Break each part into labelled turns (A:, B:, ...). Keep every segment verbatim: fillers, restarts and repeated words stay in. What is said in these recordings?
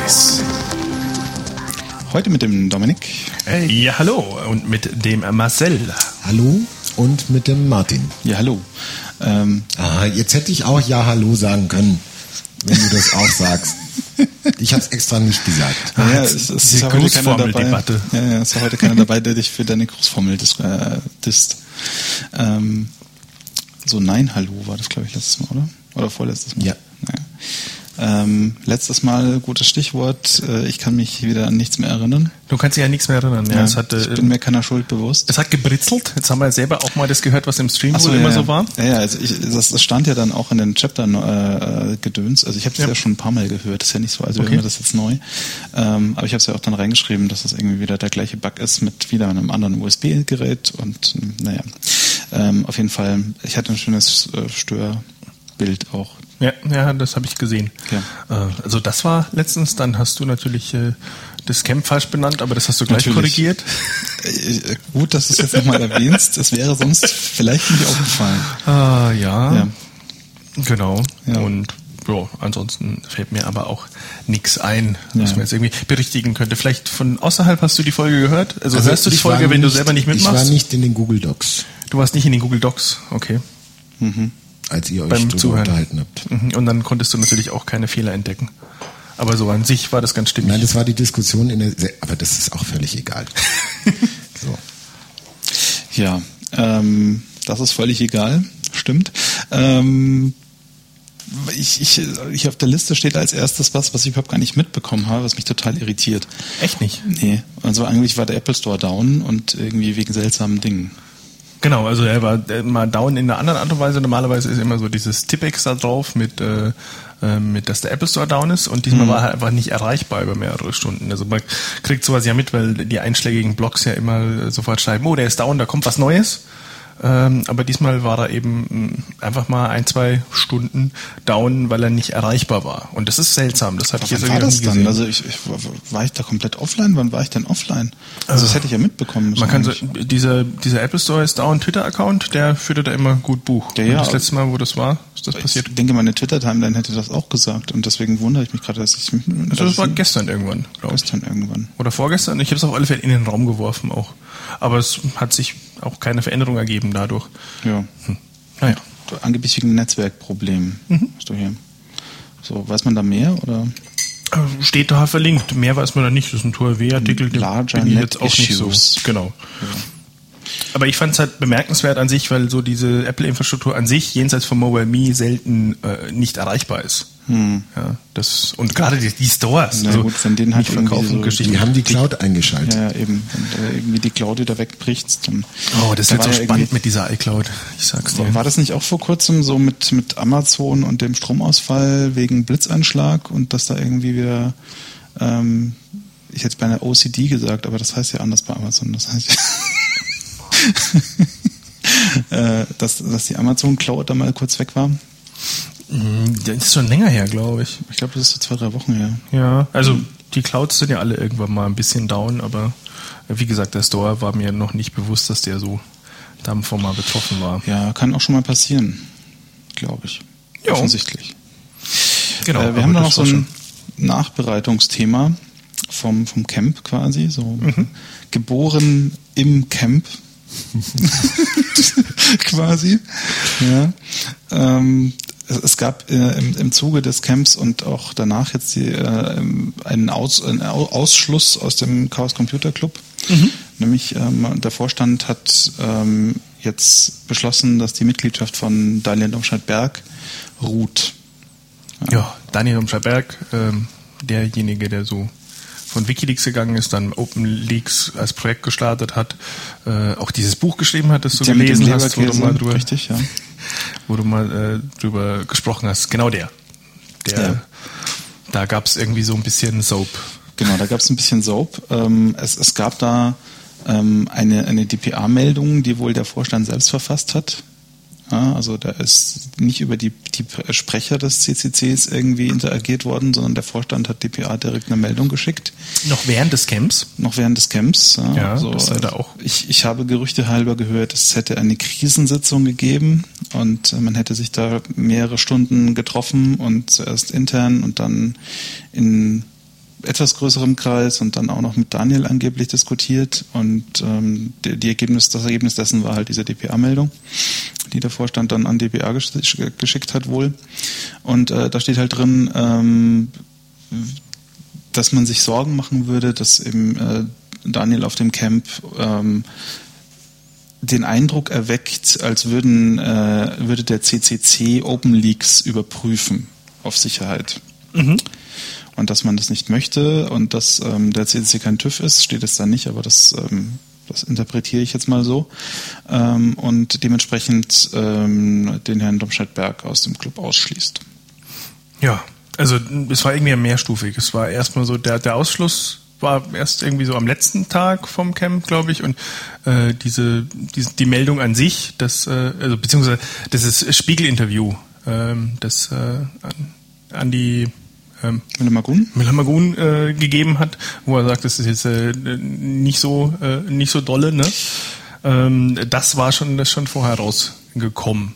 A: Service.
B: Heute mit dem Dominik.
A: Hey. Ja, hallo. Und mit dem Marcel.
C: Hallo. Und mit dem Martin.
B: Ja, hallo. Ähm,
C: ah, jetzt hätte ich auch Ja, hallo sagen können, wenn du das auch sagst. Ich habe es extra nicht gesagt.
B: Ah, ja, es, es ist ja heute keiner dabei. Ja, ja, es ist heute keiner dabei, der dich für deine Grußformel disst. Äh, disst. Ähm, so, nein, hallo war das, glaube ich, letztes Mal, oder? Oder vorletztes Mal?
C: Ja.
B: Naja. Ähm, letztes Mal, gutes Stichwort, äh, ich kann mich wieder an nichts mehr erinnern.
A: Du kannst dich an nichts mehr erinnern. Ja,
B: ja,
A: es hat, äh,
B: ich bin mir keiner Schuld bewusst.
A: Es hat gebritzelt. Jetzt haben wir selber auch mal das gehört, was im Stream
B: Ach so,
A: wohl
B: ja,
A: immer
B: ja.
A: so war.
B: Ja, ja, also ich, das, das stand ja dann auch in den Chaptern äh, gedöns. Also ich habe das ja. ja schon ein paar Mal gehört. Das ist ja nicht so, also okay. wäre mir das jetzt neu. Ähm, aber ich habe es ja auch dann reingeschrieben, dass das irgendwie wieder der gleiche Bug ist mit wieder einem anderen U S B-Gerät. Und naja, ähm, auf jeden Fall, ich hatte ein schönes äh, Störbild auch.
A: Ja, ja, das habe ich gesehen. Ja. Also das war letztens, dann hast du natürlich äh, das Camp falsch benannt, aber das hast du gleich natürlich korrigiert.
B: Äh, gut, dass du es jetzt nochmal erwähnst. Das wäre sonst vielleicht nicht aufgefallen.
A: Ah, ja. ja. Genau.
B: Ja.
A: Und ja, ansonsten fällt mir aber auch nichts ein, was ja. man jetzt irgendwie berichtigen könnte. Vielleicht von außerhalb hast du die Folge gehört? Also, also hörst du die Folge, wenn nicht, du selber nicht mitmachst?
C: Ich war nicht in den Google Docs.
A: Du warst nicht in den Google Docs, okay.
C: Mhm. Als ihr euch
A: beim
C: drüber
A: Zuhören
C: unterhalten habt.
A: Und dann konntest du natürlich auch keine Fehler entdecken. Aber so an sich war das ganz stimmig.
C: Nein, das war die Diskussion in der... Aber das ist auch völlig egal. So.
B: Ja, ähm, das ist völlig egal. Stimmt. Ähm, ich, ich, ich auf der Liste steht als erstes was, was ich überhaupt gar nicht mitbekommen habe, was mich total irritiert.
A: Echt nicht?
B: Nee. Also eigentlich war der Apple Store down und irgendwie wegen seltsamen Dingen.
A: Genau, also er war mal down in einer anderen Art und Weise. Normalerweise ist immer so dieses Tippex da drauf, mit, äh, mit dass der Apple Store down ist, und diesmal mhm. war er einfach nicht erreichbar über mehrere Stunden. Also man kriegt sowas ja mit, weil die einschlägigen Blogs ja immer sofort schreiben, oh, der ist down, da kommt was Neues. Ähm, aber diesmal war er eben einfach mal ein, zwei Stunden down, weil er nicht erreichbar war. Und das ist seltsam, das hatte ich jetzt irgendwie nie gesehen.
B: Also ich, ich, war ich da komplett offline? Wann war ich denn offline? Also das hätte ich ja mitbekommen müssen.
A: Man kann so, dieser, dieser Apple Store ist down, Twitter-Account, der führte da immer gut Buch.
B: Der, ja,
A: und das letzte Mal, wo das war, ist das
B: ich
A: passiert?
B: Ich denke, meine Twitter-Timeline hätte das auch gesagt, und deswegen wundere ich mich gerade, dass ich...
A: Also das war gestern irgendwann, glaube ich.
B: Gestern irgendwann.
A: Oder vorgestern, ich habe es auf alle Fälle in den Raum geworfen auch. Aber es hat sich auch keine Veränderung ergeben dadurch.
B: Ja.
A: Hm. Naja.
B: Angeblich wegen Netzwerkproblemen. Mhm. Hast du hier. So, weiß man da mehr, oder?
A: Steht da verlinkt. Mehr weiß man da nicht. Das ist ein T O R W-Artikel, den bin ich jetzt auch nicht so. Genau. Ja. Aber ich fand es halt bemerkenswert an sich, weil so diese Apple-Infrastruktur an sich jenseits von MobileMe selten äh, nicht erreichbar ist. Hm. Ja, das, und gerade die, die Stores,
B: na
A: also
B: gut, wenn den halt
C: verkaufen,
B: so,
C: die haben die Cloud eingeschaltet.
B: Ja, eben. Wenn äh, irgendwie die Cloud wieder wegbricht, dann...
A: Oh, das wird so ja spannend mit dieser iCloud. Ich sag's dir.
B: War das nicht auch vor kurzem so mit, mit Amazon und dem Stromausfall wegen Blitzeinschlag, und dass da irgendwie wieder... Ähm, ich hätte bei einer O C D gesagt, aber das heißt ja anders bei Amazon. Das heißt äh, dass, dass die Amazon Cloud da mal kurz weg war.
A: Das ist schon länger her, glaube ich.
B: Ich glaube, das ist so zwei, drei Wochen her.
A: Ja, also die Clouds sind ja alle irgendwann mal ein bisschen down, aber wie gesagt, der Store war mir noch nicht bewusst, dass der so davon mal betroffen war.
B: Ja, kann auch schon mal passieren, glaube ich. Ja. Offensichtlich.
A: Genau.
B: Äh, wir haben da noch so ein Nachbereitungsthema vom, vom Camp quasi, so mhm. geboren im Camp. quasi. Ja. Ähm, es, es gab äh, im, im Zuge des Camps und auch danach jetzt die, äh, einen, Aus, einen Ausschluss aus dem Chaos Computer Club. Mhm. Nämlich ähm, der Vorstand hat ähm, jetzt beschlossen, dass die Mitgliedschaft von Daniel Domscheit-Berg ruht.
A: Ja, ja, Daniel Domscheit-Berg, ähm, derjenige, der so von WikiLeaks gegangen ist, dann OpenLeaks als Projekt gestartet hat, äh, auch dieses Buch geschrieben hat, das du der gelesen hast, wo du mal drüber,
B: richtig, ja.
A: wo du mal äh, drüber gesprochen hast. Genau der. der
B: ja.
A: Da gab es irgendwie so ein bisschen Soap.
B: Genau, da gab es ein bisschen Soap. Ähm, es, es gab da ähm, eine, eine D P A-Meldung, die wohl der Vorstand selbst verfasst hat. Ja, also da ist nicht über die, die Sprecher des C C Cs irgendwie interagiert worden, sondern der Vorstand hat D P A direkt eine Meldung geschickt.
A: Noch während des Camps?
B: Noch während des Camps. Ja,
A: ja
B: also,
A: das sei da auch.
B: Ich, ich habe Gerüchte halber gehört, es hätte eine Krisensitzung gegeben und man hätte sich da mehrere Stunden getroffen und zuerst intern und dann in etwas größerem Kreis und dann auch noch mit Daniel angeblich diskutiert und ähm, die, die Ergebnis, das Ergebnis dessen war halt diese D P A-Meldung, die der Vorstand dann an D P A gesch- geschickt hat wohl. Und äh, da steht halt drin, ähm, dass man sich Sorgen machen würde, dass eben äh, Daniel auf dem Camp ähm, den Eindruck erweckt, als würden, äh, würde der C C C Open Leaks überprüfen auf Sicherheit. Mhm. Und dass man das nicht möchte und dass ähm, der C C C kein TÜV ist, steht es da nicht, aber das, ähm, das interpretiere ich jetzt mal so. Ähm, und dementsprechend ähm, den Herrn Domscheit-Berg aus dem Club ausschließt.
A: Ja, also es war irgendwie mehrstufig. Es war erstmal so, der, der Ausschluss war erst irgendwie so am letzten Tag vom Camp, glaube ich, und äh, diese, diese die Meldung an sich, das äh, also beziehungsweise das ist Spiegel-Interview, ähm, das äh, an, an die ähm,
B: Müller-Magun,
A: Müller-Magun äh, gegeben hat, wo er sagt, das ist jetzt äh, nicht so äh, nicht so dolle, ne? Ähm, das war schon das schon vorher rausgekommen.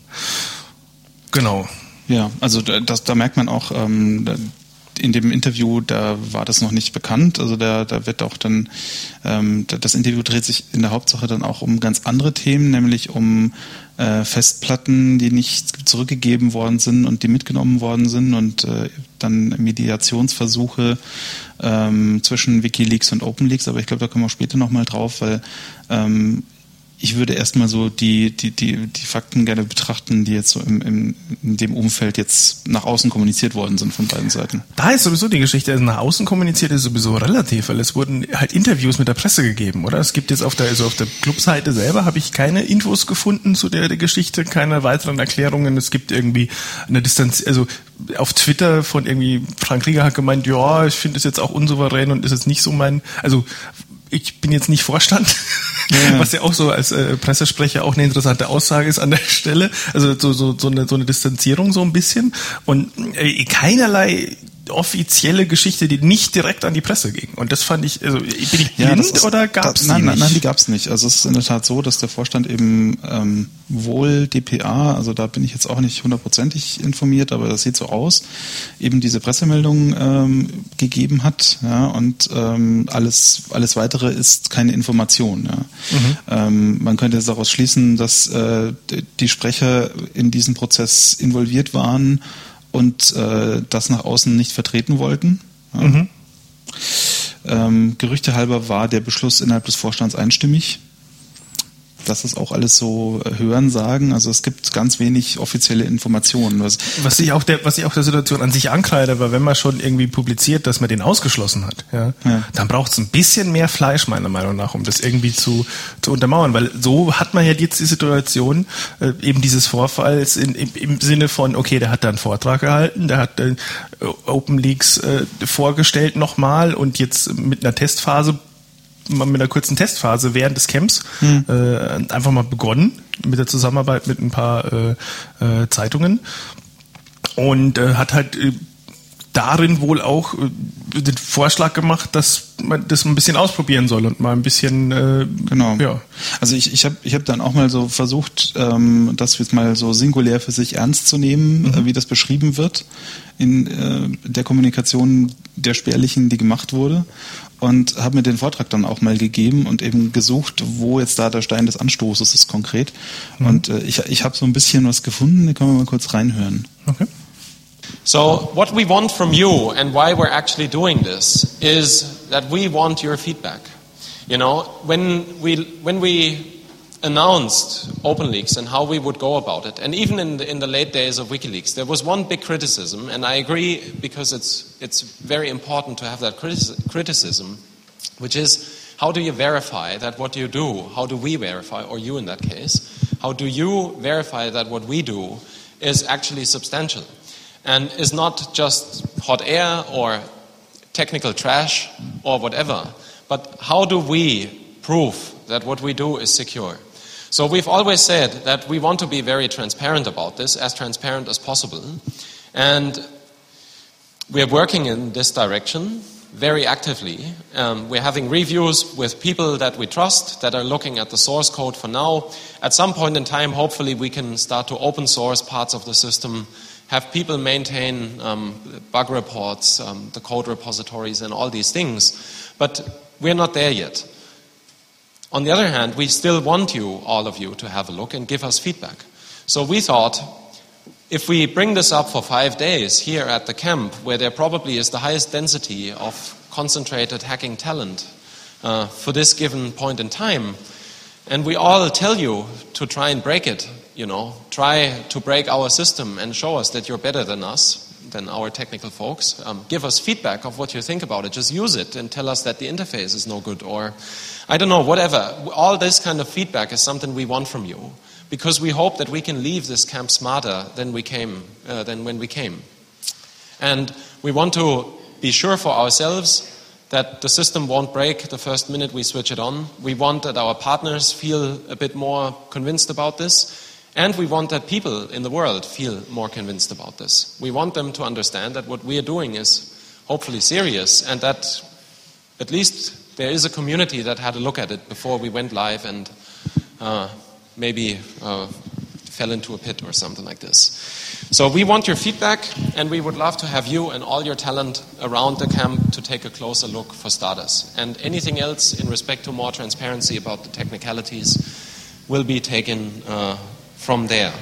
A: Genau.
B: Ja, also das, da merkt man auch, ähm, in dem Interview, da war das noch nicht bekannt. Also da, da wird auch dann, ähm, das Interview dreht sich in der Hauptsache dann auch um ganz andere Themen, nämlich um äh, Festplatten, die nicht zurückgegeben worden sind und die mitgenommen worden sind und äh, dann Mediationsversuche ähm, zwischen WikiLeaks und OpenLeaks. Aber ich glaube, da kommen wir später nochmal drauf, weil ähm, ich würde erstmal so die, die, die, die Fakten gerne betrachten, die jetzt so im, im, in dem Umfeld jetzt nach außen kommuniziert worden sind von beiden Seiten.
A: Da ist sowieso die Geschichte, also nach außen kommuniziert ist sowieso relativ, weil es wurden halt Interviews mit der Presse gegeben, oder? Es gibt jetzt auf der, also auf der Clubseite selber habe ich keine Infos gefunden zu der, der Geschichte, keine weiteren Erklärungen. Es gibt irgendwie eine Distanz, also auf Twitter von irgendwie, Frank Rieger hat gemeint, ja, ich finde es jetzt auch unsouverän und ist jetzt nicht so mein, also ich bin jetzt nicht Vorstand, ja. Was ja auch so als äh, Pressesprecher auch eine interessante Aussage ist an der Stelle. Also so so so eine so eine Distanzierung so ein bisschen und äh, keinerlei offizielle Geschichte, die nicht direkt an die Presse ging. Und das fand ich, also bin ich
B: ja,
A: blind
B: ist,
A: oder gab's
B: da, nein,
A: die
B: nein,
A: nicht?
B: Nein, die gab's nicht. Also es ist in der Tat so, dass der Vorstand eben ähm, wohl D P A, also da bin ich jetzt auch nicht hundertprozentig informiert, aber das sieht so aus, eben diese Pressemeldung ähm, gegeben hat, ja, und ähm, alles alles weitere ist keine Information. Ja. Mhm. Ähm, man könnte jetzt daraus schließen, dass äh, die Sprecher in diesen Prozess involviert waren und äh, das nach außen nicht vertreten wollten. Ja. Mhm. Ähm, Gerüchte halber war der Beschluss innerhalb des Vorstands einstimmig. Das ist auch alles so Hörensagen. Also es gibt ganz wenig offizielle Informationen. Was,
A: was ich auch der, was ich auch der Situation an sich ankreide, weil wenn man schon irgendwie publiziert, dass man den ausgeschlossen hat, ja, ja. dann braucht es ein bisschen mehr Fleisch meiner Meinung nach, um das irgendwie zu, zu untermauern. Weil so hat man ja jetzt die Situation äh, eben dieses Vorfalls in, im, im Sinne von, okay, der hat da einen Vortrag gehalten, der hat äh, OpenLeaks äh, vorgestellt nochmal und jetzt mit einer Testphase mit einer kurzen Testphase während des Camps hm. äh, einfach mal begonnen mit der Zusammenarbeit mit ein paar äh, äh, Zeitungen und äh, hat halt äh, darin wohl auch äh, den Vorschlag gemacht, dass man das ein bisschen ausprobieren soll und mal ein bisschen äh,
B: genau.
A: Ja.
B: Also ich ich habe ich habe dann auch mal so versucht, ähm, das jetzt mal so singulär für sich ernst zu nehmen, mhm. äh, wie das beschrieben wird in äh, der Kommunikation der Spärlichen, die gemacht wurde. Und habe mir den Vortrag dann auch mal gegeben und eben gesucht, wo jetzt da der Stein des Anstoßes ist konkret. Mhm. Und äh, ich, ich habe so ein bisschen was gefunden, da können wir mal kurz reinhören.
A: Okay.
D: So what we want from you and why we're actually doing this is that we want your feedback. You know, when we when we announced OpenLeaks and how we would go about it, and even in the, in the late days of WikiLeaks, there was one big criticism, and I agree because it's it's very important to have that criticism, which is how do you verify that what you do, how do we verify, or you in that case, how do you verify that what we do is actually substantial and is not just hot air or technical trash or whatever, but how do we prove that what we do is secure? So we've always said that we want to be very transparent about this, as transparent as possible. And we're working in this direction very actively. Um, we're having reviews with people that we trust, that are looking at the source code for now. At some point in time, hopefully we can start to open source parts of the system have people maintain um, bug reports, um, the code repositories, and all these things. But we're not there yet. On the other hand, we still want you, all of you, to have a look and give us feedback. So we thought, if we bring this up for five days here at the camp, where there probably is the highest density of concentrated hacking talent uh, for this given point in time, and we all tell you to try and break it, you know, try to break our system and show us that you're better than us, than our technical folks. Um, give us feedback of what you think about it. Just use it and tell us that the interface is no good, or I don't know, whatever. All this kind of feedback is something we want from you, because we hope that we can leave this camp smarter than we came, uh, than when we came. And we want to be sure for ourselves that the system won't break the first minute we switch it on. We want that our partners feel a bit more convinced about this. And we want that people in the world feel more convinced about this. We want them to understand that what we are doing is hopefully serious, and that at least there is a community that had a look at it before we went live and uh, maybe uh, fell into a pit or something like this. So we want your feedback, and we would love to have you and all your talent around the camp to take a closer look for starters. And anything else in respect to more transparency about the technicalities will be taken uh, from there.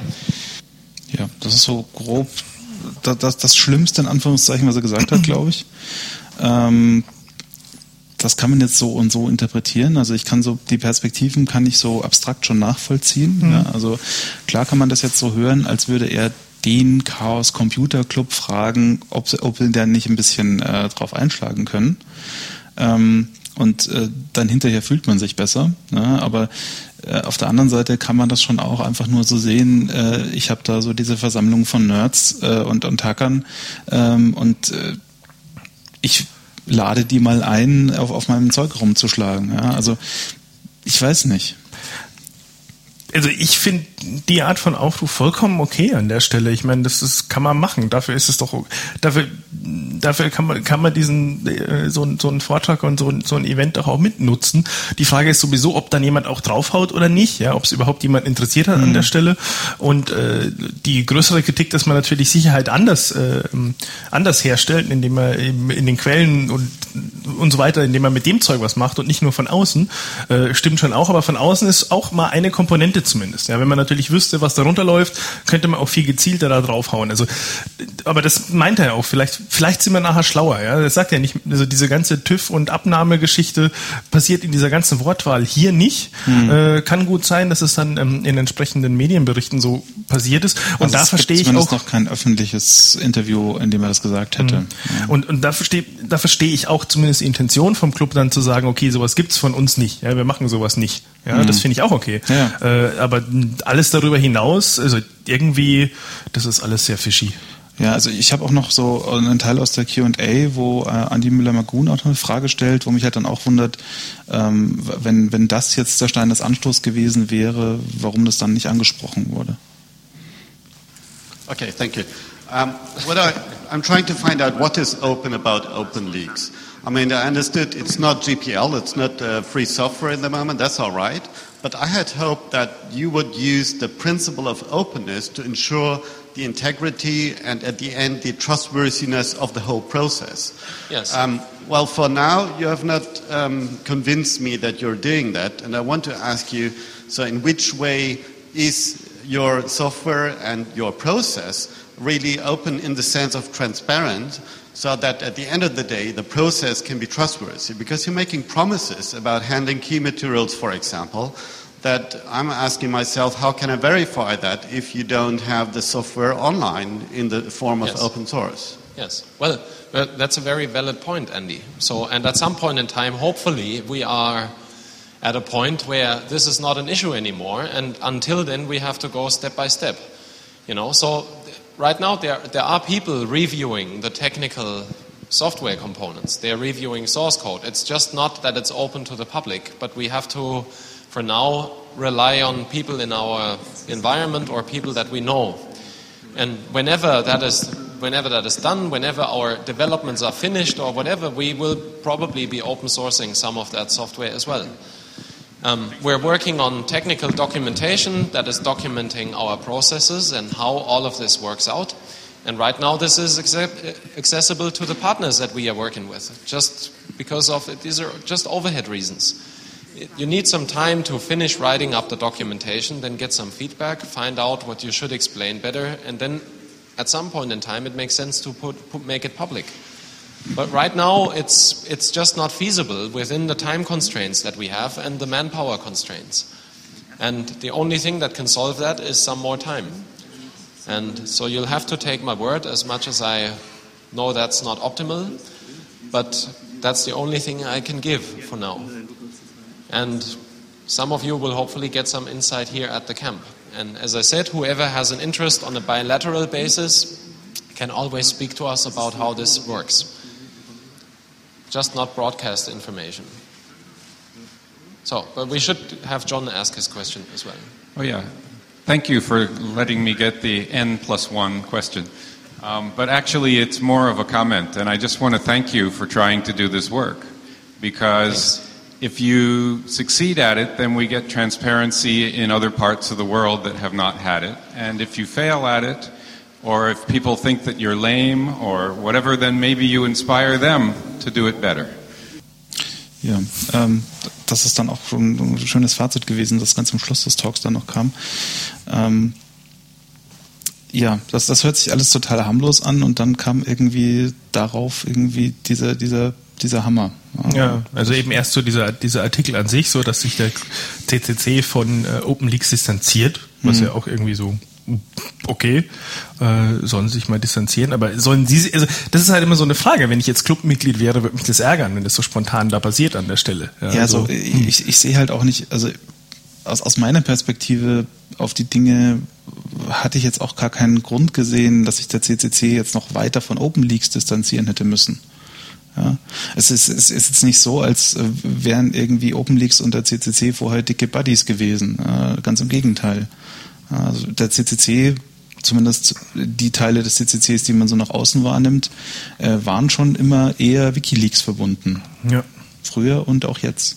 B: Ja, das ist so grob das, das Schlimmste, in Anführungszeichen, was er gesagt hat, glaube ich. Ähm, das kann man jetzt so und so interpretieren. Also ich kann so, die Perspektiven kann ich so abstrakt schon nachvollziehen. Mhm. Ja, also klar kann man das jetzt so hören, als würde er den Chaos Computer Club fragen, ob sie, ob sie da nicht ein bisschen äh, drauf einschlagen können. Ähm, und äh, dann hinterher fühlt man sich besser. Ne? Aber äh, auf der anderen Seite kann man das schon auch einfach nur so sehen. Äh, ich habe da so diese Versammlung von Nerds äh, und, und Hackern ähm, und äh, ich lade die mal ein, auf, auf meinem Zeug rumzuschlagen. Ja? Also ich weiß nicht.
A: Also ich finde die Art von Aufruf vollkommen okay an der Stelle. Ich meine, das ist, kann man machen. Dafür ist es doch, dafür, dafür kann man, kann man diesen, äh, so, so einen Vortrag und so, so ein Event doch auch mitnutzen. Die Frage ist sowieso, ob dann jemand auch draufhaut oder nicht, ja, ob es überhaupt jemand interessiert hat mhm. an der Stelle. Und äh, die größere Kritik, dass man natürlich Sicherheit anders, äh, anders herstellt, indem man eben in den Quellen und, und so weiter, indem man mit dem Zeug was macht und nicht nur von außen, äh, stimmt schon auch. Aber von außen ist auch mal eine Komponente zumindest. Ja, wenn man natürlich wüsste, was darunter läuft, könnte man auch viel gezielter da draufhauen. Also, aber das meint er ja auch. Vielleicht, vielleicht sind wir nachher schlauer. Ja, das sagt er nicht. Also diese ganze TÜV und Abnahmegeschichte passiert in dieser ganzen Wortwahl hier nicht. Mhm. Äh, kann gut sein, dass es dann ähm, in entsprechenden Medienberichten so passiert ist. Und also da verstehe ich auch
B: noch kein öffentliches Interview, in dem er das gesagt hätte. Mhm.
A: Ja. Und und da verstehe da verstehe ich auch zumindest die Intention vom Club dann zu sagen, okay, sowas gibt's von uns nicht. Ja, wir machen sowas nicht. Ja, mhm. das finde ich auch okay. Ja. Äh, aber alles darüber hinaus, also irgendwie, das ist alles sehr fishy.
B: Ja, also ich habe auch noch so einen Teil aus der Q and A, wo äh, Andi Müller-Magun auch noch eine Frage stellt, wo mich halt dann auch wundert, ähm, wenn, wenn das jetzt der Stein des Anstoßes gewesen wäre, warum das dann nicht angesprochen wurde.
E: Okay, thank you. Um, what I, I'm trying to find out what is open about open leaks. I mean, I understood it's not G P L, it's not uh, free software at the moment, that's all right. But I had hoped that you would use the principle of openness to ensure the integrity and at the end the trustworthiness of the whole process.
D: Yes.
E: Um, well, for now, you have not um, convinced me that you're doing that. And I want to ask you, so in which way is your software and your process really open in the sense of transparent, so that at the end of the day, the process can be trustworthy? Because you're making promises about handling key materials, for example, that I'm asking myself, how can I verify that if you don't have the software online in the form of
D: yes.
E: open source?
D: Yes. Well, that's a very valid point, Andy. So, and at some point in time, hopefully, we are at a point where this is not an issue anymore, and until then, we have to go step by step. You know, so right now there there are people reviewing the technical software components. They're reviewing source code. It's just not that it's open to the public, but we have to, for now, rely on people in our environment or people that we know. And whenever that is whenever that is done, whenever our developments are finished or whatever, we will probably be open sourcing some of that software as well. Um, we're working on technical documentation that is documenting our processes and how all of this works out. And right now this is accessible to the partners that we are working with, just because of it. These are just overhead reasons. You need some time to finish writing up the documentation, then get some feedback, find out what you should explain better, and then at some point in time it makes sense to put, put, make it public. But right now it's, it's just not feasible within the time constraints that we have and the manpower constraints. And the only thing that can solve that is some more time. And so you'll have to take my word, as much as I know that's not optimal, but that's the only thing I can give for now. And some of you will hopefully get some insight here at the camp. And as I said, whoever has an interest on a bilateral basis can always speak to us about how this works. Just not broadcast information. So, but we should have John ask his question as well.
F: Oh yeah. Thank you for letting me get the N plus one question. Um, but actually it's more of a comment, and I just want to thank you for trying to do this work, because Thanks. If you succeed at it, then we get transparency in other parts of the world that have not had it. And if you fail at it, or if people think that you're lame or whatever, then maybe you inspire them to do it better.
B: Ja, ähm, das ist dann auch schon ein schönes Fazit gewesen, das ganz am Schluss des Talks dann noch kam. Ähm, ja, das, das hört sich alles total harmlos an, und dann kam irgendwie darauf irgendwie dieser, dieser, dieser Hammer.
A: Ja, also eben erst so dieser, dieser Artikel an sich, so dass sich der C C C von äh, OpenLeaks distanziert, was mhm. ja auch irgendwie so okay, äh, sollen sich mal distanzieren, aber sollen sie, also das ist halt immer so eine Frage, wenn ich jetzt Clubmitglied wäre, würde mich das ärgern, wenn das so spontan da passiert an der Stelle.
B: Ja, ja also, also ich, ich sehe halt auch nicht, also aus, aus meiner Perspektive auf die Dinge hatte ich jetzt auch gar keinen Grund gesehen, dass sich der C C C jetzt noch weiter von OpenLeaks distanzieren hätte müssen. Ja, es ist, es ist jetzt nicht so, als wären irgendwie OpenLeaks und der C C C vorher dicke Buddies gewesen. Äh, ganz im Gegenteil. Also der C C C, zumindest die Teile des C C Cs, die man so nach außen wahrnimmt, äh, waren schon immer eher WikiLeaks verbunden.
A: Ja.
B: Früher und auch jetzt.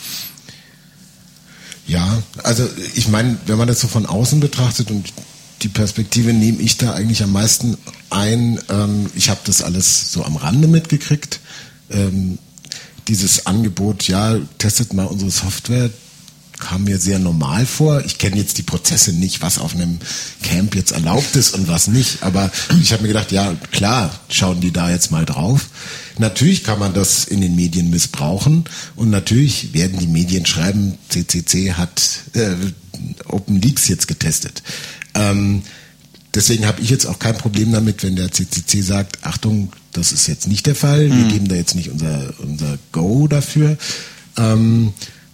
C: Ja, also ich meine, wenn man das so von außen betrachtet, und die Perspektive nehme ich da eigentlich am meisten ein, ähm, ich habe das alles so am Rande mitgekriegt. Ähm, dieses Angebot, ja, testet mal unsere Software, kam mir sehr normal vor. Ich kenne jetzt die Prozesse nicht, was auf einem Camp jetzt erlaubt ist und was nicht, aber ich habe mir gedacht, ja klar, schauen die da jetzt mal drauf. Natürlich kann man das in den Medien missbrauchen, und natürlich werden die Medien schreiben, C C C hat äh, OpenLeaks jetzt getestet. Ähm, deswegen habe ich jetzt auch kein Problem damit, wenn der C C C sagt, Achtung, das ist jetzt nicht der Fall, mhm. wir geben da jetzt nicht unser, unser Go dafür. Ähm,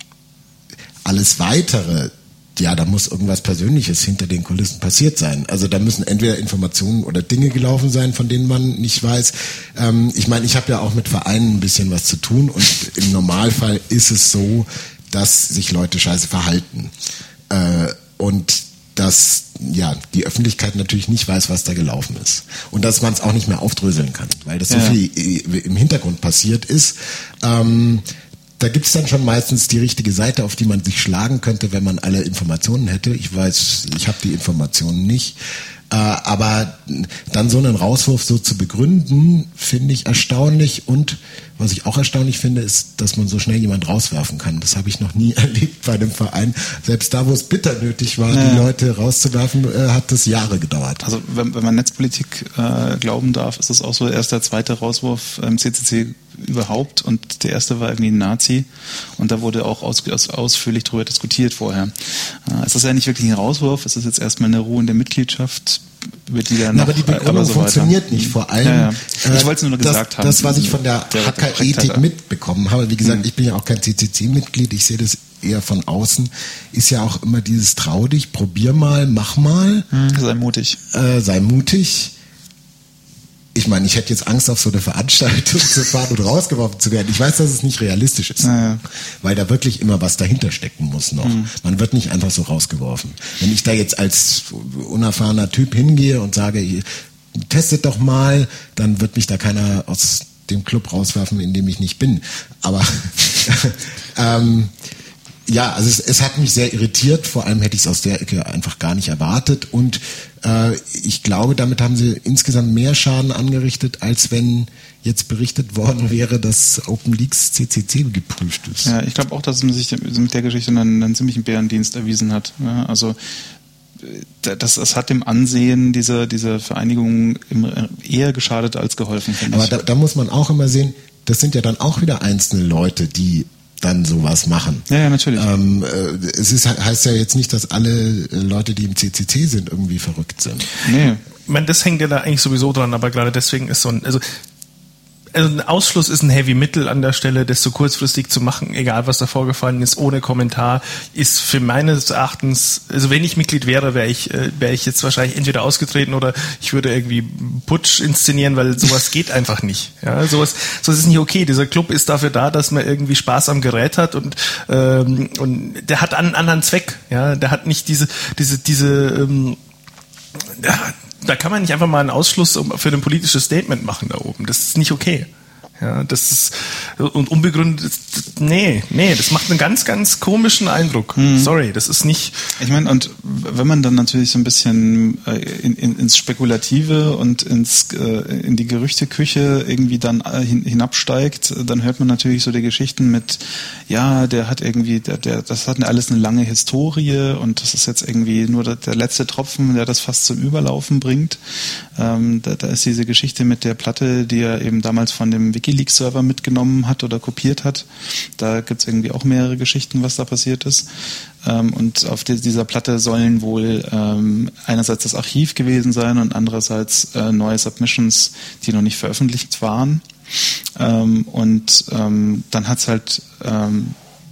C: Alles Weitere, ja, da muss irgendwas Persönliches hinter den Kulissen passiert sein. Also da müssen entweder Informationen oder Dinge gelaufen sein, von denen man nicht weiß. Ähm, ich meine, ich habe ja auch mit Vereinen ein bisschen was zu tun, und im Normalfall ist es so, dass sich Leute scheiße verhalten. Äh, und dass ja die Öffentlichkeit natürlich nicht weiß, was da gelaufen ist. Und dass man es auch nicht mehr aufdröseln kann, weil das so ja. viel im Hintergrund passiert ist. Ähm, Da gibt es dann schon meistens die richtige Seite, auf die man sich schlagen könnte, wenn man alle Informationen hätte. Ich weiß, ich habe die Informationen nicht. Äh, aber dann so einen Rauswurf so zu begründen, finde ich erstaunlich. Und was ich auch erstaunlich finde, ist, dass man so schnell jemand rauswerfen kann. Das habe ich noch nie erlebt bei einem Verein. Selbst da, wo es bitter nötig war, naja. die Leute rauszuwerfen, äh, hat das Jahre gedauert.
B: Also wenn, wenn man Netzpolitik äh, glauben darf, ist es auch so, erst der zweite Rauswurf im C C C überhaupt, und der erste war irgendwie ein Nazi, und da wurde auch aus, aus, ausführlich darüber diskutiert vorher. Äh, es ist ja nicht wirklich ein Rauswurf, es ist jetzt erstmal eine ruhende Mitgliedschaft, über die dann
C: Na, aber die Begründung so funktioniert nicht, vor allem
B: ja, ja. Ich wollte es nur
C: das,
B: gesagt haben.
C: Das, was ich von der, der Hackerethik mitbekommen habe, wie gesagt, mhm. ich bin ja auch kein C C C-Mitglied, ich sehe das eher von außen, ist ja auch immer dieses trau dich, probier mal, mach mal.
B: Mhm. Sei mutig.
C: Äh, sei mutig. Ich meine, ich hätte jetzt Angst, auf so eine Veranstaltung zu fahren und rausgeworfen zu werden. Ich weiß, dass es nicht realistisch ist, naja. weil da wirklich immer was dahinter stecken muss noch. Mhm. Man wird nicht einfach so rausgeworfen. Wenn ich da jetzt als unerfahrener Typ hingehe und sage, testet doch mal, dann wird mich da keiner aus dem Club rauswerfen, in dem ich nicht bin. Aber ähm, ja, also es, es hat mich sehr irritiert, vor allem hätte ich es aus der Ecke einfach gar nicht erwartet und äh, ich glaube, damit haben sie insgesamt mehr Schaden angerichtet, als wenn jetzt berichtet worden wäre, dass OpenLeaks C C C geprüft ist.
B: Ja, ich glaube auch, dass es sich mit der Geschichte einen, einen ziemlichen Bärendienst erwiesen hat. Ja, also das, das hat dem Ansehen dieser, dieser Vereinigung eher geschadet als geholfen, finde ich.
C: Aber da, da muss man auch immer sehen, das sind ja dann auch wieder einzelne Leute, die dann sowas machen.
B: Ja, ja, natürlich.
C: Ähm, äh, es ist, heißt ja jetzt nicht, dass alle Leute, die im C C C sind, irgendwie verrückt sind.
B: Nee.
A: Ich meine, das hängt ja da eigentlich sowieso dran, aber gerade deswegen ist so ein, also Also ein Ausschluss ist ein Heavy Mittel an der Stelle, das so kurzfristig zu machen, egal was da vorgefallen ist, ohne Kommentar, ist für meines Erachtens, also wenn ich Mitglied wäre, wäre ich, wäre ich jetzt wahrscheinlich entweder ausgetreten oder ich würde irgendwie Putsch inszenieren, weil sowas geht einfach nicht. Ja, sowas, sowas ist nicht okay. Dieser Club ist dafür da, dass man irgendwie Spaß am Gerät hat und ähm, und der hat einen anderen Zweck. Ja, der hat nicht diese diese diese ähm, ja, da kann man nicht einfach mal einen Ausschluss für ein politisches Statement machen da oben. Das ist nicht okay. Ja, das ist, und unbegründet, nee, nee, das macht einen ganz, ganz komischen Eindruck. Mhm. Sorry, das ist nicht.
B: Ich meine, und wenn man dann natürlich so ein bisschen in, in, ins Spekulative und ins, in die Gerüchteküche irgendwie dann hin, hinabsteigt, dann hört man natürlich so die Geschichten mit, ja, der hat irgendwie, der, der, das hat alles eine lange Historie und das ist jetzt irgendwie nur der, der letzte Tropfen, der das fast zum Überlaufen bringt. Ähm, da, da ist diese Geschichte mit der Platte, die er eben damals von dem WikiLeaks-Server mitgenommen hat oder kopiert hat. Da gibt es irgendwie auch mehrere Geschichten, was da passiert ist. Ähm, und auf die, dieser Platte sollen wohl ähm, einerseits das Archiv gewesen sein und andererseits äh, neue Submissions, die noch nicht veröffentlicht waren. Ähm, und ähm, dann hat's halt ähm,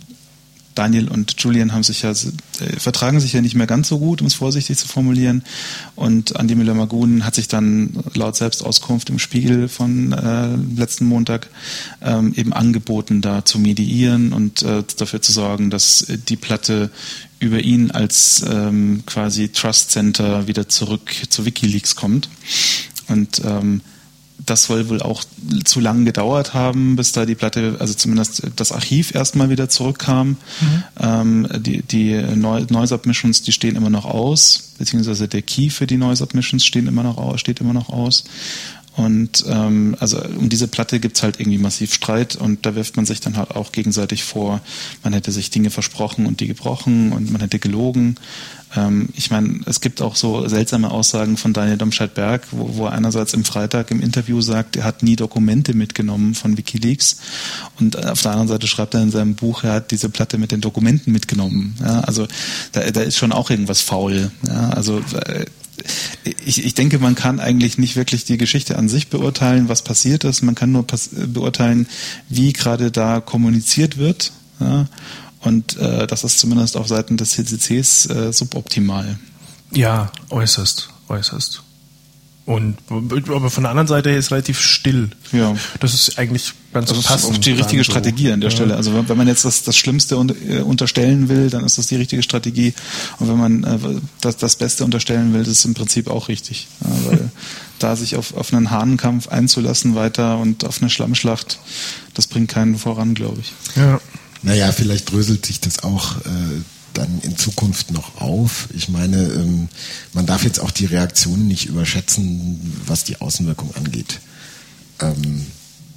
B: Daniel und Julian haben sich ja, äh, vertragen sich ja nicht mehr ganz so gut, um es vorsichtig zu formulieren. Und Andi Müller-Magun hat sich dann laut Selbstauskunft im Spiegel von äh, letzten Montag ähm, eben angeboten, da zu mediieren und äh, dafür zu sorgen, dass die Platte über ihn als ähm, quasi Trust Center wieder zurück zu WikiLeaks kommt. Und ähm, das soll wohl auch zu lang gedauert haben, bis da die Platte, also zumindest das Archiv erstmal wieder zurückkam. Mhm. Ähm, die die Neu- Neusubmissions, die stehen immer noch aus, beziehungsweise der Key für die Neusubmissions stehen immer noch aus, steht immer noch aus. Und ähm, also um diese Platte gibt's halt irgendwie massiv Streit und da wirft man sich dann halt auch gegenseitig vor, man hätte sich Dinge versprochen und die gebrochen und man hätte gelogen. Ähm, ich meine, es gibt auch so seltsame Aussagen von Daniel Domscheit-Berg, wo, wo er einerseits im Freitag im Interview sagt, er hat nie Dokumente mitgenommen von WikiLeaks und auf der anderen Seite schreibt er in seinem Buch, er hat diese Platte mit den Dokumenten mitgenommen. Ja, also da, da ist schon auch irgendwas faul. Ja, also äh, Ich, ich denke, man kann eigentlich nicht wirklich die Geschichte an sich beurteilen, was passiert ist. Man kann nur pass- beurteilen, wie gerade da kommuniziert wird. Ja? Und äh, das ist zumindest auf Seiten des C C Cs äh, suboptimal.
A: Ja, äußerst, äußerst. Und aber von der anderen Seite her ist relativ still.
B: Ja.
A: Das ist eigentlich ganz
B: das
A: passend.
B: ist auch die richtige Strategie an der ja. Stelle. Also wenn man jetzt das, das Schlimmste unterstellen will, dann ist das die richtige Strategie. Und wenn man äh, das, das Beste unterstellen will, das ist im Prinzip auch richtig. Ja, weil da sich auf, auf einen Hahnenkampf einzulassen weiter und auf eine Schlammschlacht, das bringt keinen voran, glaube ich.
A: Ja.
C: Naja, vielleicht dröselt sich das auch äh, dann in Zukunft noch auf. Ich meine, ähm, man darf jetzt auch die Reaktionen nicht überschätzen, was die Außenwirkung angeht. Ähm,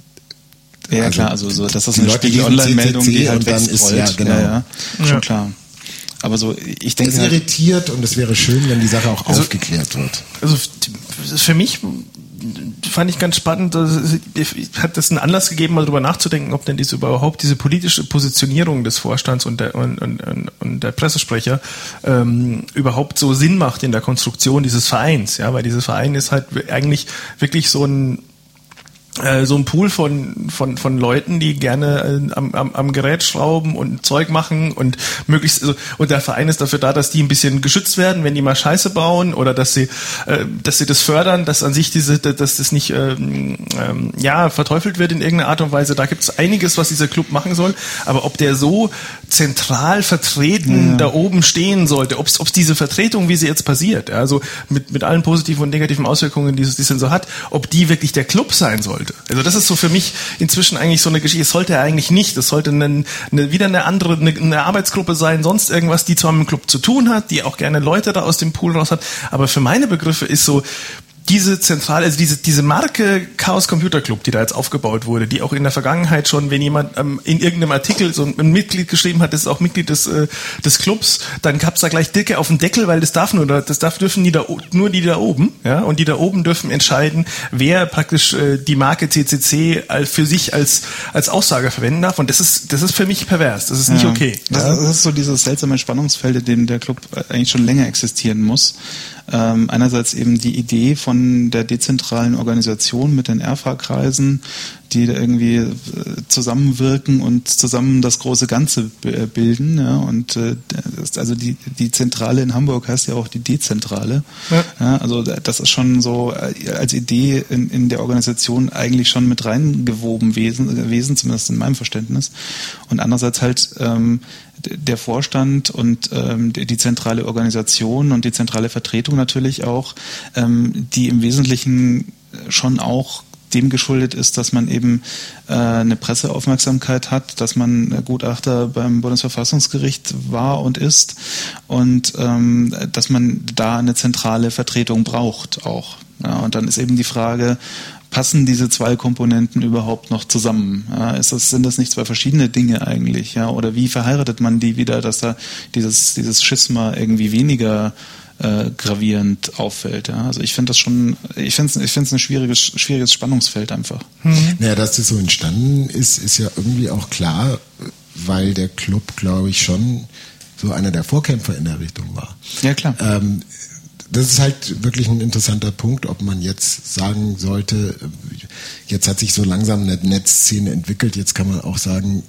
B: ja, also klar, also so, das ist eine Spiegel-Online-Meldung, die halt wegscrollt.
C: Ja, genau.
B: Ja, ja, schon
A: ja.
B: klar. Aber so, ich denke
C: es
B: halt,
C: irritiert und es wäre schön, wenn die Sache auch
A: also,
C: aufgeklärt wird.
A: Also für mich fand ich ganz spannend, hat das einen Anlass gegeben, mal drüber nachzudenken, ob denn diese überhaupt diese politische Positionierung des Vorstands und der, und, und, und der Pressesprecher ähm, überhaupt so Sinn macht in der Konstruktion dieses Vereins, ja, weil dieses Verein ist halt eigentlich wirklich so ein so ein Pool von von von Leuten, die gerne äh, am, am am Gerät schrauben und Zeug machen und möglichst also, und der Verein ist dafür da, dass die ein bisschen geschützt werden, wenn die mal Scheiße bauen oder dass sie äh, dass sie das fördern, dass an sich diese dass das nicht ähm, ähm, ja verteufelt wird in irgendeiner Art und Weise. Da gibt es einiges, was dieser Club machen soll, aber ob der so zentral vertreten ja. da oben stehen sollte, ob es diese Vertretung, wie sie jetzt passiert, also mit mit allen positiven und negativen Auswirkungen, die es die es denn so hat, ob die wirklich der Club sein sollte. sollte. Also das ist so für mich inzwischen eigentlich so eine Geschichte, es sollte er eigentlich nicht, es sollte eine, eine, wieder eine andere, eine, eine Arbeitsgruppe sein, sonst irgendwas, die zwar mit dem Club zu tun hat, die auch gerne Leute da aus dem Pool raus hat, aber für meine Begriffe ist so, diese zentrale, also diese, diese Marke Chaos Computer Club, die da jetzt aufgebaut wurde, die auch in der Vergangenheit schon, wenn jemand ähm, in irgendeinem Artikel so ein Mitglied geschrieben hat, das ist auch Mitglied des, äh, des Clubs, dann gab's da gleich Dicke auf den Deckel, weil das darf nur, das darf, dürfen die da, nur die da oben, ja, und die da oben dürfen entscheiden, wer praktisch äh, die Marke C C C als, für sich als, als Aussage verwenden darf, und das ist, das ist für mich pervers, das ist nicht
B: ja,
A: okay.
B: Das, das ist so dieses seltsame Spannungsfeld, in dem der Club eigentlich schon länger existieren muss. Ähm, einerseits eben die Idee von der dezentralen Organisation mit den R F A-Kreisen, die da irgendwie äh, zusammenwirken und zusammen das große Ganze b- bilden. Ja, und äh, das, also die, die Zentrale in Hamburg heißt ja auch die Dezentrale. Ja. Ja, also das ist schon so äh, als Idee in, in der Organisation eigentlich schon mit reingewoben gewesen, Wesen, zumindest in meinem Verständnis. Und andererseits halt ähm, der Vorstand und ähm, die, die zentrale Organisation und die zentrale Vertretung natürlich auch, ähm, die im Wesentlichen schon auch dem geschuldet ist, dass man eben äh, eine Presseaufmerksamkeit hat, dass man Gutachter beim Bundesverfassungsgericht war und ist und ähm, dass man da eine zentrale Vertretung braucht auch. Ja, und dann ist eben die Frage, passen diese zwei Komponenten überhaupt noch zusammen? Ja, ist das, sind das nicht zwei verschiedene Dinge eigentlich? Ja? Oder wie verheiratet man die wieder, dass da dieses, dieses Schisma irgendwie weniger äh, gravierend auffällt? Ja? Also ich finde das schon, ich finde es ich finde es ein schwieriges, schwieriges Spannungsfeld einfach.
C: Mhm. Naja, dass das so entstanden ist, ist ja irgendwie auch klar, weil der Club, glaube ich, schon so einer der Vorkämpfer in der Richtung war.
B: Ja, klar.
C: Ähm, Das ist halt wirklich ein interessanter Punkt, ob man jetzt sagen sollte, jetzt hat sich so langsam eine Netzszene entwickelt, jetzt kann man auch sagen,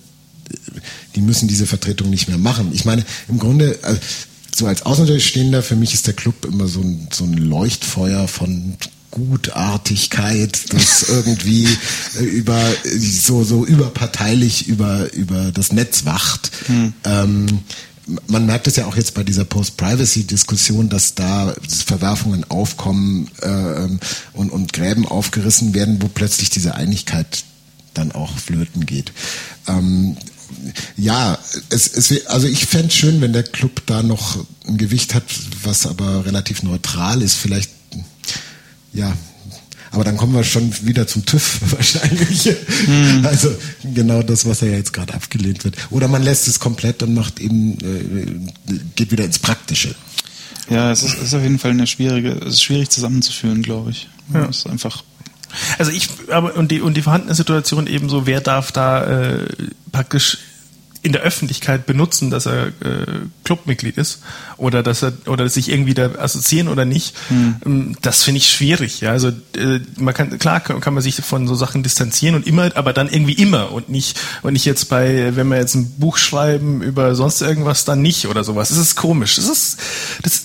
C: die müssen diese Vertretung nicht mehr machen. Ich meine, im Grunde, so als Außenstehender, für mich ist der Club immer so ein, so ein Leuchtfeuer von Gutartigkeit, das irgendwie über so, so überparteilich über, über das Netz wacht. Hm. Ähm, Man merkt es ja auch jetzt bei dieser Post-Privacy-Diskussion, dass da Verwerfungen aufkommen äh, und, und Gräben aufgerissen werden, wo plötzlich diese Einigkeit dann auch flöten geht. Ähm, ja, es, es, also ich fände es schön, wenn der Club da noch ein Gewicht hat, was aber relativ neutral ist. Vielleicht, ja... Aber dann kommen wir schon wieder zum TÜV wahrscheinlich. Mhm. Also genau das, was ja jetzt gerade abgelehnt wird. Oder man lässt es komplett und macht eben, äh, geht wieder ins Praktische.
B: Ja, es ist, ist auf jeden Fall eine schwierige, es ist schwierig zusammenzuführen, glaube ich. Ja. Es ist einfach.
A: Also ich, aber und die und die vorhandene Situation eben so, wer darf da äh, praktisch in der Öffentlichkeit benutzen, dass er äh, Clubmitglied ist oder dass er oder sich irgendwie da assoziieren oder nicht, hm. das finde ich schwierig. Ja, also äh, man kann klar kann, kann man sich von so Sachen distanzieren und immer, aber dann irgendwie immer und nicht und nicht jetzt bei, wenn wir jetzt ein Buch schreiben über sonst irgendwas, dann nicht oder sowas. Das ist komisch. Das ist das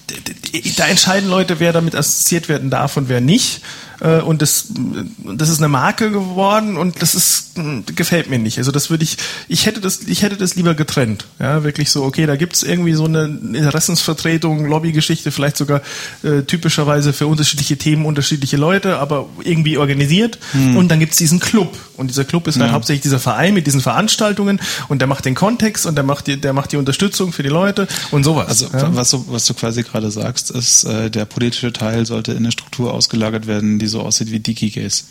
A: da entscheiden Leute, wer damit assoziiert werden darf und wer nicht. Und das, das ist eine Marke geworden und das ist, gefällt mir nicht. Also das würde ich, ich hätte das, ich hätte das lieber getrennt. Ja, wirklich so, okay, da gibt's irgendwie so eine Interessensvertretung, Lobbygeschichte, vielleicht sogar äh, typischerweise für unterschiedliche Themen unterschiedliche Leute, aber irgendwie organisiert. Hm. Und dann gibt's diesen Club. Und dieser Club ist halt ja. hauptsächlich dieser Verein mit diesen Veranstaltungen und der macht den Kontext und der macht die, der macht die Unterstützung für die Leute und sowas.
B: Also
A: ja?
B: was, du, was du quasi gerade sagst, ist, äh, der politische Teil sollte in eine Struktur ausgelagert werden, die so aussieht wie DigiGays.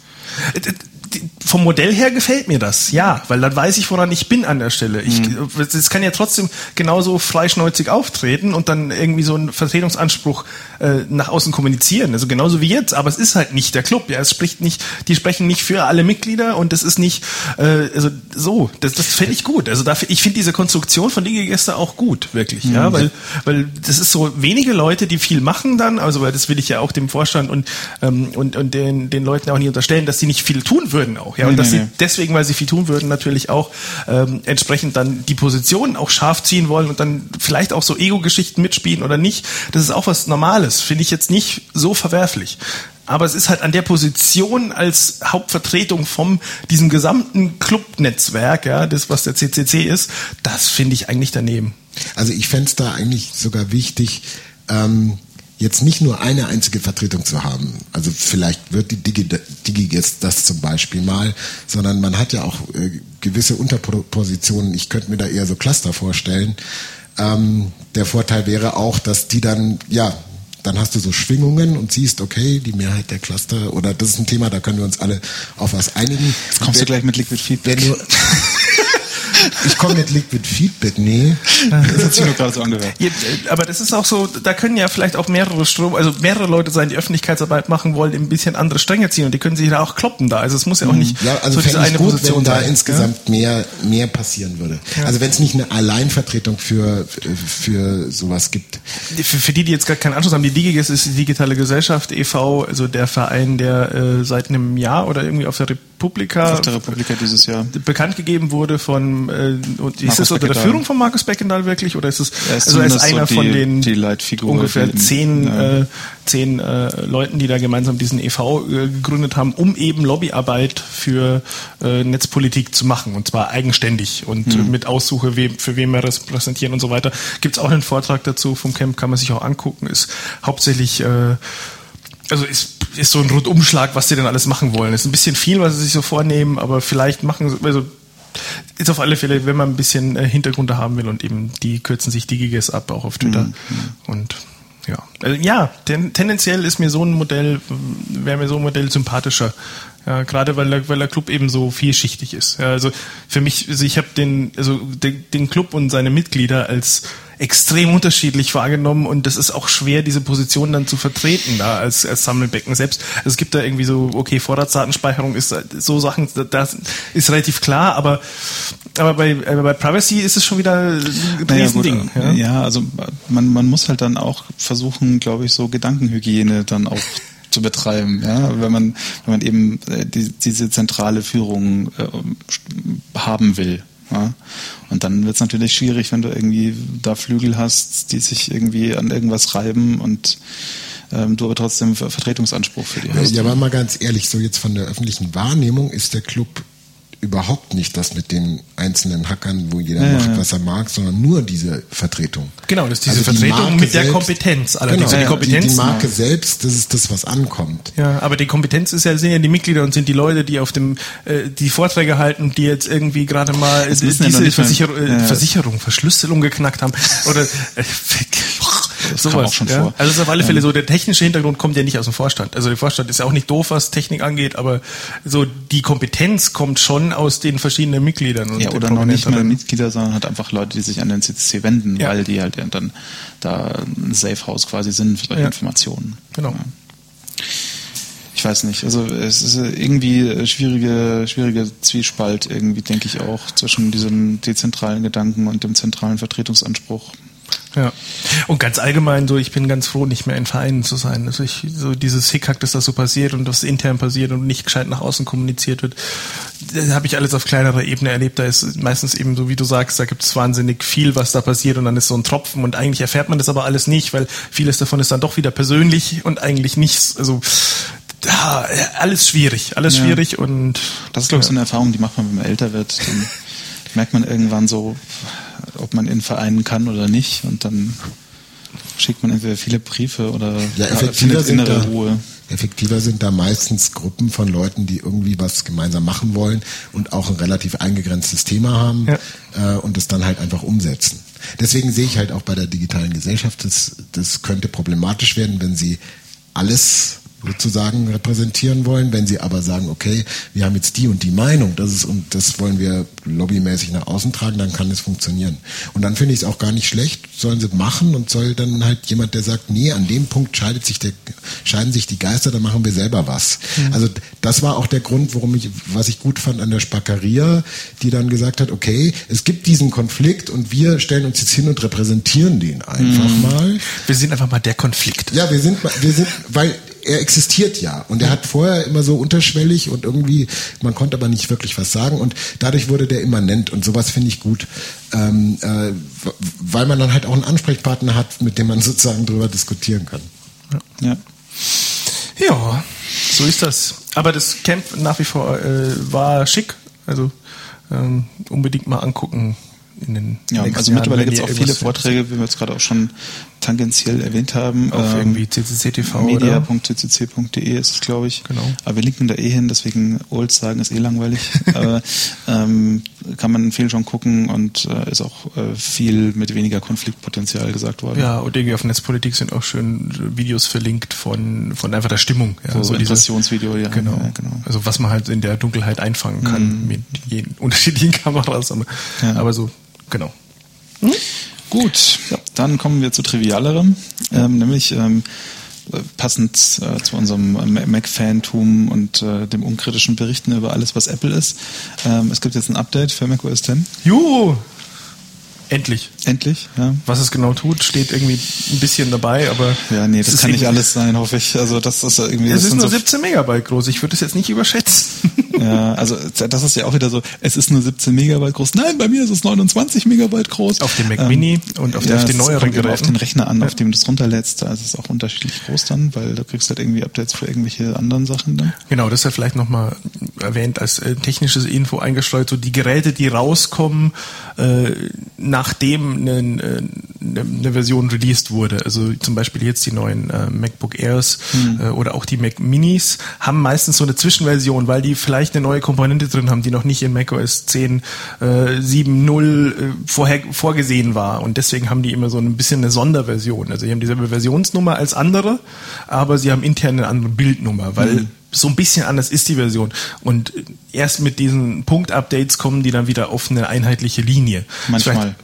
A: Vom Modell her gefällt mir das, ja, weil dann weiß ich, woran ich bin an der Stelle. Ich, mhm. Es kann ja trotzdem genauso fleischneuzig auftreten und dann irgendwie so einen Vertretungsanspruch äh, nach außen kommunizieren, also genauso wie jetzt, aber es ist halt nicht der Club, ja, es spricht nicht, die sprechen nicht für alle Mitglieder und das ist nicht, äh, also so, das, das fände ich gut, also dafür, ich finde diese Konstruktion von DigiGäste auch gut, wirklich, mhm. ja, weil, weil das ist so wenige Leute, die viel machen dann, also weil das will ich ja auch dem Vorstand und, ähm, und, und den, den Leuten auch nicht unterstellen, dass sie nicht viel tun würden auch, ja, und nee, dass nee, sie nee. deswegen, weil sie viel tun würden, natürlich auch ähm, entsprechend dann die Positionen auch scharf ziehen wollen und dann vielleicht auch so Ego-Geschichten mitspielen oder nicht, das ist auch was Normales, finde ich jetzt nicht so verwerflich. Aber es ist halt an der Position als Hauptvertretung von diesem gesamten Clubnetzwerk, ja, das, was der C C C ist, das finde ich eigentlich daneben.
C: Also ich fände es da eigentlich sogar wichtig, ähm, jetzt nicht nur eine einzige Vertretung zu haben. Also vielleicht wird die Digi, Digigest das zum Beispiel mal, sondern man hat ja auch äh, gewisse Unterpositionen. Ich könnte mir da eher so Cluster vorstellen. Ähm, der Vorteil wäre auch, dass die dann, ja, dann hast du so Schwingungen und siehst, okay, die Mehrheit der Cluster, oder das ist ein Thema, da können wir uns alle auf was einigen.
B: Jetzt kommst wenn, du gleich mit Liquid Feedback.
C: Wenn du, ich komme mit Liquid Feedback, nee.
B: Das hat sich nur gerade so angehört.
A: Ja, aber das ist auch so, da können ja vielleicht auch mehrere Strom, also mehrere Leute sein, die Öffentlichkeitsarbeit machen wollen, ein bisschen andere Stränge ziehen und die können sich da auch kloppen da. Also es muss ja auch nicht
C: ja, also
A: so diese eine
C: gut,
A: Position
C: wenn da
A: sein.
C: insgesamt ja? mehr mehr passieren würde. Ja. Also wenn es nicht eine Alleinvertretung für für sowas gibt.
A: Für, für die, die jetzt gar keinen Anschluss haben, die Digigest ist die Digitale Gesellschaft e V, also der Verein, der äh, seit einem Jahr oder irgendwie auf der Republika,
B: auf der Republika dieses Jahr
A: bekannt gegeben wurde von äh, und ist es unter der Führung von Markus Beckendahl wirklich oder ist es
B: er ist
A: also er ist einer
B: so die,
A: von den
B: die Leitfigur,
A: ungefähr
B: die,
A: zehn
B: ja.
A: äh, zehn äh, Leuten, die da gemeinsam diesen e V äh, gegründet haben, um eben Lobbyarbeit für äh, Netzpolitik zu machen und zwar eigenständig und mhm. äh, mit Aussuche, wem, für wen wir repräsentieren und so weiter. Gibt es auch einen Vortrag dazu vom Camp, kann man sich auch angucken. Ist hauptsächlich äh, also ist ist so ein Rundumschlag, was sie denn alles machen wollen. Ist ein bisschen viel, was sie sich so vornehmen, aber vielleicht machen sie, also ist auf alle Fälle, wenn man ein bisschen äh, Hintergrund haben will und eben die kürzen sich Digigest ab, auch auf Twitter. Mhm. Und ja, also, ja, ten, tendenziell ist mir so ein Modell, wäre mir so ein Modell sympathischer. Ja, gerade weil der, weil der Club eben so vielschichtig ist. Ja, also für mich, also ich habe den, also den, den Club und seine Mitglieder als extrem unterschiedlich wahrgenommen und das ist auch schwer, diese Position dann zu vertreten da als, als Sammelbecken selbst. Also es gibt da irgendwie so, okay, Vorratsdatenspeicherung ist so Sachen, das ist relativ klar, aber aber bei, bei Privacy ist es schon wieder ein Riesending.
B: Ja, ja. ja, also man, man muss halt dann auch versuchen, glaube ich, so Gedankenhygiene dann auch zu betreiben, ja, wenn man wenn man eben äh, die, diese zentrale Führung äh, haben will. Ja. Und dann wird es natürlich schwierig, wenn du irgendwie da Flügel hast, die sich irgendwie an irgendwas reiben und ähm, du aber trotzdem Vertretungsanspruch für die hast.
C: Ja, aber mal ganz ehrlich, so jetzt von der öffentlichen Wahrnehmung ist der Club überhaupt nicht das mit den einzelnen Hackern, wo jeder ja, macht, ja. was er mag, sondern nur diese Vertretung.
A: Genau, das ist diese also Vertretung die mit
C: selbst,
A: der Kompetenz. Allerdings
C: genau,
A: die, Kompetenz
C: die, die Marke ja. selbst, das ist das, was ankommt.
A: Ja, aber die Kompetenz ist ja, sind ja die Mitglieder und sind die Leute, die auf dem äh, die Vorträge halten, die jetzt irgendwie gerade mal äh, diese ja Versicherung, äh, ja. Versicherung, Verschlüsselung geknackt haben oder äh,
B: das
A: sowas.
B: Auch schon
A: ja.
B: vor.
A: Also es ist auf alle Fälle so, der technische Hintergrund kommt ja nicht aus dem Vorstand. Also der Vorstand ist ja auch nicht doof, was Technik angeht, aber so die Kompetenz kommt schon aus den verschiedenen Mitgliedern. Und
B: ja, oder noch nicht mal Mitglieder, sondern halt einfach Leute, die sich an den C C C wenden, ja. weil die halt dann da ein Safe House quasi sind für solche ja. Informationen.
A: Genau.
B: Ja. Ich weiß nicht, also es ist irgendwie schwierige, schwierige Zwiespalt irgendwie, denke ich auch, zwischen diesem dezentralen Gedanken und dem zentralen Vertretungsanspruch.
A: Ja. Und ganz allgemein so, ich bin ganz froh, nicht mehr in Vereinen zu sein. Also ich, so dieses Hickhack, dass das so passiert und das intern passiert und nicht gescheit nach außen kommuniziert wird, das habe ich alles auf kleinerer Ebene erlebt. Da ist meistens eben so, wie du sagst, da gibt es wahnsinnig viel, was da passiert und dann ist so ein Tropfen und eigentlich erfährt man das aber alles nicht, weil vieles davon ist dann doch wieder persönlich und eigentlich nichts, also ja, alles schwierig, alles ja. schwierig und
B: das ist, glaube ich, so eine Erfahrung, die macht man, wenn man älter wird. Dann merkt man irgendwann so, ob man in Vereinen kann oder nicht und dann schickt man entweder viele Briefe oder
C: ja, effektiver sind da, Ruhe. Effektiver sind da meistens Gruppen von Leuten, die irgendwie was gemeinsam machen wollen und auch ein relativ eingegrenztes Thema haben ja. äh, und das dann halt einfach umsetzen. Deswegen sehe ich halt auch bei der digitalen Gesellschaft, das, das könnte problematisch werden, wenn sie alles sozusagen repräsentieren wollen, wenn sie aber sagen, okay, wir haben jetzt die und die Meinung, das ist und das wollen wir lobbymäßig nach außen tragen, dann kann es funktionieren. Und dann finde ich es auch gar nicht schlecht, sollen sie machen und soll dann halt jemand, der sagt, nee, an dem Punkt scheidet sich der, scheiden sich die Geister, dann machen wir selber was. Mhm. Also das war auch der Grund, warum ich, was ich gut fand an der Spackeria, die dann gesagt hat, okay, es gibt diesen Konflikt und wir stellen uns jetzt hin und repräsentieren den einfach mhm. mal.
A: Wir sind einfach mal der Konflikt.
C: Ja, wir sind, wir sind, weil er existiert ja und er hat vorher immer so unterschwellig und irgendwie, man konnte aber nicht wirklich was sagen und dadurch wurde der immanent und sowas finde ich gut, ähm, äh, weil man dann halt auch einen Ansprechpartner hat, mit dem man sozusagen drüber diskutieren kann.
A: Ja, ja so ist das. Aber das Camp nach wie vor äh, war schick, also ähm, unbedingt mal angucken. In den
B: ja, also mittlerweile gibt es auch viele Vorträge, wie wir jetzt gerade auch schon tangentiell erwähnt haben.
A: Auf
B: ähm,
A: irgendwie c c c punkt t v
B: media punkt c c c punkt d e ist es, glaube ich.
A: Genau.
B: Aber wir linken da eh hin, deswegen Old sagen ist eh langweilig. Aber ähm, kann man viel schon gucken und äh, ist auch äh, viel mit weniger Konfliktpotenzial gesagt worden.
A: Ja, und irgendwie auf Netzpolitik sind auch schön Videos verlinkt von, von einfach der Stimmung. Ja,
B: so, so
A: diese-
B: Impressionsvideo, ja.
A: Genau.
B: Ja, genau.
A: Also was man halt in der Dunkelheit einfangen kann mit jeden unterschiedlichen Kameras. Aber,
B: Ja.
A: aber so, genau.
B: Gut, dann kommen wir zu Trivialerem, ähm, nämlich ähm, passend äh, zu unserem äh, Mac-Fantum und äh, dem unkritischen Berichten über alles, was Apple ist. Ähm, es gibt jetzt ein Update für macOS X.
A: Juhu! Endlich.
B: Endlich, ja.
A: Was es genau tut, steht irgendwie ein bisschen dabei, aber
B: Ja, nee,
A: es
B: das
A: ist
B: kann nicht
A: irgendwie-
B: alles sein, hoffe ich. Also das ist ja irgendwie...
A: Es
B: das
A: ist
B: sind
A: nur
B: so,
A: siebzehn Megabyte groß. Ich würde es jetzt nicht überschätzen.
B: ja, also das ist ja auch wieder so, es ist nur siebzehn Megabyte groß. Nein, bei mir ist es neunundzwanzig Megabyte groß.
A: Auf dem Mac
B: Ähm,
A: Mini und auf,
B: ja,
A: auf den
B: es
A: neueren
B: kommt immer
A: Geräten.
B: auf den Rechner an, auf dem du es runterlädst. Da ist es auch unterschiedlich groß dann, weil du kriegst halt irgendwie Updates für irgendwelche anderen Sachen dann.
A: Genau, das ist vielleicht nochmal erwähnt als äh, technisches Info eingestreut. So die Geräte, die rauskommen, äh, nachdem eine, eine, eine Version released wurde. Also zum Beispiel jetzt die neuen äh, MacBook Airs äh, oder auch die Mac Minis haben meistens so eine Zwischenversion, weil die vielleicht eine neue Komponente drin haben, die noch nicht in macOS zehn äh, sieben Punkt null äh, vorher vorgesehen war. Und deswegen haben die immer so ein bisschen eine Sonderversion. Also die haben dieselbe Versionsnummer als andere, aber sie haben intern eine andere Bildnummer, weil
B: Mhm.
A: so ein bisschen anders ist die Version. Und erst mit diesen Punkt-Updates kommen die dann wieder auf eine einheitliche Linie.
B: Manchmal.
A: Vielleicht-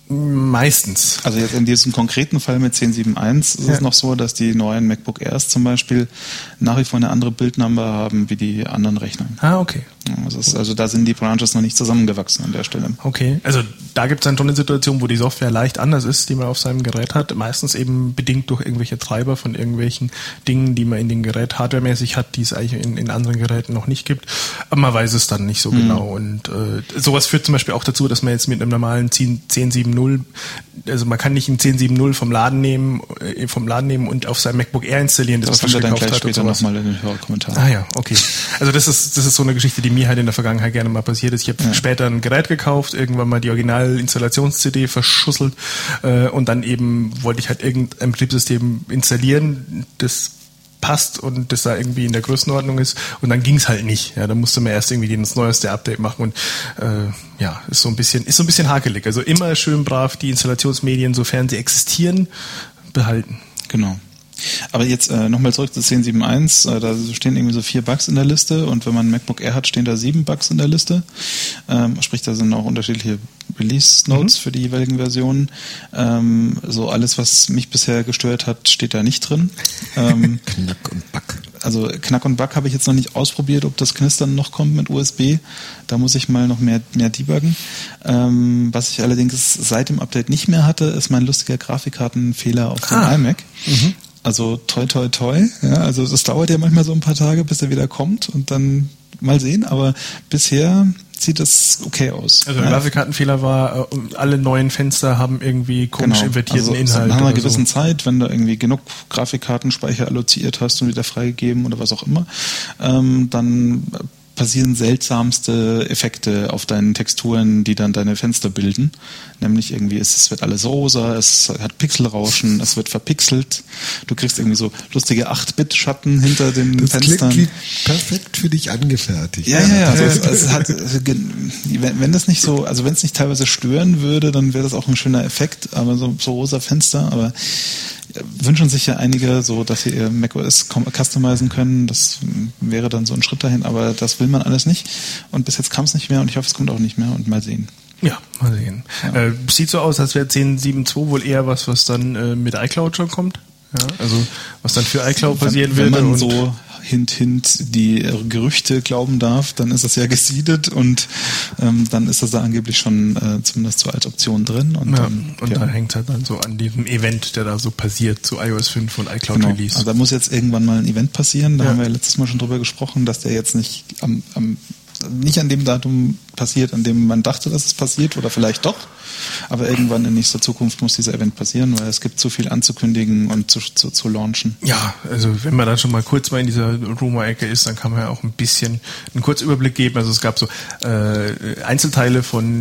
A: Meistens.
B: Also jetzt in diesem konkreten Fall mit zehn Punkt sieben Punkt eins ist
A: Ja.
B: es noch so, dass die neuen MacBook Airs zum Beispiel nach wie vor eine andere Bildnummer haben wie die anderen Rechner.
A: Ah, okay.
B: Ja, das ist, also da sind die Branches noch nicht zusammengewachsen an der Stelle.
A: Okay. Also da gibt es dann schon eine Situation, wo die Software leicht anders ist, die man auf seinem Gerät hat. Meistens eben bedingt durch irgendwelche Treiber von irgendwelchen Dingen, die man in dem Gerät hardwaremäßig hat, die es eigentlich in, in anderen Geräten noch nicht gibt. Aber man weiß es dann nicht so genau. Und äh, sowas führt zum Beispiel auch dazu, dass man jetzt mit einem normalen zehn Punkt sieben Punkt null, also man kann nicht ein zehn Punkt sieben Punkt null vom Laden nehmen, äh, vom Laden nehmen und auf seinem MacBook Air installieren, das,
B: Das
A: man
B: haben wir
A: frisch
B: dann
A: gekauft
B: gleich
A: hat und
B: später
A: sowas.
B: nochmal in den Hörerkommentaren.
A: Ah ja, okay. Also das ist das ist so eine Geschichte, die mir halt in der Vergangenheit gerne mal passiert ist. Ich habe
B: Ja.
A: später ein Gerät gekauft, irgendwann mal die Original-Installations-C D verschusselt äh, und dann eben wollte ich halt irgendein Betriebssystem installieren, das passt und das da irgendwie in der Größenordnung ist und dann ging es halt nicht. Ja, dann musste man erst irgendwie das neueste Update machen und äh, ja, ist so ein bisschen ist so ein bisschen hakelig. Also immer schön brav die Installationsmedien, sofern sie existieren, behalten.
B: Genau. Aber jetzt äh, nochmal zurück zu zehn Punkt sieben Punkt eins. Äh, da stehen irgendwie so vier Bugs in der Liste und wenn man ein MacBook Air hat, stehen da sieben Bugs in der Liste. Ähm, sprich, da sind auch unterschiedliche Release-Notes
A: Mhm.
B: für die jeweiligen Versionen. Ähm, so alles, was mich bisher gestört hat, steht da nicht drin. Ähm,
C: Knack und Back.
B: Also Knack und Back habe ich jetzt noch nicht ausprobiert, ob das Knistern noch kommt mit U S B. Da muss ich mal noch mehr, mehr debuggen. Ähm, was ich allerdings seit dem Update nicht mehr hatte, ist mein lustiger Grafikkartenfehler auf dem
A: Ah.
B: iMac. Also toi toi toi. Ja, also das dauert ja manchmal so ein paar Tage, bis er wieder kommt und dann mal sehen. Aber bisher sieht das okay aus.
A: Also der
B: ja.
A: Grafikkartenfehler war, äh, alle neuen Fenster haben irgendwie komisch invertierten
B: also,
A: Inhalt.
B: Nach einer
A: oder
B: gewissen
A: so.
B: Zeit, wenn du irgendwie genug Grafikkartenspeicher alloziert hast und wieder freigegeben oder was auch immer, ähm, dann passieren seltsamste Effekte auf deinen Texturen, die dann deine Fenster bilden. Nämlich irgendwie, ist, es wird alles rosa, es hat Pixelrauschen, es wird verpixelt. Du kriegst irgendwie so lustige acht Bit Schatten hinter den
C: Das
B: Fenstern.
C: klingt wie perfekt für dich angefertigt.
B: Ja, ja, ja. Also es, es hat, also, gen- wenn, wenn das nicht so, also wenn es nicht teilweise stören würde, dann wäre das auch ein schöner Effekt, aber so, so rosa Fenster, aber wünschen sich ja einige so, dass sie ihr macOS customizen können. Das wäre dann so ein Schritt dahin, aber das will man alles nicht. Und bis jetzt kam es nicht mehr und ich hoffe, es kommt auch nicht mehr und mal sehen.
A: Ja, mal sehen.
B: Ja.
A: Äh, sieht so aus, als wäre zehn Punkt sieben Punkt zwei wohl eher was, was dann äh, mit iCloud schon kommt. Ja, also was dann für iCloud passieren
B: wenn, wenn
A: würde.
B: man
A: und
B: so hint, hint die Gerüchte glauben darf, dann ist das ja gesiedet und ähm, dann ist das da angeblich schon äh, zumindest so als Option drin. Und,
A: ja,
B: dann,
A: und
B: ja.
A: da hängt halt dann so an diesem Event, der da so passiert, zu iOS fünf und iCloud
B: Genau.
A: Release.
B: Also da muss jetzt irgendwann mal ein Event passieren. Da
A: Ja.
B: haben wir ja letztes Mal schon drüber gesprochen, dass der jetzt nicht am, am nicht an dem Datum passiert, an dem man dachte, dass es passiert, oder vielleicht doch. Aber irgendwann in nächster Zukunft muss dieser Event passieren, weil es gibt zu viel anzukündigen und zu, zu, zu launchen.
A: Ja, also wenn man dann schon mal kurz mal in dieser Rumor-Ecke ist, dann kann man ja auch ein bisschen einen Kurzüberblick geben. Also es gab so äh, Einzelteile von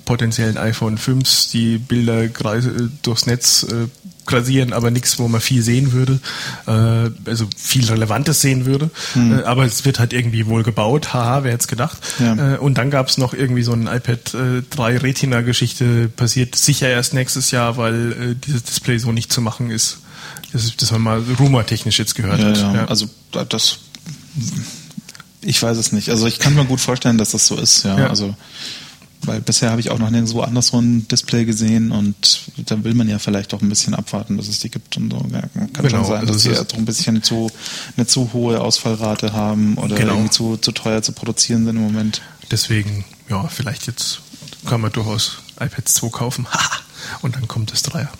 A: potenziellen iPhone fünfs die Bilder kreis- durchs Netz äh, grasieren, aber nichts, wo man viel sehen würde, äh, also viel Relevantes sehen würde. Mhm. Äh, aber es wird halt irgendwie wohl gebaut. Haha, wer hätte es gedacht? Ja. Äh, und dann gab es noch irgendwie so ein iPad äh, drei Retina-Geschichte, passiert sicher erst nächstes Jahr, weil äh, dieses Display so nicht zu machen ist. Das ist, das man mal rumortechnisch jetzt gehört
B: ja,
A: hat.
B: Ja.
A: Ja.
B: Also das, ich weiß es nicht. Also ich kann mir gut vorstellen, dass das so ist. Ja,
A: ja.
B: Also weil bisher habe ich auch noch nirgendwo anders so ein Display gesehen und da will man ja vielleicht auch ein bisschen abwarten, dass es die gibt und so. Ja, kann genau, schon sein, dass also die ja doch ein bisschen zu, eine zu hohe Ausfallrate haben oder genau. irgendwie zu, zu teuer zu produzieren sind im Moment.
A: Deswegen, ja, vielleicht jetzt kann man durchaus iPad zwei kaufen. Und dann kommt das Dreier.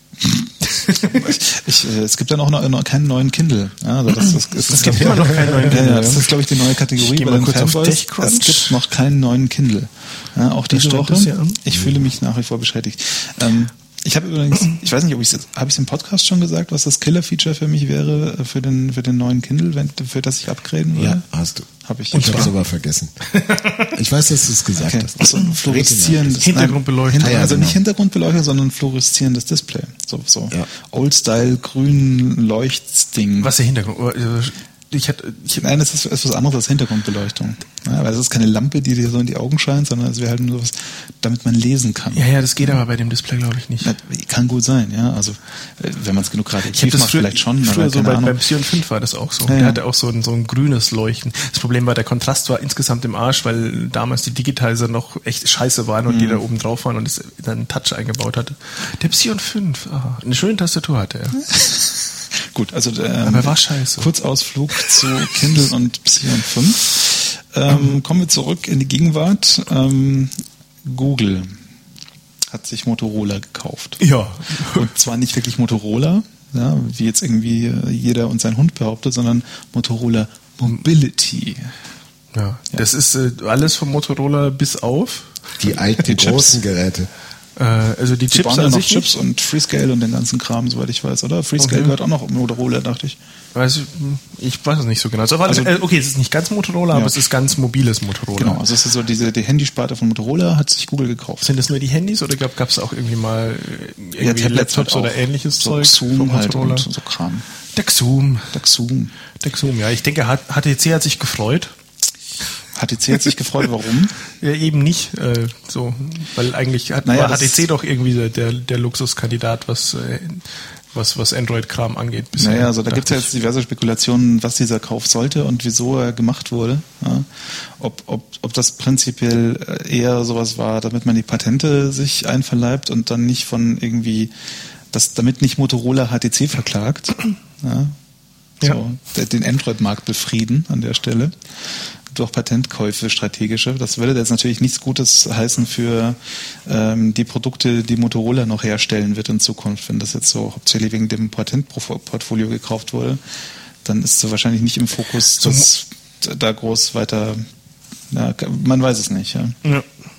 B: ich, ich, es gibt dann auch noch, noch keinen neuen Kindle. Ja, also das, das, das,
A: es gibt immer noch keinen neuen Kindle.
B: Ja, das ist, glaube ich, die neue Kategorie bei den Fanboys. Es gibt noch keinen neuen Kindle. Ja, auch diese Woche. Ich fühle mich nach wie vor beschädigt. Ähm, ich habe übrigens, ich weiß nicht, ob ich es, habe ich es im Podcast schon gesagt, was das Killer-Feature für mich wäre, für den, für den neuen Kindle, wenn, für das ich upgraden würde?
C: Ja, hast du.
B: Habe ich.
C: Ich habe es aber vergessen. Ich weiß, dass du es gesagt
B: okay.
C: hast.
B: Also fluoreszierendes
A: Hintergrundbeleuchtung.
B: Nein, also
C: ja, genau.
B: nicht Hintergrundbeleuchtung, sondern fluoreszierendes Display. So, so
C: ja.
B: Old-Style grün Leuchtding.
A: Was der Hintergrund? Ich hatte, ich
B: Nein, das ist, ist was anderes als Hintergrundbeleuchtung. Ja, weil es ist keine Lampe, die dir so in die Augen scheint, sondern es wäre halt nur was, damit man lesen kann.
A: Ja, ja, das geht aber bei dem Display, glaube ich, nicht.
B: Ja, kann gut sein, ja. Also wenn man es genug gerade
A: aktiv macht, vielleicht schon. Früher so bei, beim Psion fünf war das auch so. Ja, der ja. hatte auch so ein, so ein grünes Leuchten. Das Problem war, der Kontrast war insgesamt im Arsch, weil damals die Digitizer noch echt scheiße waren und mhm. die da oben drauf waren und es dann einen Touch eingebaut hatte. Der Psion fünf, ah, eine schöne Tastatur hatte er.
B: Gut, also ähm,
A: aber war scheiße.
B: Kurzausflug zu Kindle und Psion fünf. Ähm, kommen wir zurück in die Gegenwart. Ähm, Google hat sich Motorola gekauft.
A: Ja.
B: Und zwar nicht wirklich Motorola, ja, wie jetzt irgendwie jeder und sein Hund behauptet, sondern Motorola Mobility.
A: Ja, ja. Das ist äh, alles von Motorola bis auf
C: die alten die großen Geräte.
A: Also die, die Chips
B: bauen ja
A: an
B: noch
A: sich
B: Chips und Freescale und den ganzen Kram, soweit ich weiß, oder? Freescale okay. gehört auch noch um Motorola, dachte ich.
A: Weiß, ich weiß es nicht so genau. Also, also, okay, es ist nicht ganz Motorola, ja. aber es ist ganz mobiles Motorola.
B: Genau, also es ist so diese die Handysparte von Motorola, hat sich Google gekauft.
A: Sind das nur die Handys oder gab es auch irgendwie mal irgendwie
B: ja, Tablets
A: Laptops oder ähnliches
B: so
A: Zeug
B: Zoom
A: von Motorola?
B: Halt und so Kram.
A: Der Xoom.
B: Der Xoom.
A: Der Xoom, ja. Ich denke, H T C hat sich gefreut.
B: H T C hat sich gefreut, warum?
A: Ja, eben nicht, äh, so, weil eigentlich hat
B: naja,
A: war H T C doch irgendwie der, der Luxuskandidat, was, äh, was, was Android-Kram angeht.
B: Bisher, naja, also da gibt es ja jetzt diverse Spekulationen, was dieser Kauf sollte und wieso er gemacht wurde. Ja. Ob, ob, ob das prinzipiell eher sowas war, damit man die Patente sich einverleibt und dann nicht von irgendwie, das, damit nicht Motorola H T C verklagt. Ja. So, ja. Den Android-Markt befrieden an der Stelle. Durch Patentkäufe strategische. Das würde jetzt natürlich nichts Gutes heißen für ähm, die Produkte, die Motorola noch herstellen wird in Zukunft. Wenn das jetzt so hauptsächlich wegen dem Patentportfolio gekauft wurde, dann ist es wahrscheinlich nicht im Fokus, dass da groß weiter, ja, man weiß es nicht. Ja.
A: Ja.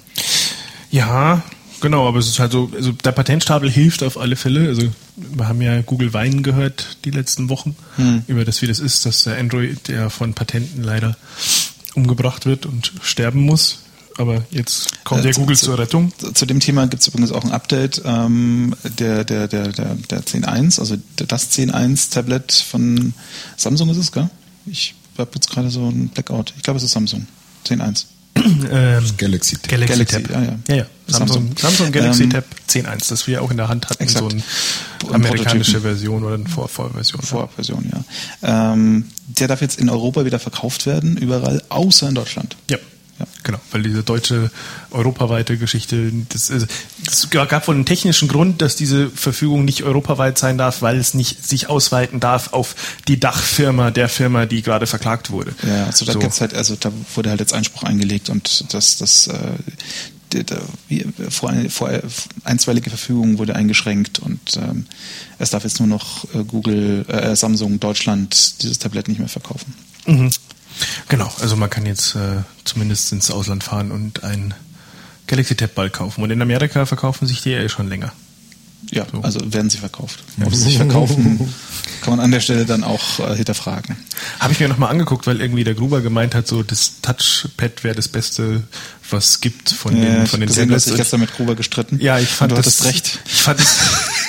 A: ja, genau, aber es ist halt so, also der Patentstapel hilft auf alle Fälle. Also wir haben ja Google weinen gehört die letzten Wochen, hm. über das, wie das ist, dass der Android ja von Patenten leider umgebracht wird und sterben muss. Aber jetzt kommt ja äh, Google zu, zur Rettung.
B: Zu, zu dem Thema gibt es übrigens auch ein Update ähm, der, der, der, der, der zehn Punkt eins, also das zehn Punkt eins Tablet von Samsung ist es, gell? Ich habe jetzt gerade so ein Blackout. Ich glaube, es ist Samsung. zehn Punkt eins.
A: Ähm,
C: Galaxy Tab.
A: Galaxy,
B: Galaxy
A: Tab.
B: Ja, ja.
A: ja, ja. Samsung, Samsung, Samsung Galaxy ähm, Tab zehn Punkt eins, das wir auch in der Hand hatten, exakt. So eine amerikanische Version oder eine Vor Vorversion.
B: Vorversion, ja. Ähm, der darf jetzt in Europa wieder verkauft werden, überall, außer in Deutschland.
A: Ja. Ja, genau, weil diese deutsche europaweite Geschichte, das, es gab wohl einen technischen Grund, dass diese Verfügung nicht europaweit sein darf, weil es nicht sich ausweiten darf auf die Dachfirma der Firma, die gerade verklagt wurde.
B: Ja, also da so. gibt's halt, also da wurde halt jetzt Einspruch eingelegt und das, das äh, die, die, vor, vor einstweilige Verfügung wurde eingeschränkt und ähm, es darf jetzt nur noch äh, Google, äh, Samsung Deutschland dieses Tablet nicht mehr verkaufen.
A: Mhm. Genau, also man kann jetzt äh, zumindest ins Ausland fahren und ein Galaxy Tab bald kaufen. Und in Amerika verkaufen sich die ja schon länger.
B: Ja,
A: So.
B: also werden sie verkauft. Ob sie sich verkaufen, kann man an der Stelle dann auch äh, hinterfragen.
A: Habe ich mir nochmal angeguckt, weil irgendwie der Gruber gemeint hat, so das Touchpad wäre das Beste, was es gibt von
B: Ja,
A: den von den
B: ich gesehen, du hast
A: Tablets.
B: dich gestern mit Gruber gestritten.
A: Ja, ich fand
B: du
A: das,
B: hattest recht.
A: Ich fand es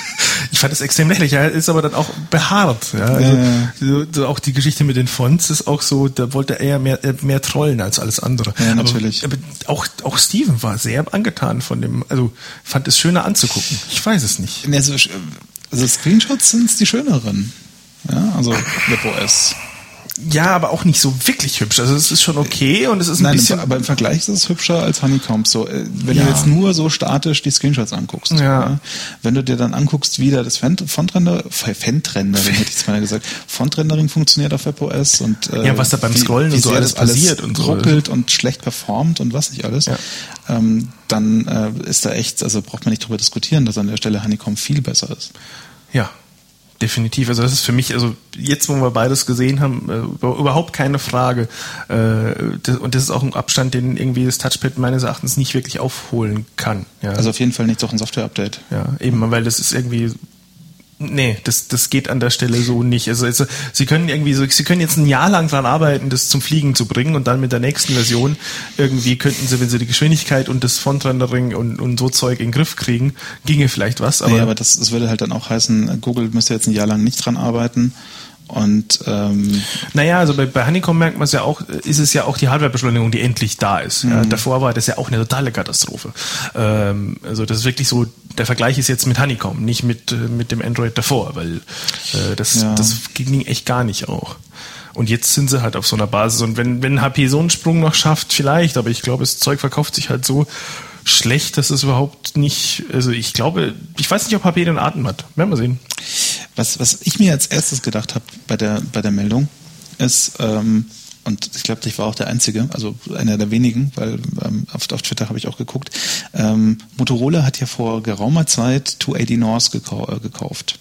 A: ich fand es extrem lächerlich. Er ist aber dann auch beharrt. Ja, also,
B: Ja.
A: so, so auch die Geschichte mit den Fonts ist auch so, da wollte er ja mehr, äh, mehr trollen als alles andere.
B: Ja, natürlich.
A: Aber, aber auch, auch Steven war sehr angetan von dem, also fand es schöner anzugucken. Ich weiß es nicht.
B: Also, also Screenshots sind die schöneren. Ja, also WebOS.
A: Ja, aber auch nicht so wirklich hübsch. Also es ist schon okay und es ist ein
B: Nein,
A: bisschen...
B: aber im Vergleich ist es hübscher als Honeycomb. So, äh, wenn
A: Ja.
B: du jetzt nur so statisch die Screenshots anguckst.
A: Ja.
B: Wenn du dir dann anguckst, wie da das Font- Fontrender, Font-Rendering hätte ich jetzt mal gesagt, Font-Rendering funktioniert auf WebOS und äh,
A: Ja, was da beim
B: wie-
A: Scrollen
B: wie
A: und so
B: sehr
A: alles
B: das
A: passiert und so.
B: ruckelt und schlecht performt und was nicht alles,
A: Ja.
B: ähm, dann äh, ist da echt, also braucht man nicht drüber diskutieren, dass an der Stelle Honeycomb viel besser ist.
A: Ja, definitiv. Also das ist für mich, also jetzt, wo wir beides gesehen haben, äh, überhaupt keine Frage. Äh, das, und das ist auch ein Abstand, den irgendwie das Touchpad meines Erachtens nicht wirklich aufholen kann. Ja,
B: Also auf jeden Fall nicht durch ein Software-Update.
A: ja, eben, weil das ist irgendwie... Nee, das, das geht an der Stelle so nicht. Also, also Sie können irgendwie so, Sie können jetzt ein Jahr lang dran arbeiten, das zum Fliegen zu bringen und dann mit der nächsten Version irgendwie könnten Sie, wenn Sie die Geschwindigkeit und das Font-Rendering und, und so Zeug in den Griff kriegen, ginge vielleicht was.
B: Aber,
A: Aber,
B: nee, aber das, das würde halt dann auch heißen, Google müsste jetzt ein Jahr lang nicht dran arbeiten. Und ähm,
A: naja, also bei, bei Honeycomb merkt man es ja auch, ist es ja auch die Hardwarebeschleunigung, die endlich da ist. Ja, davor war das ja auch eine totale Katastrophe. Ähm, also das ist wirklich so, der Vergleich ist jetzt mit Honeycomb, nicht mit, äh, mit dem Android davor, weil äh, das,
B: Ja.
A: das ging echt gar nicht auch. Und jetzt sind sie halt auf so einer Basis. Und wenn, wenn H P so einen Sprung noch schafft, vielleicht, aber ich glaube, das Zeug verkauft sich halt so schlecht, dass es überhaupt nicht, also ich glaube, ich weiß nicht, ob H P den Atem hat. Werden wir sehen.
B: was, was ich mir als erstes gedacht habe bei der, bei der Meldung, ist, ähm, und ich glaube, ich war auch der Einzige, also einer der wenigen, weil ähm, auf, auf Twitter habe ich auch geguckt, ähm, Motorola hat ja vor geraumer Zeit zweihundertachtzig North gekau äh, gekauft.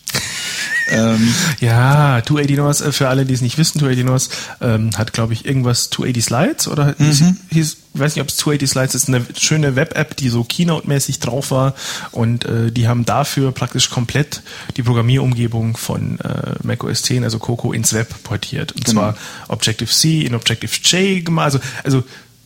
B: ähm,
A: Ja, zweihundertachtzig North, äh, für alle, die es nicht wissen, zweihundertachtzig North ähm, hat, glaube ich, irgendwas zweihundertachtzig Slides oder hieß, hieß, ich weiß nicht, ob es zweihundertachtzig Slides ist, eine schöne Web-App, die so Keynote-mäßig drauf war und äh, die haben dafür praktisch komplett die Programmierumgebung von äh, macOS zehn, also Coco, ins Web portiert. Und
B: Genau.
A: zwar Objective-C in Objective-J gemacht, also, also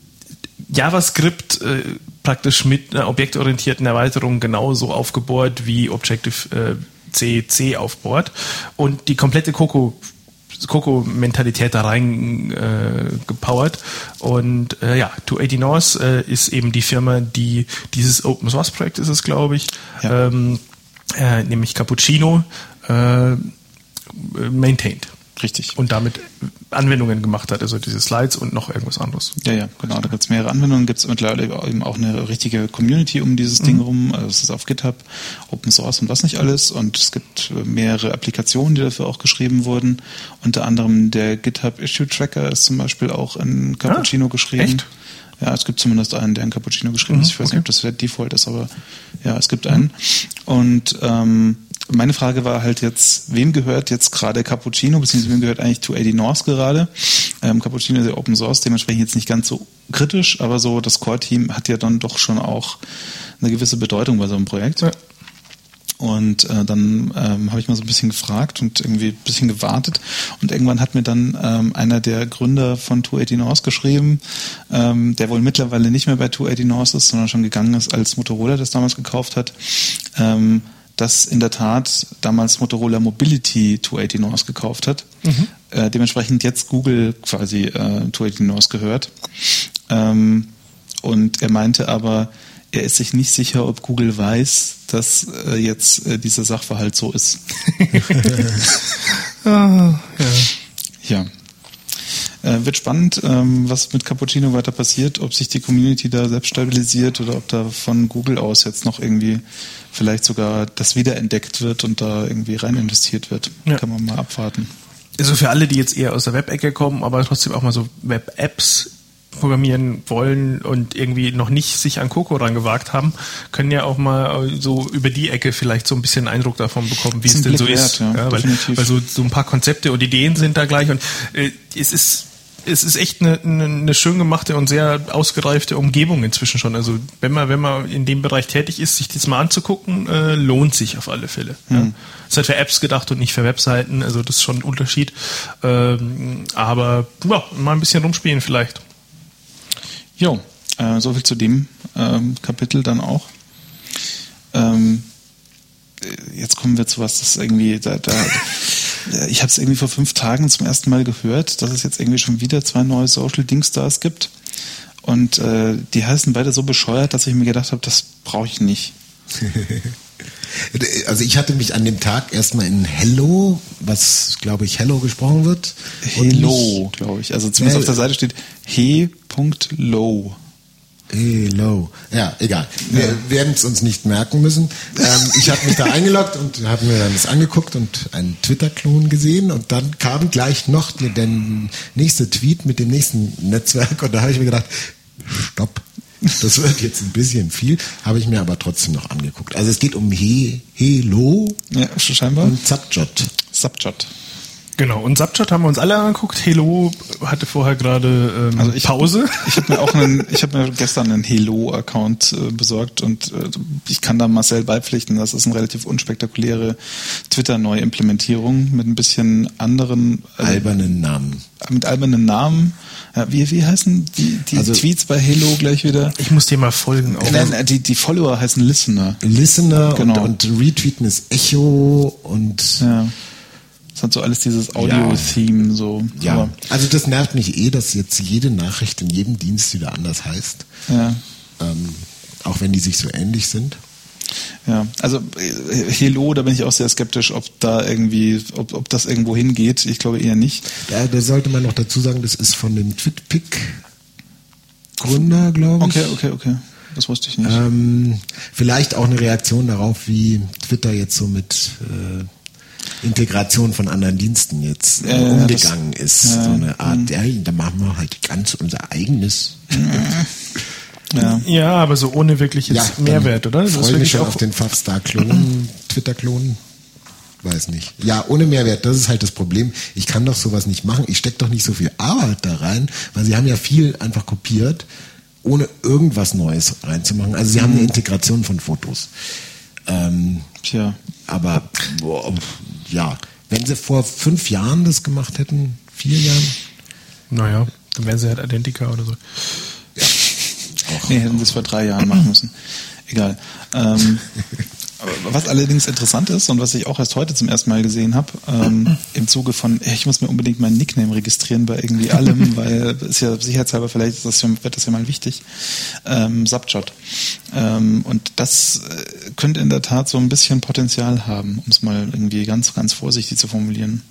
A: JavaScript äh, praktisch mit einer objektorientierten Erweiterung genauso aufgebohrt wie Objective-C C aufbohrt und die komplette Coco Coco-Mentalität da rein äh, gepowert. Und äh, ja, zweihundertachtzig North äh, ist eben die Firma, die dieses Open-Source-Projekt ist es, glaube ich,
B: Ja.
A: ähm, äh, nämlich Cappuccino, äh, maintained.
B: richtig.
A: Und damit Anwendungen gemacht hat, also diese Slides und noch irgendwas anderes.
B: Ja, ja, genau. Da gibt es mehrere Anwendungen. Gibt es mittlerweile eben auch eine richtige Community um dieses Ding rum. Also es ist auf GitHub, Open Source und was nicht alles. Und es gibt mehrere Applikationen, die dafür auch geschrieben wurden. Unter anderem der GitHub Issue Tracker ist zum Beispiel auch in Cappuccino
A: Ah,
B: geschrieben.
A: echt?
B: Ja, es gibt zumindest einen, der in Cappuccino geschrieben
A: Mhm,
B: ist. Ich weiß
A: okay.
B: nicht, ob das der Default ist, aber ja, es gibt einen. Und ähm, meine Frage war halt jetzt, wem gehört jetzt gerade Cappuccino, beziehungsweise wem gehört eigentlich zweihundertachtzig North gerade? Ähm, Cappuccino ist ja Open Source, dementsprechend jetzt nicht ganz so kritisch, aber so das Core-Team hat ja dann doch schon auch eine gewisse Bedeutung bei so einem Projekt.
A: Ja.
B: Und äh, dann ähm, habe ich mal so ein bisschen gefragt und irgendwie ein bisschen gewartet. Und irgendwann hat mir dann ähm, einer der Gründer von zweihundertachtzig North geschrieben, ähm, der wohl mittlerweile nicht mehr bei zweihundertachtzig North ist, sondern schon gegangen ist, als Motorola das damals gekauft hat, ähm, dass in der Tat damals Motorola Mobility zweihundertachtzig North gekauft hat.
A: Mhm.
B: Äh, dementsprechend jetzt Google quasi äh, zweihundertachtzig North gehört. Ähm, und er meinte aber, er ist sich nicht sicher, ob Google weiß, dass äh, jetzt äh, dieser Sachverhalt so ist.
A: Ah, ja.
B: Ja. Äh, wird spannend, ähm, was mit Cappuccino weiter passiert, ob sich die Community da selbst stabilisiert oder ob da von Google aus jetzt noch irgendwie vielleicht sogar das wiederentdeckt wird und da irgendwie rein investiert wird.
A: Ja.
B: Kann man mal abwarten.
A: Also für alle, die jetzt eher aus der Web-Ecke kommen, aber trotzdem auch mal so Web-Apps programmieren wollen und irgendwie noch nicht sich an Coco rangewagt haben, können ja auch mal so über die Ecke vielleicht so ein bisschen Eindruck davon bekommen, wie
B: Ist
A: es
B: ein
A: denn
B: Blick
A: so
B: wert,
A: ist.
B: ja,
A: Ja, weil
B: definitiv.
A: weil so, so ein paar Konzepte und Ideen sind da gleich und äh, es ist es ist echt eine, eine, eine schön gemachte und sehr ausgereifte Umgebung inzwischen schon. Also wenn man, wenn man in dem Bereich tätig ist, sich das mal anzugucken, äh, lohnt sich auf alle Fälle. Mhm. Ja. Es ist halt für Apps gedacht und nicht für Webseiten, also das ist schon ein Unterschied. Ähm, aber ja, mal ein bisschen rumspielen vielleicht.
B: Jo, äh, soviel zu dem ähm, Kapitel dann auch. Ähm, jetzt kommen wir zu was, das irgendwie da, da ich habe es irgendwie vor fünf Tagen zum ersten Mal gehört, dass es jetzt irgendwie schon wieder zwei neue Social Dingstars gibt und äh, die heißen beide so bescheuert, dass ich mir gedacht habe, das brauche ich nicht.
C: Also ich hatte mich an dem Tag erstmal in Hello, was glaube ich Hello gesprochen wird.
B: Hello, glaube ich. Also zumindest äh, auf der Seite steht he.low.
C: Hello. Ja, egal. Wir ja. werden es uns nicht merken müssen. Ähm, ich habe mich da eingeloggt und habe mir dann das angeguckt und einen Twitter-Klon gesehen und dann kam gleich noch der nächste Tweet mit dem nächsten Netzwerk und da habe ich mir gedacht, stopp. Das wird jetzt ein bisschen viel, habe ich mir aber trotzdem noch angeguckt. Also es geht um He, Hello
B: ja, scheinbar.
C: und Subjot.
B: Subjot.
A: Genau, und Subjot haben wir uns alle angeguckt. Hello hatte vorher gerade ähm,
B: also ich,
A: Pause.
B: Ich habe mir auch einen, ich habe mir gestern einen Hello-Account äh, besorgt und äh, ich kann da Marcel beipflichten. Das ist eine relativ unspektakuläre Twitter-Neuimplementierung mit ein bisschen anderen
C: äh, albernen Namen.
B: Mit albernen Namen. Ja, wie, wie heißen die, die also, Tweets bei Hello gleich wieder?
A: Ich muss dir mal folgen.
B: Auch. Nein, die, die Follower heißen Listener.
C: Listener genau. und, und Retweeten ist Echo und
B: ja. Das hat so alles dieses Audio-Theme ja. so.
C: Ja, aber also das nervt mich eh, dass jetzt jede Nachricht in jedem Dienst wieder anders heißt.
B: Ja.
C: Ähm, auch wenn die sich so ähnlich sind.
B: Ja, also Hello, da bin ich auch sehr skeptisch, ob da irgendwie, ob, ob das irgendwo hingeht. Ich glaube eher nicht.
C: Da, da sollte man noch dazu sagen, das ist von dem TwitPic-Gründer, glaube ich.
B: Okay, okay, okay. Das wusste ich nicht.
C: Ähm, vielleicht auch eine Reaktion darauf, wie Twitter jetzt so mit äh, Integration von anderen Diensten jetzt äh, ja, umgegangen das, ist. Ja, so eine Art, ja, da machen wir halt ganz unser eigenes.
A: Ja. ja, aber so ohne wirkliches ja, Mehrwert, oder?
C: Das freue mich schon auf den Fafstar-Klon, Twitter-Klon. Weiß nicht. Ja, ohne Mehrwert, das ist halt das Problem. Ich kann doch sowas nicht machen. Ich stecke doch nicht so viel Arbeit da rein, weil sie haben ja viel einfach kopiert, ohne irgendwas Neues reinzumachen. Also sie mhm. haben eine Integration von Fotos. Ähm,
B: Tja.
C: Aber boah, ja, wenn sie vor fünf Jahren das gemacht hätten, vier Jahren.
A: Naja, dann wären sie halt Identica oder so.
B: Ja. Auch, nee, hätten sie es vor drei Jahren machen müssen. Egal. Ähm, was allerdings interessant ist und was ich auch erst heute zum ersten Mal gesehen habe, ähm, im Zuge von, ich muss mir unbedingt meinen Nickname registrieren bei irgendwie allem, weil ist ja sicherheitshalber vielleicht ist das ja, wird das ja mal wichtig. Ähm, Subjot. Ähm, und das äh, könnte in der Tat so ein bisschen Potenzial haben, um es mal irgendwie ganz, ganz vorsichtig zu formulieren.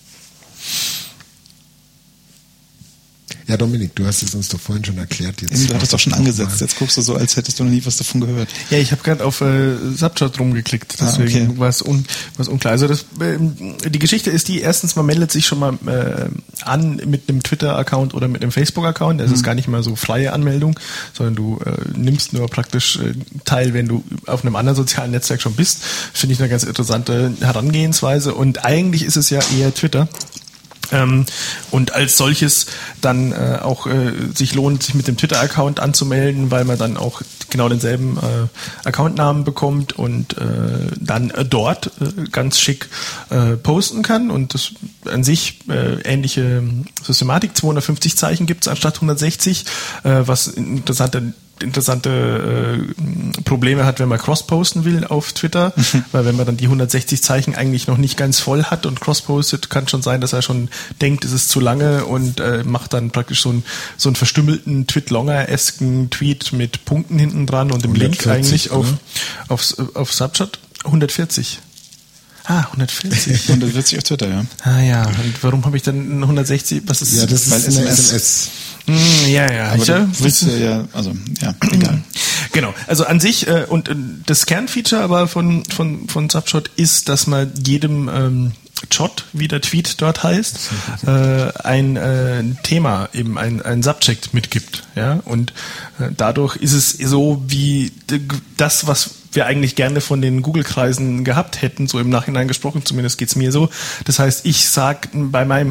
C: Ja, Dominik, du hast es uns doch vorhin schon erklärt. Jetzt
B: du hattest doch schon angesetzt. Jetzt guckst du so, als hättest du noch nie was davon gehört.
A: Ja, ich habe gerade auf äh, Subjot rumgeklickt, deswegen ah, okay. war es un, unklar. Also das, äh, die Geschichte ist die, erstens, man meldet sich schon mal äh, an mit einem Twitter-Account oder mit einem Facebook-Account. Das mhm. ist gar nicht mal so freie Anmeldung, sondern du äh, nimmst nur praktisch äh, teil, wenn du auf einem anderen sozialen Netzwerk schon bist. Finde ich eine ganz interessante Herangehensweise. Und eigentlich ist es ja eher Twitter. Ähm, und als solches dann äh, auch äh, sich lohnt, sich mit dem Twitter-Account anzumelden, weil man dann auch genau denselben äh, Accountnamen bekommt und äh, dann äh, dort äh, ganz schick äh, posten kann. Und das an sich äh, ähnliche Systematik, zweihundertfünfzig Zeichen gibt es anstatt hundertsechzig, äh, was interessante interessante äh, Probleme hat, wenn man cross-posten will auf Twitter, mhm. weil wenn man dann die hundertsechzig Zeichen eigentlich noch nicht ganz voll hat und cross-postet, kann schon sein, dass er schon denkt, es ist zu lange und äh, macht dann praktisch so, ein, so einen verstümmelten Twit-Longer-esken Tweet mit Punkten hinten dran und dem Link eigentlich auf, auf, auf Subjot. hundertvierzig. Ah, hundertvierzig.
B: hundertvierzig auf Twitter, ja.
A: Ah ja, und warum habe ich dann hundertsechzig? Was ist
C: ja, das ist eine S M S.
A: Mm, ja, ja.
B: Aber du willst ja, also, ja, egal.
A: Genau, also an sich, äh, und äh, das Kernfeature aber von, von, von Subjot ist, dass man jedem ähm, Jot, wie der Tweet dort heißt, äh, ein äh, Thema, eben ein, ein Subject mitgibt. Ja? Und äh, dadurch ist es so wie das, was wir eigentlich gerne von den Google-Kreisen gehabt hätten, so im Nachhinein gesprochen, zumindest geht's mir so. Das heißt, ich sag bei meinem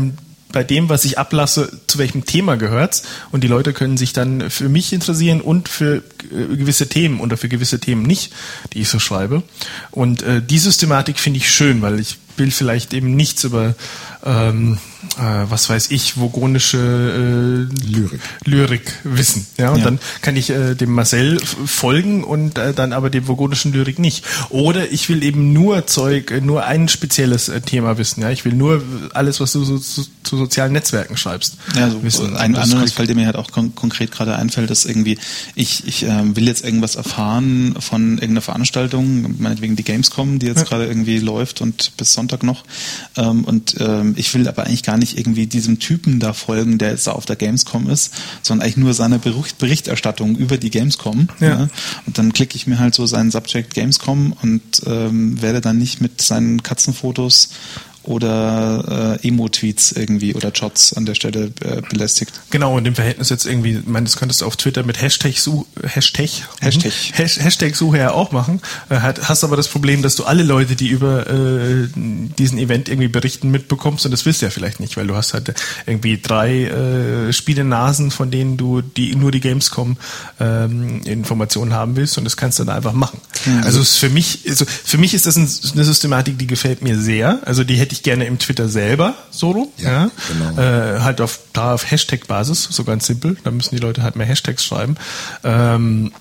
A: bei dem, was ich ablasse, zu welchem Thema gehört's, und die Leute können sich dann für mich interessieren und für äh, gewisse Themen oder für gewisse Themen nicht, die ich so schreibe. Und äh, die Systematik finde ich schön, weil ich will vielleicht eben nichts über ähm, äh, was weiß ich, vogonische äh,
C: Lyrik.
A: Lyrik wissen. Ja, und
B: Ja.
A: dann kann ich äh, dem Marcel f- folgen und äh, dann aber dem vogonischen Lyrik nicht. Oder ich will eben nur Zeug, äh, nur ein spezielles äh, Thema wissen. Ja, ich will nur alles, was du so, so, zu sozialen Netzwerken schreibst,
B: Ja, so
A: wissen.
B: ein
A: Das
B: anderes
A: krieg-
B: Fall, der mir halt auch kon- konkret gerade einfällt, ist irgendwie, ich, ich ähm, will jetzt irgendwas erfahren von irgendeiner Veranstaltung, meinetwegen die Gamescom, die jetzt
A: Ja.
B: gerade irgendwie läuft und bis Sonntag noch. Ähm, und ähm, ich will aber eigentlich gar nicht irgendwie diesem Typen da folgen, der jetzt da auf der Gamescom ist, sondern eigentlich nur seiner Bericht, Berichterstattung über die Gamescom.
A: Ja.
B: Und dann klicke ich mir halt so seinen Subject Gamescom und ähm, werde dann nicht mit seinen Katzenfotos oder äh, Emo-Tweets irgendwie oder Shots an der Stelle äh, belästigt.
A: Genau, und im Verhältnis jetzt irgendwie, ich meine, das könntest du auf Twitter mit Hashtag, Su- Hashtag,
B: Hashtag.
A: Hash, Hashtag Suche ja auch machen. Äh, hat, hast aber das Problem, dass du alle Leute, die über äh, diesen Event irgendwie berichten, mitbekommst, und das willst du ja vielleicht nicht, weil du hast halt irgendwie drei äh, Spielenasen, von denen du die nur die Gamescom ähm, Informationen haben willst, und das kannst du dann einfach machen.
B: Ja.
A: Also es ist für mich, also für mich ist das ein, eine Systematik, die gefällt mir sehr. Also die hätte ich gerne im Twitter selber, so rum.
C: Ja,
A: Ja,
C: genau.
A: Äh, halt auf, da auf Hashtag-Basis, so ganz simpel. Da müssen die Leute halt mehr Hashtags schreiben. Ähm,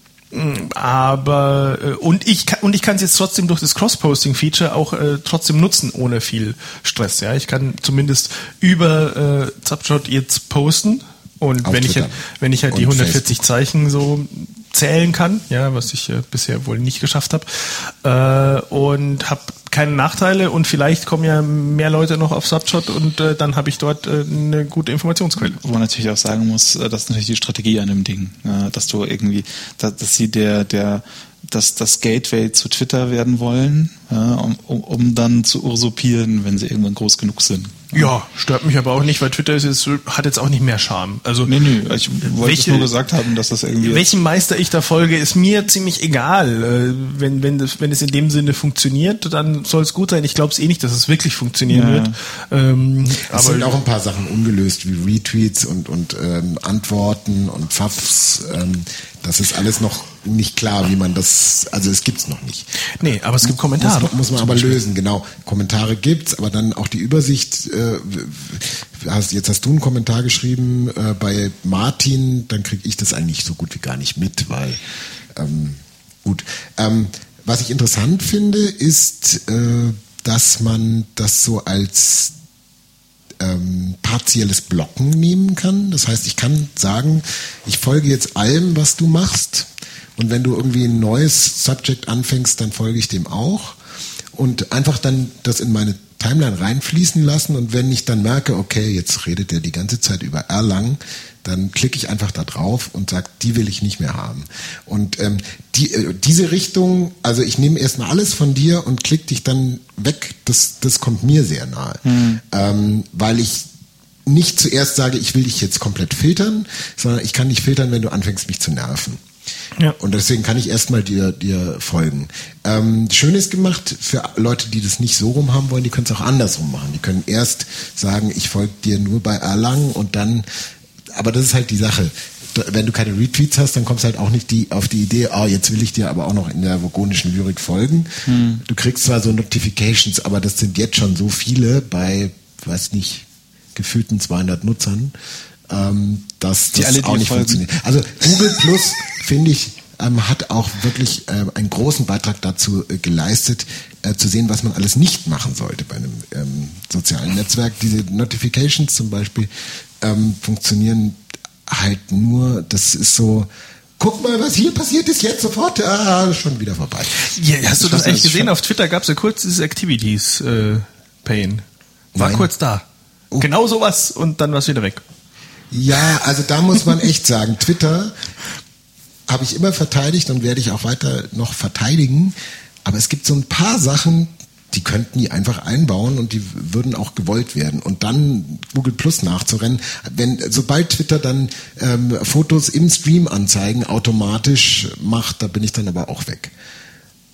A: aber äh, und ich kann und ich kann es jetzt trotzdem durch das Cross-Posting-Feature auch äh, trotzdem nutzen ohne viel Stress. Ja, ich kann zumindest über äh, Zapshot jetzt posten, und
C: Auf
A: wenn ich
C: Twitter.
A: halt, wenn ich halt die
C: Und
A: hundertvierzig
C: Facebook.
A: Zeichen so zählen kann, ja, was ich äh, bisher wohl nicht geschafft habe, äh, und habe keine Nachteile, und vielleicht kommen ja mehr Leute noch auf Subshot, und äh, dann habe ich dort äh, eine gute Informationsquelle.
B: Wo man natürlich auch sagen muss, äh, das ist natürlich die Strategie an dem Ding, äh, dass du irgendwie, dass, dass sie der, der, dass das Gateway zu Twitter werden wollen, ja, um, um, um dann zu usurpieren, wenn sie irgendwann groß genug sind.
A: Ja, stört mich aber auch nicht, weil Twitter ist jetzt, hat jetzt auch nicht mehr Charme. Also
B: Nee, nee, ich wollte es
A: welche-
B: nur gesagt haben, dass das irgendwie...
A: welchem Meister ich da folge, ist mir ziemlich egal. Äh, Wenn, wenn, das, wenn es in dem Sinne funktioniert, dann soll es gut sein. Ich glaube es eh nicht, dass es wirklich funktionieren
B: Ja.
A: wird. Ähm,
C: Es sind auch ein paar Sachen ungelöst, wie Retweets und, und ähm, Antworten und Pfaffs. Ähm, das ist alles noch nicht klar, wie man das, also es gibt's noch nicht.
A: nee, aber es gibt Kommentare.
C: Muss, muss man aber lösen, genau. Kommentare gibt's, aber dann auch die Übersicht. Äh, hast, jetzt hast du einen Kommentar geschrieben äh, bei Martin, dann kriege ich das eigentlich so gut wie gar nicht mit, weil ähm, gut. Ähm, was ich interessant finde, ist, äh, dass man das so als ähm, partielles Blocken nehmen kann. Das heißt, ich kann sagen, ich folge jetzt allem, was du machst. Und wenn du irgendwie ein neues Subject anfängst, dann folge ich dem auch. Und einfach dann das in meine Timeline reinfließen lassen. Und wenn ich dann merke, okay, jetzt redet der die ganze Zeit über Erlang, dann klicke ich einfach da drauf und sage, die will ich nicht mehr haben. Und ähm, die, äh, diese Richtung, also ich nehme erstmal alles von dir und klicke dich dann weg, das, das kommt mir sehr nahe. Mhm. Ähm, weil ich nicht zuerst sage, ich will dich jetzt komplett filtern, sondern ich kann dich filtern, wenn du anfängst, mich zu nerven.
A: Ja.
C: Und deswegen kann ich erstmal dir, dir folgen. Ähm, schön ist gemacht für Leute, die das nicht so rum haben wollen, die können es auch andersrum machen. Die können erst sagen, ich folge dir nur bei Erlang, und dann, aber das ist halt die Sache. Wenn du keine Retweets hast, dann kommst du halt auch nicht die, auf die Idee, oh, jetzt will ich dir aber auch noch in der vogonischen Lyrik folgen. Hm. Du kriegst zwar so Notifications, aber das sind jetzt schon so viele bei, weiß nicht, gefühlten zweihundert Nutzern, ähm, dass
B: Die
C: das
B: alle, die
C: auch nicht
B: folgen.
C: funktioniert. Also Google Plus, finde ich, ähm, hat auch wirklich äh, einen großen Beitrag dazu äh, geleistet, äh, zu sehen, was man alles nicht machen sollte bei einem ähm, sozialen Netzwerk. Diese Notifications zum Beispiel ähm, funktionieren halt nur, das ist so, guck mal, was hier passiert ist, jetzt sofort, ah, schon wieder vorbei.
A: Ja, hast du das
B: Das
A: eigentlich
B: ist
A: gesehen?
B: schon-
A: Auf Twitter gab es ja kurz dieses Activities-Pane. War
C: Nein.
A: kurz da.
C: Oh.
A: Genau sowas, und dann war es wieder weg.
C: Ja, also da muss man echt sagen, Twitter habe ich immer verteidigt und werde ich auch weiter noch verteidigen. Aber es gibt so ein paar Sachen, die könnten die einfach einbauen und die würden auch gewollt werden. Und dann Google Plus nachzurennen, wenn sobald Twitter dann ähm, Fotos im Stream anzeigen automatisch macht, da bin ich dann aber auch weg.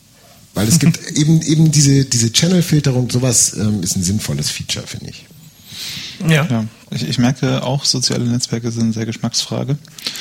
C: Weil es gibt eben eben diese diese Channel-Filterung, sowas ähm, ist ein sinnvolles Feature, finde ich.
A: Ja.
B: ja. Ich, ich merke auch, soziale Netzwerke sind eine sehr Geschmacksfrage.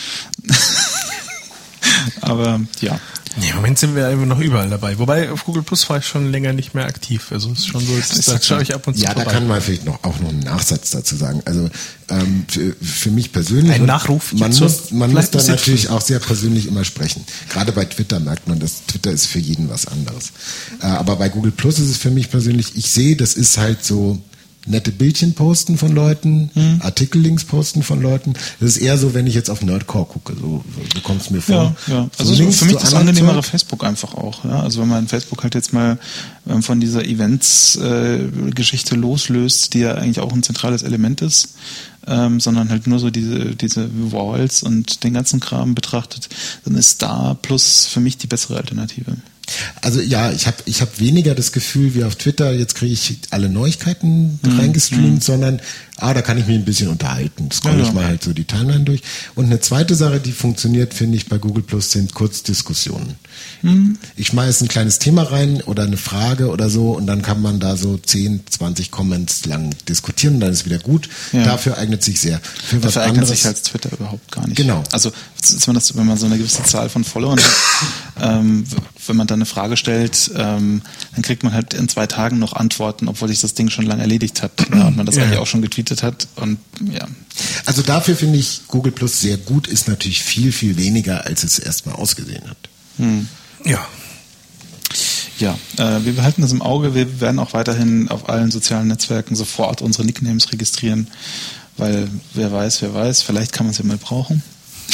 B: Aber ja.
A: Nee, im Moment sind wir immer noch überall dabei. Wobei auf Google Plus war ich schon länger nicht mehr aktiv. Also es ist schon so, das, das schaue ich ab und zu
C: Ja,
A: vorbei.
C: da kann man vielleicht noch auch noch einen Nachsatz dazu sagen. Also ähm, für, für mich persönlich,
A: Ein Nachruf
C: man
A: zur-
C: muss, man
A: vielleicht
C: muss da
A: ein bisschen
C: natürlich auch sehr persönlich immer sprechen. Gerade bei Twitter merkt man, dass Twitter ist für jeden was anderes. Äh, aber bei Google Plus ist es für mich persönlich, ich sehe, das ist halt so nette Bildchen posten von Leuten,
B: Hm.
C: Artikellinks posten von Leuten. Das ist eher so, wenn ich jetzt auf Nerdcore gucke, so, so kommt es mir vor.
B: Ja, ja.
C: So
B: Also
C: Links
B: für mich
C: zu
B: das
C: anderen
B: angenehmere
C: Zeug.
B: Facebook einfach auch. Ja? Also wenn man Facebook halt jetzt mal ähm, von dieser Events-Geschichte loslöst, die ja eigentlich auch ein zentrales Element ist, ähm, sondern halt nur so diese diese Walls und den ganzen Kram betrachtet, dann ist Star Plus für mich die bessere Alternative.
C: Also ja, ich habe ich hab weniger das Gefühl wie auf Twitter, jetzt kriege ich alle Neuigkeiten
B: Mhm.
C: reingestreamt, sondern ah, da kann ich mich ein bisschen unterhalten. Scroll
B: Ja,
C: ich
B: ja.
C: mal halt so die Timeline durch. Und eine zweite Sache, die funktioniert, finde ich, bei Google Plus sind Kurzdiskussionen.
B: Mhm.
C: Ich schmeiße ein kleines Thema rein oder eine Frage oder so und dann kann man da so zehn, zwanzig Comments lang diskutieren und dann ist wieder gut.
B: Ja.
C: Dafür eignet sich sehr. Für was
B: Dafür eignet
C: anderes.
B: sich als Twitter überhaupt gar nicht.
C: Genau.
B: Also zumindest wenn man so eine gewisse Zahl von Followern hat, ähm, wenn man dann eine Frage stellt, ähm, dann kriegt man halt in zwei Tagen noch Antworten, obwohl sich das Ding schon lange erledigt hat, ja, und man das
A: Ja.
B: eigentlich auch schon getweetet hat. Und ja,
C: Also dafür finde ich Google Plus sehr gut, ist natürlich viel, viel weniger, als es erstmal ausgesehen hat.
A: Ja.
B: ja, äh, wir behalten das im Auge. Wir werden auch weiterhin auf allen sozialen Netzwerken sofort unsere Nicknames registrieren, weil wer weiß, wer weiß, vielleicht kann man es ja mal brauchen.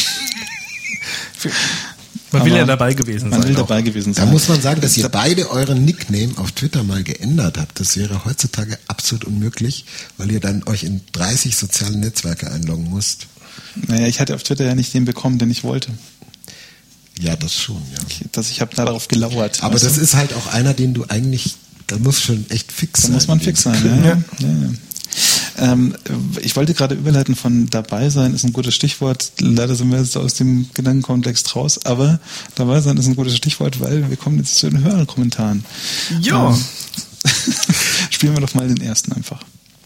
A: Man will
B: Aber
A: ja dabei gewesen
B: Man
A: sein.
B: will
A: auch.
B: dabei gewesen
C: Da
B: sein.
C: muss man sagen, dass ihr beide euren Nickname auf Twitter mal geändert habt. Das wäre heutzutage absolut unmöglich, weil ihr dann euch in dreißig soziale Netzwerke einloggen müsst.
B: Naja, ich hatte auf Twitter ja nicht den bekommen, den ich wollte.
C: Ja, das schon, ja.
B: Ich, das, ich habe darauf gelauert.
C: Aber
B: weißt
C: das
B: du?
C: ist halt auch einer, den du eigentlich, da muss schon echt fix
B: Da
C: sein.
B: muss man fix sein, ja. ja. ja. Ähm, ich wollte gerade überleiten von dabei sein, ist ein gutes Stichwort. Leider sind wir jetzt aus dem Gedankenkontext raus, aber dabei sein ist ein gutes Stichwort, weil wir kommen jetzt zu den Hörerkommentaren.
A: Ja.
B: Ähm, spielen wir doch mal den ersten einfach.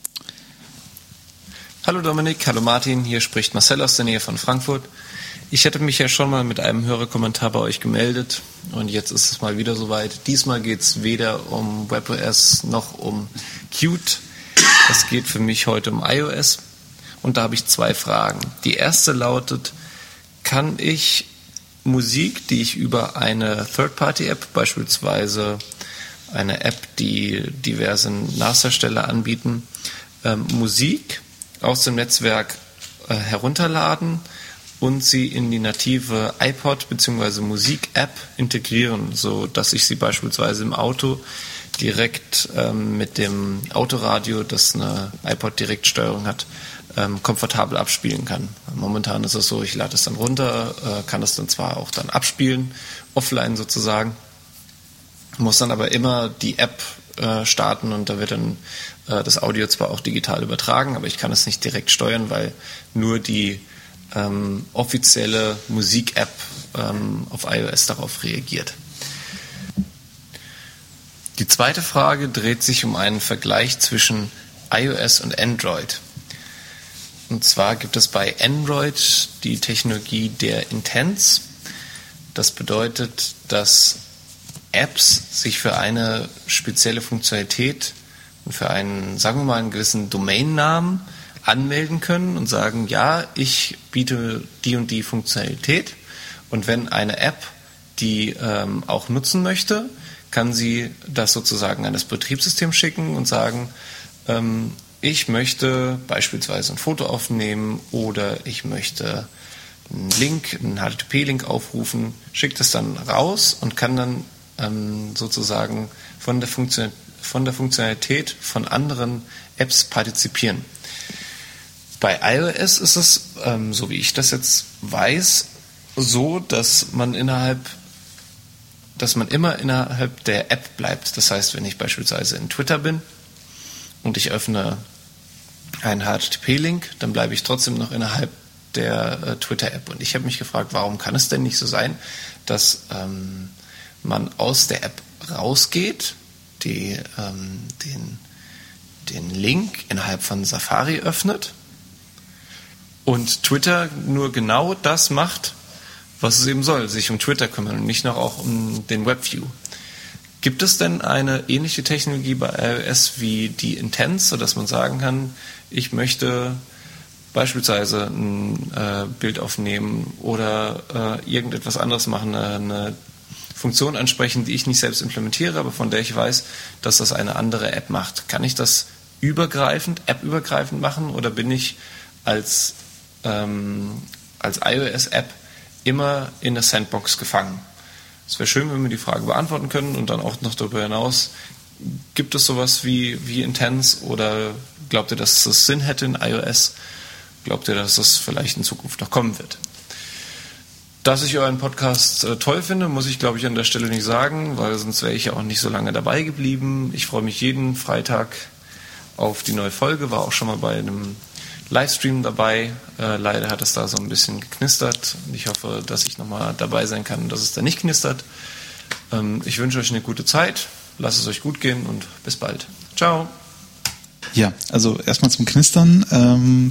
G: Hallo Dominik, hallo Martin, hier spricht Marcel aus der Nähe von Frankfurt. Ich hätte mich ja schon mal mit einem Hörerkommentar bei euch gemeldet und jetzt ist es mal wieder soweit. Diesmal geht es weder um WebOS noch um Qt. Es geht für mich heute um iOS und da habe ich zwei Fragen. Die erste lautet, kann ich Musik, die ich über eine Third-Party-App, beispielsweise eine App, die diverse NAS-Hersteller anbieten, ähm, Musik aus dem Netzwerk äh, herunterladen und sie in die native iPod bzw. Musik-App integrieren, so dass ich sie beispielsweise im Auto direkt ähm, mit dem Autoradio, das eine iPod-Direktsteuerung hat, ähm, komfortabel abspielen kann. Momentan ist es so, ich lade es dann runter, äh, kann es dann zwar auch dann abspielen, offline sozusagen, muss dann aber immer die App äh, starten und da wird dann äh, das Audio zwar auch digital übertragen, aber ich kann es nicht direkt steuern, weil nur die ähm, offizielle Musik-App ähm, auf iOS darauf reagiert. Die zweite Frage dreht sich um einen Vergleich zwischen iOS und Android. Und zwar gibt es bei Android die Technologie der Intents. Das bedeutet, dass Apps sich für eine spezielle Funktionalität und für einen, sagen wir mal, einen gewissen Domainnamen anmelden können und sagen, ja, ich biete die und die Funktionalität. Und wenn eine App die ähm, auch nutzen möchte, kann sie das sozusagen an das Betriebssystem schicken und sagen, ähm, ich möchte beispielsweise ein Foto aufnehmen oder ich möchte einen Link, einen H T T P-Link aufrufen, schickt es dann raus und kann dann ähm, sozusagen von der, Funktion, von der Funktionalität von anderen Apps partizipieren. Bei iOS ist es, ähm, so wie ich das jetzt weiß, so, dass man innerhalb dass man immer innerhalb der App bleibt. Das heißt, wenn ich beispielsweise in Twitter bin und ich öffne einen H T T P-Link, dann bleibe ich trotzdem noch innerhalb der äh, Twitter-App. Und ich habe mich gefragt, warum kann es denn nicht so sein, dass ähm, man aus der App rausgeht, die, ähm, den, den Link innerhalb von Safari öffnet und Twitter nur genau das macht, was es eben soll, sich um Twitter kümmern und nicht noch auch um den Webview. Gibt es denn eine ähnliche Technologie bei iOS wie die Intents, sodass man sagen kann, ich möchte beispielsweise ein äh, Bild aufnehmen oder äh, irgendetwas anderes machen, eine, eine Funktion ansprechen, die ich nicht selbst implementiere, aber von der ich weiß, dass das eine andere App macht. Kann ich das übergreifend, appübergreifend machen oder bin ich als, ähm, als iOS-App immer in der Sandbox gefangen? Es wäre schön, wenn wir die Frage beantworten können und dann auch noch darüber hinaus, gibt es sowas wie, wie Intents oder glaubt ihr, dass das Sinn hätte in iOS? Glaubt ihr, dass das vielleicht in Zukunft noch kommen wird? Dass ich euren Podcast äh, toll finde, muss ich, glaube ich, an der Stelle nicht sagen, weil sonst wäre ich ja auch nicht so lange dabei geblieben. Ich freue mich jeden Freitag auf die neue Folge, war auch schon mal bei einem Livestream dabei. Äh, leider hat es da so ein bisschen geknistert. Ich hoffe, dass ich nochmal dabei sein kann und dass es da nicht knistert. Ähm, ich wünsche euch eine gute Zeit. Lasst es euch gut gehen und bis bald. Ciao.
B: Ja, also erstmal zum Knistern. Ähm,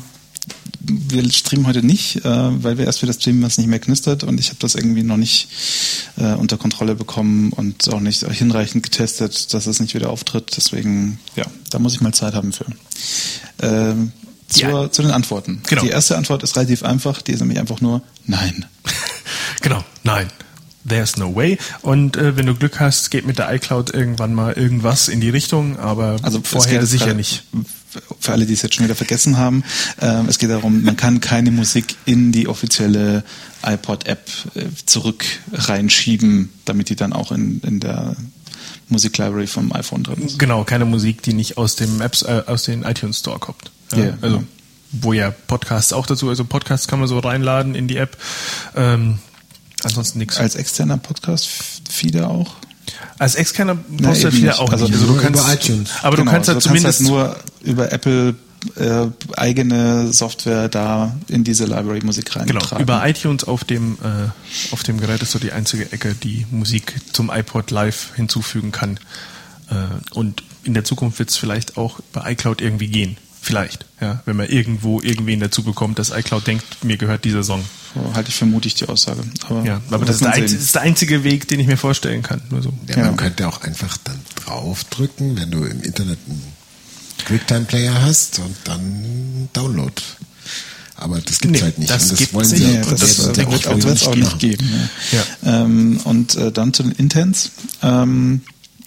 B: wir streamen heute nicht, äh, weil wir erst wieder streamen, was nicht mehr knistert und ich habe das irgendwie noch nicht äh, unter Kontrolle bekommen und auch nicht hinreichend getestet, dass es nicht wieder auftritt. Deswegen, ja, da muss ich mal Zeit haben für. Ähm, zur, ja. Zu den Antworten. Genau. Die erste Antwort ist relativ einfach, die ist nämlich einfach nur Nein.
A: Genau, nein. There's no way. Und äh, wenn du Glück hast, geht mit der iCloud irgendwann mal irgendwas in die Richtung, aber also vorher sicher gerade, nicht.
B: Für alle, die es jetzt schon wieder vergessen haben, äh, es geht darum, man kann keine Musik in die offizielle iPod-App äh, zurück reinschieben, damit die dann auch in, in der Musiklibrary vom iPhone drin ist.
A: Genau, keine Musik, die nicht aus dem Apps, äh, aus den iTunes Store kommt. Ja, yeah, also genau. Wo ja Podcasts auch dazu, also Podcasts kann man so reinladen in die App. Ähm, ansonsten nichts.
B: Als externer Podcast-Feeder auch?
A: Als externer Podcast-Feeder auch
B: also
A: nicht.
B: Also du kannst, über iTunes. Aber genau, du kannst halt zumindest kannst halt nur über Apple äh, eigene Software da in diese Library Musik reintragen.
A: Genau, über iTunes auf dem äh, auf dem Gerät ist so die einzige Ecke, die Musik zum iPod Live hinzufügen kann. Äh, und in der Zukunft wird es vielleicht auch bei iCloud irgendwie gehen. Vielleicht, ja, wenn man irgendwo irgendwen dazu bekommt, dass iCloud denkt, mir gehört dieser Song.
B: So halte ich vermutlich die Aussage. Aber,
A: ja, aber das ist, der einzige, das ist der einzige Weg, den ich mir vorstellen kann. Nur so.
C: Ja, man ja. könnte auch einfach dann draufdrücken, wenn du im Internet einen QuickTime-Player hast und dann Download. Aber das gibt es nee, halt nicht.
B: Das,
C: und das
B: gibt's
C: wollen
B: sie
C: sie
B: ja, das, das, das wird auch, auch, nicht, auch nicht geben. Ja. Ja. Ähm, und äh, dann zu den Intents. Ähm,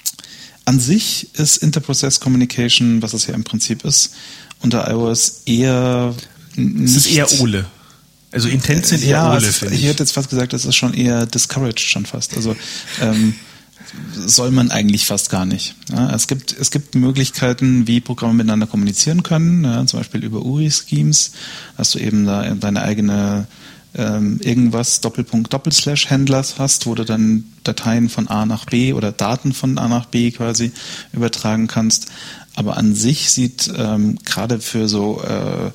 B: an sich ist Interprocess Communication, was es ja im Prinzip ist, unter iOS eher
A: nicht, es ist eher Ole. Also Intents sind eher
B: ja,
A: Ole,
B: ist, ich. ich hätte jetzt fast gesagt, das ist schon eher discouraged schon fast. Also ähm, soll man eigentlich fast gar nicht. Ja, es gibt es gibt Möglichkeiten, wie Programme miteinander kommunizieren können, ja, zum Beispiel über U R I-Schemes, dass du eben da deine eigene ähm, irgendwas Doppelpunkt Doppelslash Händlers hast, wo du dann Dateien von A nach B oder Daten von A nach B quasi übertragen kannst. Aber an sich sieht ähm, gerade für so äh,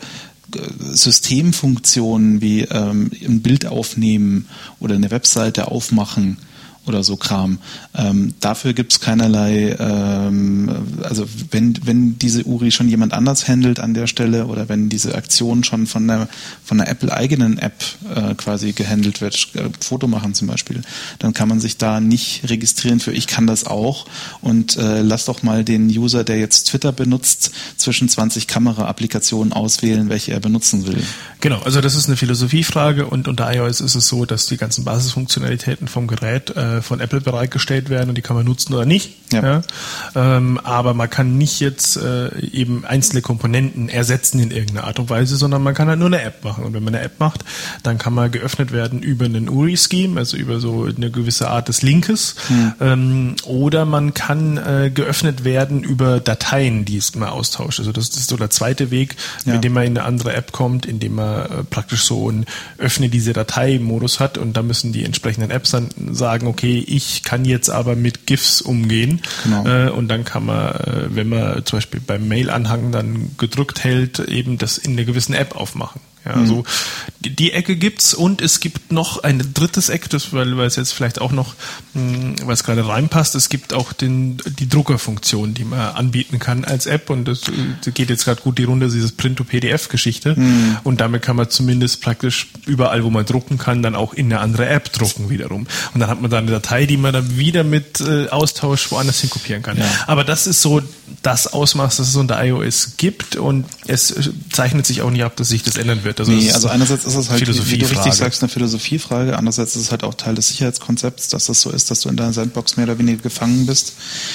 B: Systemfunktionen wie ähm, ein Bild aufnehmen oder eine Webseite aufmachen oder so Kram. Ähm, dafür gibt es keinerlei, ähm, also wenn wenn diese U R I schon jemand anders handelt an der Stelle oder wenn diese Aktion schon von der von der Apple-eigenen App äh, quasi gehandelt wird, äh, Foto machen zum Beispiel, dann kann man sich da nicht registrieren für ich kann das auch und äh, lass doch mal den User, der jetzt Twitter benutzt, zwischen zwanzig Kamera-Applikationen auswählen, welche er benutzen will.
A: Genau, also das ist eine Philosophiefrage und unter iOS ist es so, dass die ganzen Basisfunktionalitäten vom Gerät äh, von Apple bereitgestellt werden und die kann man nutzen oder nicht. Ja. Ja. Ähm, aber man kann nicht jetzt äh, eben einzelne Komponenten ersetzen in irgendeiner Art und Weise, sondern man kann halt nur eine App machen. Und wenn man eine App macht, dann kann man geöffnet werden über einen U R I-Scheme, also über so eine gewisse Art des Linkes. Hm. Ähm, oder man kann äh, geöffnet werden über Dateien, die es immer austauscht. Also das ist so der zweite Weg, ja. mit dem man in eine andere App kommt, indem man äh, praktisch so einen Öffne diese Datei-Modus hat und da müssen die entsprechenden Apps dann sagen, okay, ich kann jetzt aber mit GIFs umgehen. Genau. Äh, und dann kann man, äh, wenn man zum Beispiel beim Mail-Anhang dann gedrückt hält, eben das in einer gewissen App aufmachen. Ja, mhm. Also die, die Ecke gibt's und es gibt noch ein drittes Eck, das, weil, weil es jetzt vielleicht auch noch, mh, weil es gerade reinpasst, es gibt auch den, die Druckerfunktion, die man anbieten kann als App und das, das geht jetzt gerade gut die Runde, dieses Print-to-P D F-Geschichte mhm. und damit kann man zumindest praktisch überall, wo man drucken kann, dann auch in eine andere App drucken wiederum. Und dann hat man da eine Datei, die man dann wieder mit äh, Austausch woanders hin kopieren kann. Ja. Aber das ist so das Ausmaß, das es unter iOS gibt und es zeichnet sich auch nicht ab, dass sich das ändern wird. Also,
B: nee, also einerseits ist es halt, wie du richtig sagst, eine Philosophiefrage, andererseits ist es halt auch Teil des Sicherheitskonzepts, dass das so ist, dass du in deiner Sandbox mehr oder weniger gefangen bist.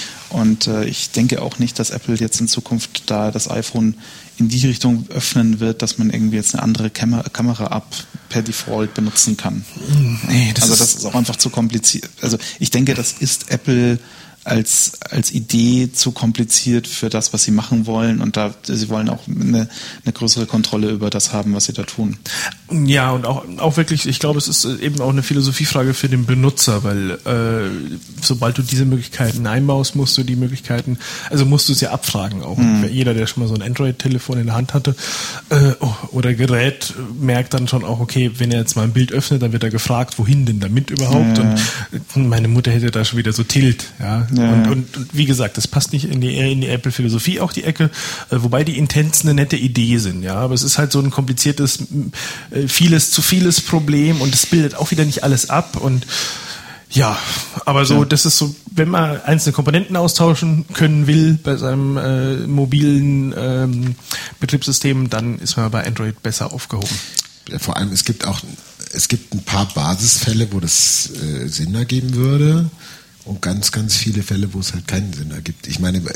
B: Und äh, ich denke auch nicht, dass Apple jetzt in Zukunft da das iPhone in die Richtung öffnen wird, dass man irgendwie jetzt eine andere Kam- Kamera-App per Default benutzen kann.
A: Nee, das
B: also das ist auch einfach zu kompliziert. Also ich denke, das ist Apple als als Idee zu kompliziert für das, was sie machen wollen und da sie wollen auch eine, eine größere Kontrolle über das haben, was sie da tun.
A: Ja, und auch auch wirklich, ich glaube, es ist eben auch eine Philosophiefrage für den Benutzer, weil äh, sobald du diese Möglichkeiten einbaust, musst du die Möglichkeiten, also musst du es ja abfragen auch. Mhm. Jeder, der schon mal so ein Android-Telefon in der Hand hatte äh, oder Gerät, merkt dann schon auch, okay, wenn er jetzt mal ein Bild öffnet, dann wird er gefragt, wohin denn damit überhaupt? Ja. Und meine Mutter hätte da schon wieder so Tilt, ja. Ja. Und, und, und wie gesagt, das passt nicht in die, in die Apple-Philosophie, auch die Ecke, äh, wobei die Intents eine nette Idee sind, ja, aber es ist halt so ein kompliziertes, äh, vieles zu vieles Problem und es bildet auch wieder nicht alles ab und ja, aber so, ja. Das ist so, wenn man einzelne Komponenten austauschen können will bei seinem äh, mobilen ähm, Betriebssystem, dann ist man bei Android besser aufgehoben.
C: Ja, vor allem, es gibt auch, es gibt ein paar Basisfälle, wo das äh, Sinn ergeben würde. Und ganz, ganz viele Fälle, wo es halt keinen Sinn ergibt. Ich meine,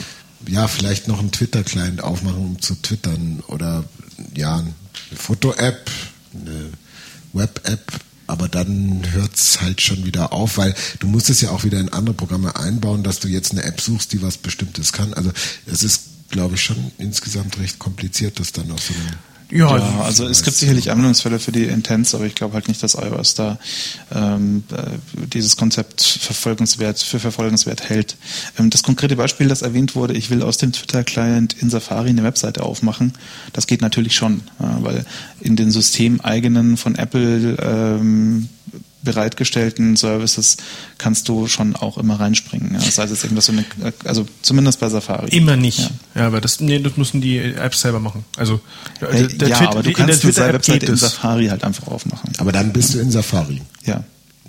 C: ja, vielleicht noch einen Twitter-Client aufmachen, um zu twittern. Oder ja, eine Foto-App, eine Web-App. Aber dann hört es halt schon wieder auf, weil du musst es ja auch wieder in andere Programme einbauen, dass du jetzt eine App suchst, die was Bestimmtes kann. Also es ist, glaube ich, schon insgesamt recht kompliziert, das dann auf so einem...
B: Ja, ja, also es gibt sicherlich Anwendungsfälle für die Intents, aber ich glaube halt nicht, dass iOS da ähm, dieses Konzept verfolgenswert für verfolgenswert hält. Ähm, das konkrete Beispiel, das erwähnt wurde, ich will aus dem Twitter-Client in Safari eine Webseite aufmachen, das geht natürlich schon, ja, weil in den systemeigenen von Apple ähm, bereitgestellten Services kannst du schon auch immer reinspringen. Ja. Das heißt jetzt eben, dass du eine, also zumindest bei Safari.
A: Immer nicht. Ja, ja aber das, nee, das müssen die Apps selber machen. Also der,
B: der ja,
A: Twitter,
B: aber du kannst die Webseite in Safari halt einfach aufmachen.
C: Aber dann bist du in Safari.
B: Ja.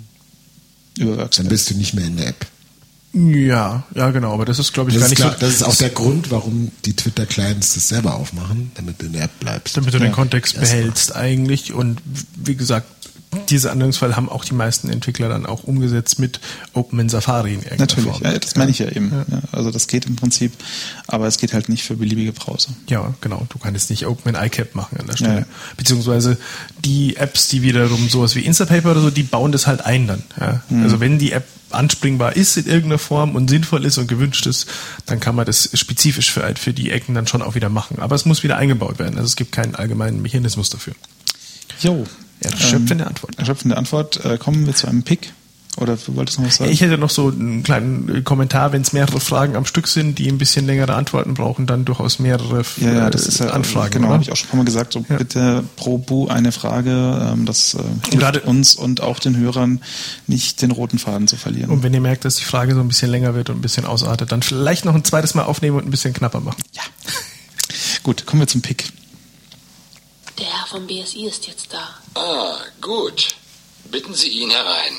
B: Über Workspace.
C: Dann bist du nicht mehr in der App.
A: Ja, ja genau, aber das ist, glaube ich,
C: das
A: gar nicht
C: klar,
A: so...
C: Das ist auch der Grund, warum die Twitter-Clients das selber aufmachen, damit du in der App bleibst.
A: Damit du ja. den Kontext behältst eigentlich und wie gesagt, diese Anwendungsfälle haben auch die meisten Entwickler dann auch umgesetzt mit Open in Safari in irgendeiner
B: Natürlich,
A: Form.
B: Ja, das meine ich ja eben. Ja. Ja, also das geht im Prinzip, aber es geht halt nicht für beliebige Browser.
A: Ja, genau. Du kannst jetzt nicht Open in iCap machen an der Stelle. Ja. Beziehungsweise die Apps, die wiederum sowas wie Instapaper oder so, die bauen das halt ein dann. Ja. Mhm. Also wenn die App anspringbar ist in irgendeiner Form und sinnvoll ist und gewünscht ist, dann kann man das spezifisch für, für die Ecken dann schon auch wieder machen. Aber es muss wieder eingebaut werden. Also es gibt keinen allgemeinen Mechanismus dafür.
B: Jo.
A: Erschöpfende ähm, Antwort.
B: Erschöpfende Antwort. Äh, kommen wir zu einem Pick. Oder du wolltest noch was sagen?
A: Ich hätte noch so einen kleinen Kommentar, wenn es mehrere Fragen am Stück sind, die ein bisschen längere Antworten brauchen, dann durchaus mehrere
B: ja, ja, das ist ja,
A: Anfragen.
B: Genau, habe ich auch schon ein paar Mal gesagt. So ja. Bitte pro Bu eine Frage. Ähm, das äh, hilft Gerade, uns und auch den Hörern nicht den roten Faden zu verlieren.
A: Und wenn ihr merkt, dass die Frage so ein bisschen länger wird und ein bisschen ausartet, dann vielleicht noch ein zweites Mal aufnehmen und ein bisschen knapper machen.
B: Ja. Gut, kommen wir zum Pick.
H: Der Herr vom B S I ist jetzt da.
I: Ah, gut. Bitten Sie ihn herein.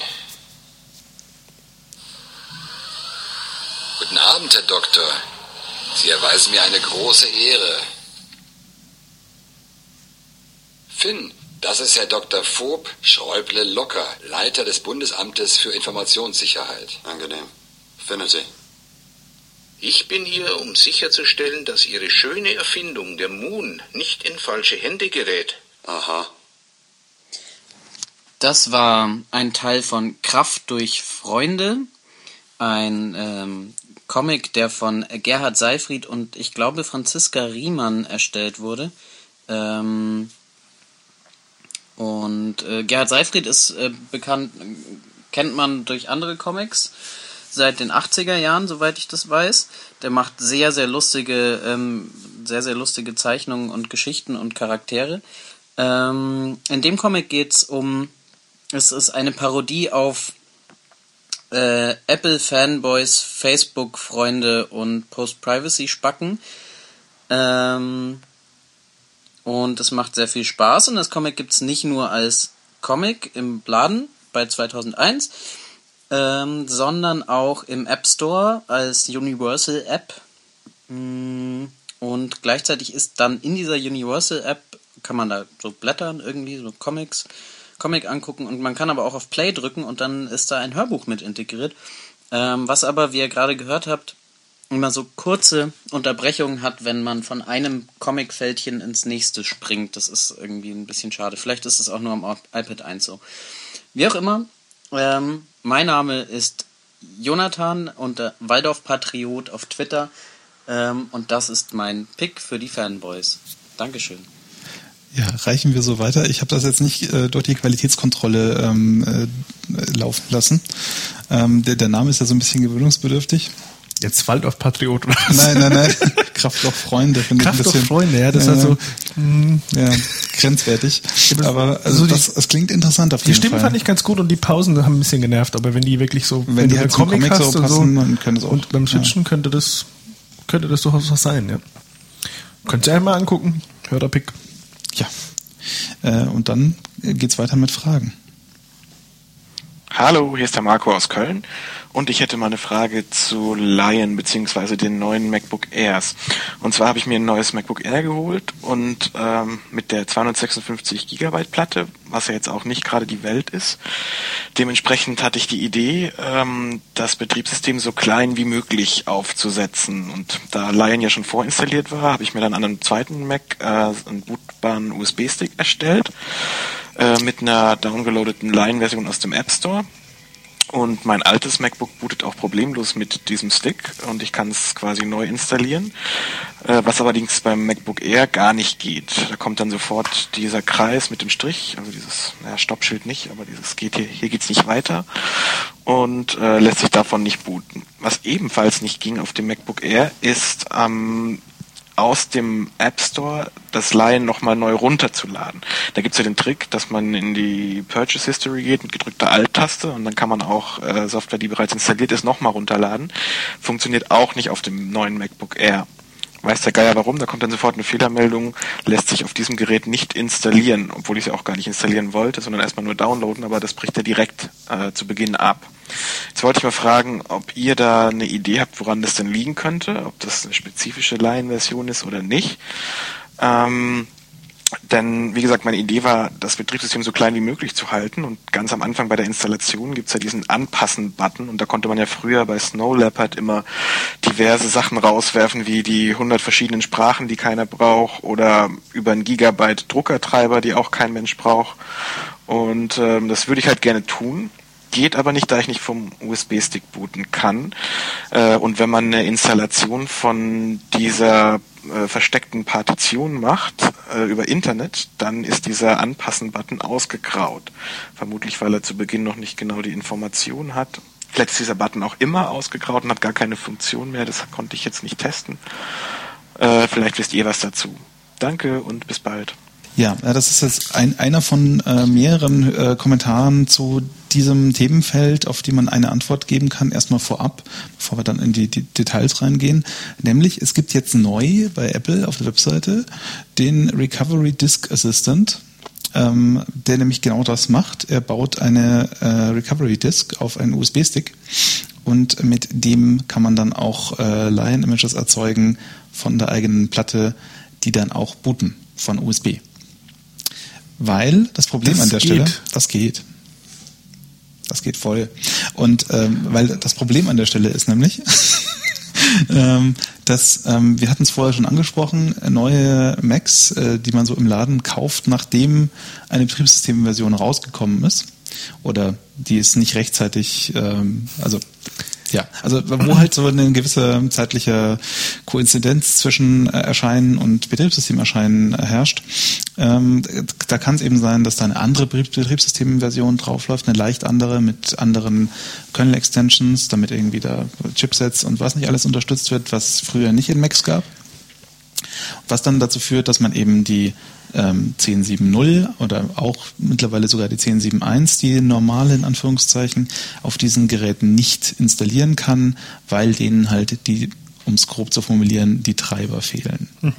I: Guten Abend, Herr Doktor. Sie erweisen mir eine große Ehre. Finn, das ist Herr Doktor Vob Schräuble-Locker, Leiter des Bundesamtes für Informationssicherheit.
J: Angenehm. Finden Sie.
K: Ich bin hier, um sicherzustellen, dass Ihre schöne Erfindung, der Moon, nicht in falsche Hände gerät.
J: Aha.
L: Das war ein Teil von Kraft durch Freunde, ein ähm, Comic, der von Gerhard Seifried und ich glaube Franziska Riemann erstellt wurde. Ähm, und äh, Gerhard Seifried ist äh, bekannt, kennt man durch andere Comics seit den achtziger Jahren, soweit ich das weiß. Der macht sehr, sehr lustige, ähm, sehr, sehr lustige Zeichnungen und Geschichten und Charaktere. Ähm, in dem Comic geht's um, es ist eine Parodie auf äh, Apple-Fanboys, Facebook-Freunde und Post-Privacy-Spacken. Ähm, und es macht sehr viel Spaß und das Comic gibt's nicht nur als Comic im Laden bei zweitausendeins, ähm, sondern auch im App Store als Universal App. Und gleichzeitig ist dann in dieser Universal App, kann man da so blättern, irgendwie so Comics, Comic angucken und man kann aber auch auf Play drücken und dann ist da ein Hörbuch mit integriert. Ähm, was aber, wie ihr gerade gehört habt, immer so kurze Unterbrechungen hat, wenn man von einem Comicfältchen ins nächste springt. Das ist irgendwie ein bisschen schade. Vielleicht ist es auch nur am iPad eins so. Wie auch immer, ähm, mein Name ist Jonathan und der Waldorf Patriot auf Twitter ähm, und das ist mein Pick für die Fanboys. Dankeschön.
B: Ja, reichen wir so weiter. Ich habe das jetzt nicht äh, durch die Qualitätskontrolle ähm, äh, laufen lassen. Ähm, der, der Name ist ja so ein bisschen gewöhnungsbedürftig.
A: Jetzt Waldorf Patriot oder was?
B: Nein, nein, nein. Kraft auf Freunde finde ich ein bisschen.
A: Kraft auf Freunde, ja, das
B: äh,
A: ist also mh.
B: ja, grenzwertig. Aber also
A: die,
B: das, das klingt interessant auf jeden
A: Die Stimme
B: Fall.
A: fand ich ganz gut und die Pausen haben ein bisschen genervt, aber wenn die wirklich so,
B: wenn,
A: wenn
B: die
A: du
B: halt
A: einen Comic,
B: Comic
A: hast
B: so
A: und
B: passen,
A: so,
B: dann könnte es auch.
A: Und beim Switchen ja. könnte das könnte das durchaus was sein, ja. Könnt ihr einmal angucken, Hörerpick.
B: Ja. Äh, und dann geht's weiter mit Fragen.
M: Hallo, hier ist der Marco aus Köln und ich hätte mal eine Frage zu Lion bzw. den neuen MacBook Airs. Und zwar habe ich mir ein neues MacBook Air geholt und ähm, mit der zweihundertsechsundfünfzig Gigabyte Platte, was ja jetzt auch nicht gerade die Welt ist. Dementsprechend hatte ich die Idee, ähm, das Betriebssystem so klein wie möglich aufzusetzen. Und da Lion ja schon vorinstalliert war, habe ich mir dann an einem zweiten Mac äh, einen bootbaren U S B-Stick erstellt mit einer downgeloadeten Lion-Version aus dem App Store. Und mein altes MacBook bootet auch problemlos mit diesem Stick und ich kann es quasi neu installieren, was allerdings beim MacBook Air gar nicht geht. Da kommt dann sofort dieser Kreis mit dem Strich, also dieses, naja, Stoppschild nicht, aber dieses geht hier, hier geht's nicht weiter und äh, lässt sich davon nicht booten. Was ebenfalls nicht ging auf dem MacBook Air ist ähm, aus dem App Store das Lion nochmal neu runterzuladen. Da gibt's ja den Trick, dass man in die Purchase History geht mit gedrückter Alt-Taste und dann kann man auch äh, Software, die bereits installiert ist, nochmal runterladen. Funktioniert auch nicht auf dem neuen MacBook Air. Weiß der Geier warum, da kommt dann sofort eine Fehlermeldung, lässt sich auf diesem Gerät nicht installieren, obwohl ich es ja auch gar nicht installieren wollte, sondern erstmal nur downloaden, aber das bricht er direkt äh, zu Beginn ab. Jetzt wollte ich mal fragen, ob ihr da eine Idee habt, woran das denn liegen könnte, ob das eine spezifische Lion-Version ist oder nicht. Ähm, denn, wie gesagt, meine Idee war, das Betriebssystem so klein wie möglich zu halten und ganz am Anfang bei der Installation gibt's ja diesen Anpassen-Button und da konnte man ja früher bei Snow Leopard immer diverse Sachen rauswerfen, wie die hundert verschiedenen Sprachen, die keiner braucht oder über einen Gigabyte Druckertreiber, die auch kein Mensch braucht und ähm, das würde ich halt gerne tun. Geht aber nicht, da ich nicht vom U S B-Stick booten kann. Äh, und wenn man eine Installation von dieser äh, versteckten Partition macht äh, über Internet, dann ist dieser Anpassen-Button ausgegraut. Vermutlich, weil er zu Beginn noch nicht genau die Information hat. Vielleicht ist dieser Button auch immer ausgegraut und hat gar keine Funktion mehr. Das konnte ich jetzt nicht testen. Äh, vielleicht wisst ihr was dazu. Danke und bis bald.
B: Ja, das ist jetzt ein, einer von äh, mehreren äh, Kommentaren zu diesem Themenfeld, auf die man eine Antwort geben kann, erstmal vorab, bevor wir dann in die, die Details reingehen. Nämlich, es gibt jetzt neu bei Apple auf der Webseite den Recovery Disk Assistant, ähm, der nämlich genau das macht. Er baut eine äh, Recovery Disk auf einen U S B-Stick und mit dem kann man dann auch äh, Lion-Images erzeugen von der eigenen Platte, die dann auch booten von U S B. Weil das Problem das an der geht. Stelle, das geht. Das geht voll. Und ähm, weil das Problem an der Stelle ist nämlich, ähm, dass, ähm, wir hatten es vorher schon angesprochen, neue Macs, äh, die man so im Laden kauft, nachdem eine Betriebssystemversion rausgekommen ist oder die ist nicht rechtzeitig, ähm, also ja, also wo halt so eine gewisse zeitliche Koinzidenz zwischen Erscheinen und Betriebssystemerscheinen herrscht. Ähm, da kann es eben sein, dass da eine andere Betriebssystemversion draufläuft, eine leicht andere mit anderen Kernel-Extensions, damit irgendwie da Chipsets und was nicht alles unterstützt wird, was früher nicht in Macs gab. Was dann dazu führt, dass man eben die ähm, zehn Punkt sieben Punkt null oder auch mittlerweile sogar die zehn Punkt sieben Punkt eins, die normale in Anführungszeichen, auf diesen Geräten nicht installieren kann, weil denen halt die, um es grob zu formulieren, die Treiber fehlen. Mhm.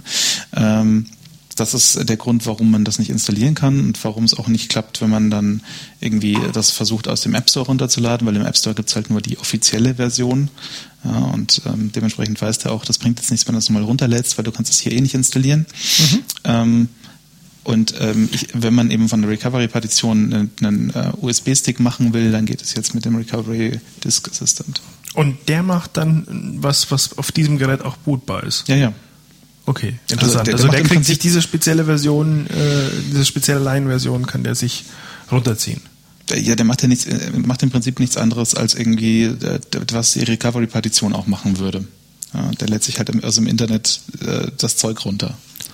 B: Ja, ähm, das ist der Grund, warum man das nicht installieren kann und warum es auch nicht klappt, wenn man dann irgendwie das versucht, aus dem App Store runterzuladen, weil im App Store gibt es halt nur die offizielle Version. Ja, und ähm, dementsprechend weißt du auch, das bringt jetzt nichts, wenn du das mal runterlädst, weil du kannst es hier eh nicht installieren. Mhm. Ähm, und ähm, ich, wenn man eben von der Recovery-Partition einen, einen uh, U S B-Stick machen will, dann geht es jetzt mit dem Recovery Disk Assistant.
A: Und der macht dann was, was auf diesem Gerät auch bootbar ist?
B: Ja, ja.
A: Okay, interessant. Also der, der, also der kriegt sich diese spezielle Version, äh, diese spezielle Line-Version kann der sich runterziehen.
B: Ja, der macht ja nichts, macht im Prinzip nichts anderes als irgendwie, was die Recovery-Partition auch machen würde. Ja, der lädt sich halt aus dem Internet äh, das Zeug runter.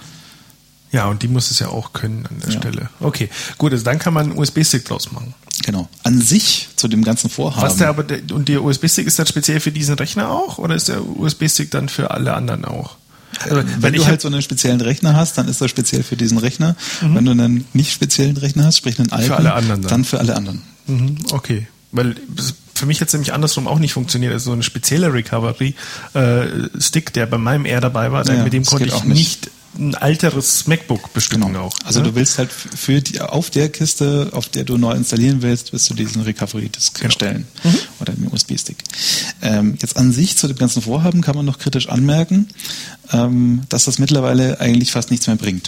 A: Ja, und die muss es ja auch können an der ja. Stelle. Okay, gut, also dann kann man einen U S B-Stick draus machen.
B: Genau. An sich zu dem ganzen Vorhaben.
A: Was der aber der, und der U S B-Stick ist dann speziell für diesen Rechner auch oder ist der U S B-Stick dann für alle anderen auch?
B: Also, wenn, wenn du halt so einen speziellen Rechner hast, dann ist das speziell für diesen Rechner. Mhm. Wenn du einen nicht speziellen Rechner hast, sprich einen alten,
A: für alle anderen dann.
B: dann für alle anderen.
A: Mhm. Okay, weil für mich hat es nämlich andersrum auch nicht funktioniert. Also so eine spezielle Recovery-Stick, äh, der bei meinem R dabei war, ja, mit dem konnte ich auch nicht, nicht ein alteres MacBook bestücken
B: genau.
A: auch.
B: Also
A: ja?
B: du willst halt für die, auf der Kiste, auf der du neu installieren willst, willst du diesen Recovery-Disk genau. erstellen. Mhm. Oder den U S B-Stick. Ähm, jetzt an sich zu dem ganzen Vorhaben kann man noch kritisch anmerken, ähm, dass das mittlerweile eigentlich fast nichts mehr bringt.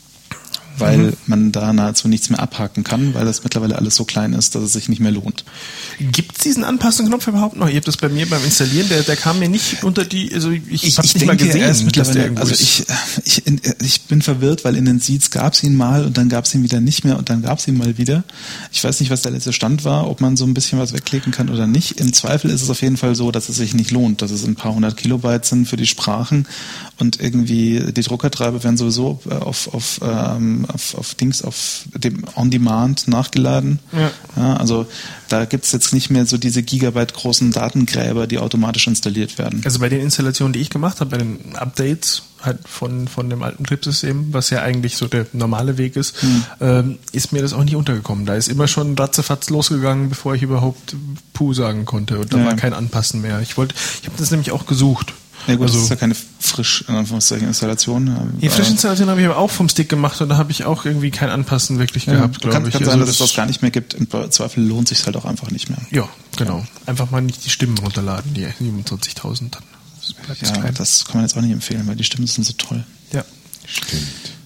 B: Weil mhm. man da nahezu nichts mehr abhaken kann, weil das mittlerweile alles so klein ist, dass es sich nicht mehr lohnt.
A: Gibt es diesen Anpassungsknopf überhaupt noch? Ihr habt das bei mir beim Installieren, der, der kam mir nicht unter die, also ich, ich habe nicht mal gesehen,
B: er ist mittlerweile, also ich, ich, ich bin verwirrt, weil in den Seeds gab es ihn mal und dann gab es ihn wieder nicht mehr und dann gab es ihn mal wieder. Ich weiß nicht, was der letzte Stand war, ob man so ein bisschen was wegklicken kann oder nicht. Im Zweifel ist es auf jeden Fall so, dass es sich nicht lohnt, dass es ein paar hundert Kilobyte sind für die Sprachen und irgendwie die Druckertreiber werden sowieso auf, auf ähm, Auf, auf Dings, auf dem On-Demand nachgeladen. Ja. Ja, also da gibt es jetzt nicht mehr so diese Gigabyte großen Datengräber, die automatisch installiert werden.
A: Also bei den Installationen, die ich gemacht habe, bei den Updates halt von, von dem alten Betriebssystem, was ja eigentlich so der normale Weg ist, hm. ähm, ist mir das auch nicht untergekommen. Da ist immer schon ratzefatz losgegangen, bevor ich überhaupt Puh sagen konnte. Und da ja. war kein Anpassen mehr. Ich wollte, ich habe das nämlich auch gesucht.
B: Ja gut, also, das ist ja keine frisch, in Anführungszeichen, Installation.
A: Die Frischinstallation habe ich aber auch vom Stick gemacht und da habe ich auch irgendwie kein Anpassen wirklich ja, gehabt, glaube ich.
B: Kann sein, also, dass es das gar nicht mehr gibt. Im Zweifel lohnt sich halt auch einfach nicht mehr.
A: Ja, genau. Einfach mal nicht die Stimmen runterladen, die siebenundzwanzigtausend dann.
B: Das ja, klein. Das kann man jetzt auch nicht empfehlen, weil die Stimmen sind so toll.
A: Ja.
C: Stimmt.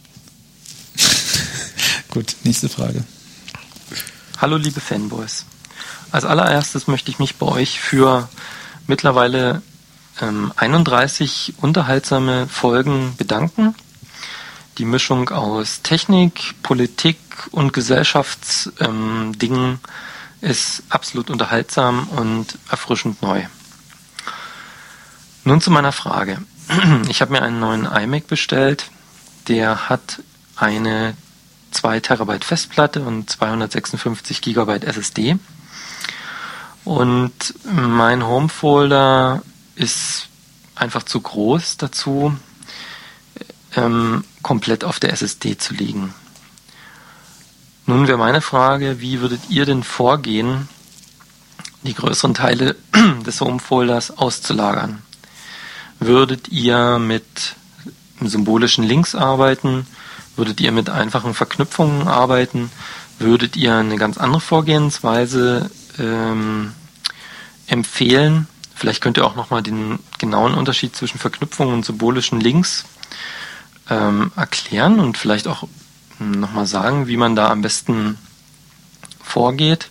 B: Gut, nächste Frage.
N: Hallo liebe Fanboys. Als allererstes möchte ich mich bei euch für mittlerweile ähm, einunddreißig unterhaltsame Folgen bedanken. Die Mischung aus Technik, Politik und Gesellschaftsdingen ähm, ist absolut unterhaltsam und erfrischend neu. Nun zu meiner Frage. Ich habe mir einen neuen iMac bestellt. Der hat eine zwei Terabyte Festplatte und zweihundertsechsundfünfzig Gigabyte S S D. Und mein Homefolder ist einfach zu groß dazu, ähm, komplett auf der S S D zu liegen. Nun wäre meine Frage, wie würdet ihr denn vorgehen, die größeren Teile des Homefolders auszulagern? Würdet ihr mit symbolischen Links arbeiten? Würdet ihr mit einfachen Verknüpfungen arbeiten? Würdet ihr eine ganz andere Vorgehensweise ähm, empfehlen? Vielleicht könnt ihr auch nochmal den genauen Unterschied zwischen Verknüpfungen und symbolischen Links ähm, erklären und vielleicht auch nochmal sagen, wie man da am besten vorgeht.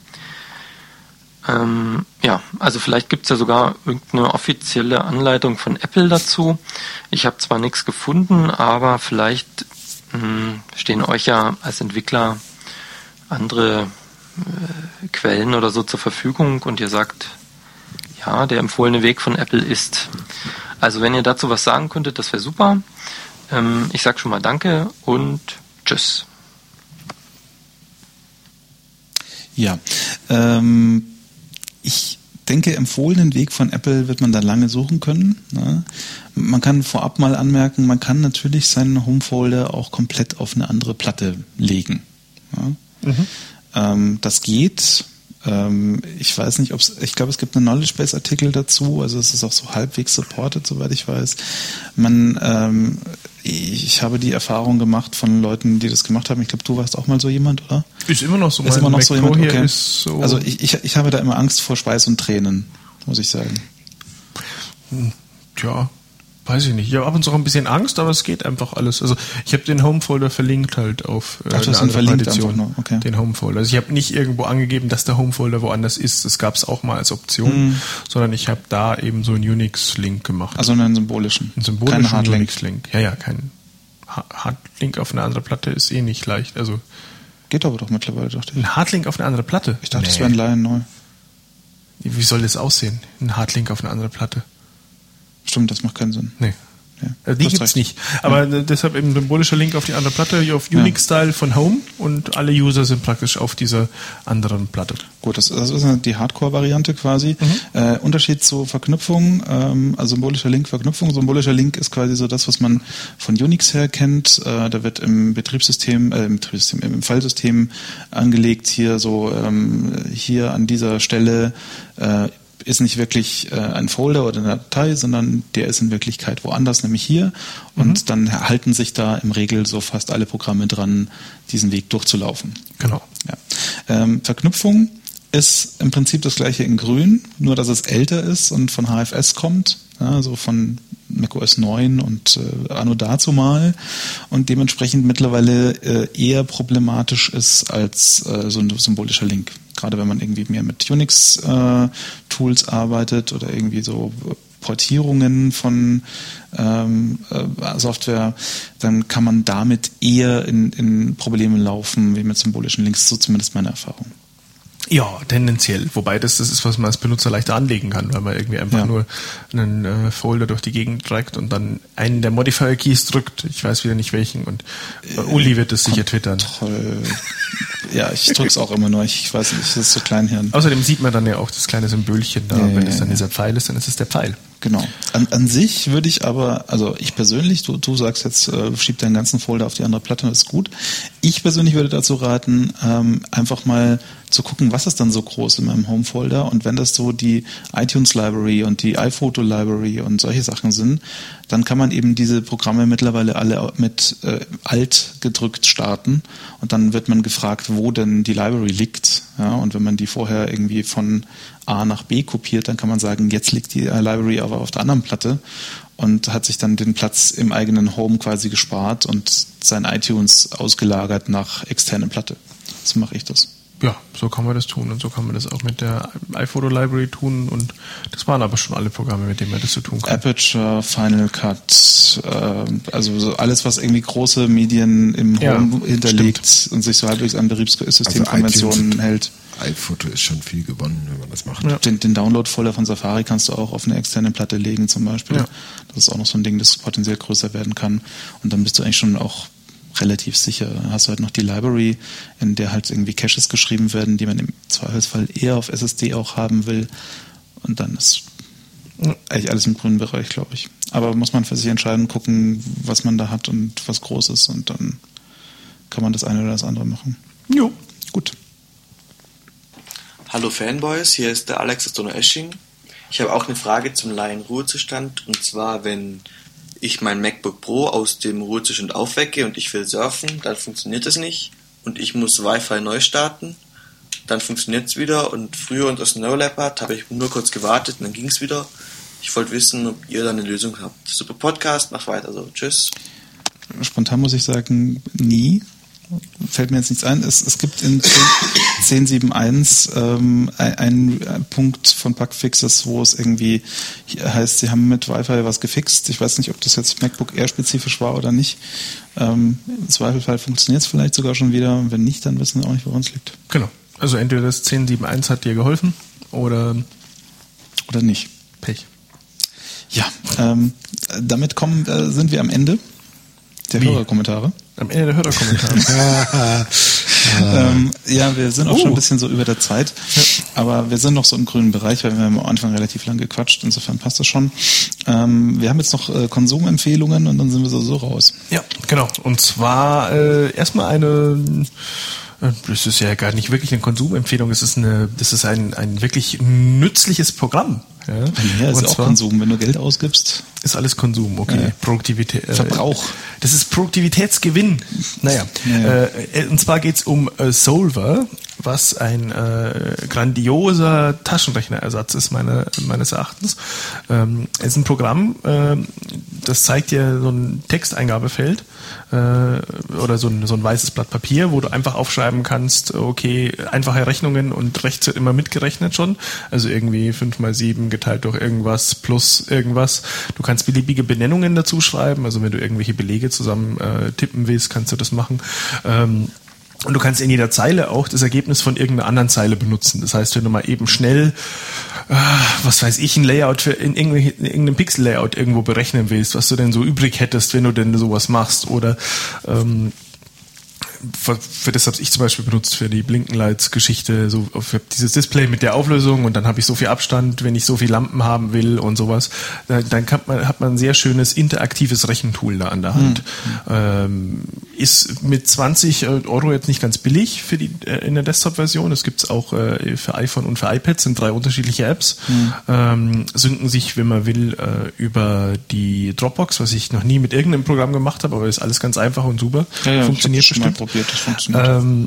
N: Ähm, ja, also vielleicht gibt es ja sogar irgendeine offizielle Anleitung von Apple dazu. Ich habe zwar nichts gefunden, aber vielleicht mh, stehen euch ja als Entwickler andere äh, Quellen oder so zur Verfügung und ihr sagt, ja, der empfohlene Weg von Apple ist. Also wenn ihr dazu was sagen könntet, das wäre super. Ähm, ich sage schon mal Danke und Tschüss.
B: Ja, ähm, ich denke, empfohlenen Weg von Apple wird man da lange suchen können. Ne? Man kann vorab mal anmerken, man kann natürlich seinen Homefolder auch komplett auf eine andere Platte legen. Ja? Mhm. Ähm, das geht. Ähm, ich weiß nicht, ob es, ich glaube, es gibt einen Knowledge Base Artikel dazu, also es ist auch so halbwegs supported, soweit ich weiß. Man, ähm, ich habe die Erfahrung gemacht von Leuten, die das gemacht haben. Ich glaube, du warst auch mal so jemand, oder?
A: Ist immer noch so.
B: Ist immer noch so jemand. Okay.
A: Ist so
B: also ich, ich, ich habe da immer Angst vor Schweiß und Tränen, muss ich sagen.
A: Tja, weiß ich nicht. Ich habe ab und zu auch ein bisschen Angst, aber es geht einfach alles. Also ich habe den Homefolder verlinkt halt auf äh,
B: Ach,
A: eine andere
B: verlinkt
A: Partition.
B: Nur. Okay.
A: Den Homefolder. Also ich habe nicht irgendwo angegeben, dass der Homefolder woanders ist. Das gab es auch mal als Option, mhm. sondern ich habe da eben so einen Unix-Link gemacht.
B: Also einen symbolischen.
A: Einen symbolischen Unix-Link. Ja, ja, kein Hardlink auf eine andere Platte ist eh nicht leicht. Also
B: geht aber doch mittlerweile, dachte ich.
A: Ein Hardlink auf eine andere Platte?
B: Ich dachte, nee. Das wäre ein Lion neu.
A: Wie soll das aussehen? Ein Hardlink auf eine andere Platte?
B: Stimmt, das macht keinen Sinn.
A: Nee. Ja. Die gibt's nicht. Aber ja. deshalb eben ein symbolischer Link auf die andere Platte, auf Unix-Style ja. von Home und alle User sind praktisch auf dieser anderen Platte.
B: Gut, das, das ist die Hardcore-Variante quasi. Mhm. Äh, Unterschied zur Verknüpfung, ähm, also symbolischer Link, Verknüpfung. Symbolischer Link ist quasi so das, was man von Unix her kennt. Äh, da wird im Betriebssystem, äh, im Betriebssystem, im Fallsystem angelegt, hier so, ähm, hier an dieser Stelle äh, ist nicht wirklich äh, ein Folder oder eine Datei, sondern der ist in Wirklichkeit woanders, nämlich hier. Und mhm. dann halten sich da im Regel so fast alle Programme dran, diesen Weg durchzulaufen.
A: Genau.
B: Ja. Ähm, Verknüpfung ist im Prinzip das gleiche in grün, nur dass es älter ist und von H F S kommt, ja, also von macOS neun und äh, anno dazumal und dementsprechend mittlerweile äh, eher problematisch ist als äh, so ein symbolischer Link. Gerade wenn man irgendwie mehr mit Unix-Tools äh, arbeitet oder irgendwie so Portierungen von ähm, äh, Software, dann kann man damit eher in, in Probleme laufen, wie mit symbolischen Links, so zumindest meine Erfahrung.
A: Ja, tendenziell. Wobei das das ist, was man als Benutzer leichter anlegen kann, weil man irgendwie einfach ja. nur einen äh, Folder durch die Gegend trägt und dann einen der Modifier-Keys drückt. Ich weiß wieder nicht welchen und äh, Uli wird das sicher twittern.
B: Toll. Ja, ich drück's auch immer nur. Ich weiß nicht, das ist so Kleinhirn.
A: Außerdem sieht man dann ja auch das kleine Symbolchen da. Ja, wenn es dann dieser Pfeil ist, dann ist es der Pfeil.
B: Genau. An, an sich würde ich aber, also ich persönlich, du, du sagst jetzt, äh, schieb deinen ganzen Folder auf die andere Platte, das ist gut. Ich persönlich würde dazu raten, ähm, einfach mal zu gucken, was ist dann so groß in meinem Home-Folder und wenn das so die iTunes-Library und die iPhoto-Library und solche Sachen sind, dann kann man eben diese Programme mittlerweile alle mit äh, Alt gedrückt starten und dann wird man gefragt, wo denn die Library liegt. Ja, und wenn man die vorher irgendwie von A nach B kopiert, dann kann man sagen, jetzt liegt die äh, Library aber auf der anderen Platte und hat sich dann den Platz im eigenen Home quasi gespart und sein iTunes ausgelagert nach externer Platte. So mache ich das.
A: Ja, so kann man das tun und so kann man das auch mit der iPhoto Library tun und das waren aber schon alle Programme, mit denen man das so tun kann.
B: Aperture, Final Cut, äh, also so alles, was irgendwie große Medien im Home ja, hinterlegt stimmt. und sich so halbwegs an Betriebssystemkonventionen also hält.
C: iPhoto ist schon viel gewonnen, wenn man das macht.
B: Ja. Den, den Download-Folder von Safari kannst du auch auf eine externe Platte legen zum Beispiel. Ja. Das ist auch noch so ein Ding, das potenziell größer werden kann und dann bist du eigentlich schon auch relativ sicher. Dann hast du halt noch die Library, in der halt irgendwie Caches geschrieben werden, die man im Zweifelsfall eher auf S S D auch haben will. Und dann ist eigentlich alles im grünen Bereich, glaube ich. Aber muss man für sich entscheiden, gucken, was man da hat und was groß ist. Und dann kann man das eine oder das andere machen.
A: Jo,
B: gut.
O: Hallo Fanboys, hier ist der Alex aus Donaueschingen. Ich habe auch eine Frage zum Laien-Ruhezustand. Und zwar, wenn ich mein MacBook Pro aus dem Ruhezustand aufwecke und ich will surfen, dann funktioniert es nicht und ich muss Wi-Fi neu starten, dann funktioniert es wieder und früher unter Snow Leopard habe ich nur kurz gewartet und dann ging es wieder. Ich wollte wissen, ob ihr da eine Lösung habt. Super Podcast, macht weiter so. Tschüss.
B: Spontan muss ich sagen, nie. Fällt mir jetzt nichts ein. Es, es gibt in zehn Punkt sieben Punkt eins ähm, einen ein Punkt von Bugfixes, wo es irgendwie heißt, sie haben mit Wi-Fi was gefixt. Ich weiß nicht, ob das jetzt MacBook Air spezifisch war oder nicht. Ähm, Im Zweifelsfall funktioniert es vielleicht sogar schon wieder. Und wenn nicht, dann wissen wir auch nicht, woran es liegt.
A: Genau. Also entweder das zehn Punkt sieben Punkt eins hat dir geholfen oder
B: oder nicht.
A: Pech.
B: Ja, ähm, damit kommen, äh, sind wir am Ende der
A: Wie?
B: Hörerkommentare.
A: Am Ende der Hörerkommentare.
B: ähm, ja, wir sind auch
A: Uh.
B: schon ein bisschen so über der Zeit, aber wir sind noch so im grünen Bereich, weil wir haben am Anfang relativ lang gequatscht, insofern passt das schon. Ähm, wir haben jetzt noch äh, Konsumempfehlungen und dann sind wir so, so raus.
A: Ja, genau. Und zwar äh, erstmal eine, äh, das ist ja gar nicht wirklich eine Konsumempfehlung, es ist eine, das ist ein, ein wirklich nützliches Programm. Ja,
B: ja ist
A: und
B: auch
A: zwar,
B: Konsum, wenn du Geld ausgibst.
A: Ist alles Konsum, okay.
B: Ja.
A: Produktivität. Äh,
B: Verbrauch.
A: Das ist Produktivitätsgewinn. Naja.
B: Ja.
A: Äh, und zwar geht's um äh, Solver, was ein äh, grandioser Taschenrechnerersatz ist, meine, meines Erachtens. Ähm, es ist ein Programm, äh, das zeigt dir so ein Texteingabefeld äh, oder so ein, so ein weißes Blatt Papier, wo du einfach aufschreiben kannst, okay, einfache Rechnungen und rechts wird immer mitgerechnet schon. Also irgendwie fünf mal sieben geteilt durch irgendwas plus irgendwas. Du kannst beliebige Benennungen dazu schreiben, also wenn du irgendwelche Belege zusammen äh, tippen willst, kannst du das machen. Ähm, Und du kannst in jeder Zeile auch das Ergebnis von irgendeiner anderen Zeile benutzen. Das heißt, wenn du mal eben schnell, äh, was weiß ich, ein Layout für in, in irgendeinem Pixel-Layout irgendwo berechnen willst, was du denn so übrig hättest, wenn du denn sowas machst, oder ähm, für, für das habe ich zum Beispiel benutzt für die Blinkenlights-Geschichte, so für dieses Display mit der Auflösung, und dann habe ich so viel Abstand, wenn ich so viel Lampen haben will und sowas. Dann, dann kann man, hat man ein sehr schönes interaktives Rechentool da an der Hand. Mhm. Ähm, ist mit zwanzig Euro jetzt nicht ganz billig für die äh, in der Desktop-Version. Es gibt's auch äh, für iPhone und für iPad, sind drei unterschiedliche Apps. Mhm. Ähm, synken sich, wenn man will, äh, über die Dropbox, was ich noch nie mit irgendeinem Programm gemacht habe, aber ist alles ganz einfach und super.
B: Ja, ja,
A: funktioniert bestimmt.
B: Probiert, das funktioniert.
A: Ähm,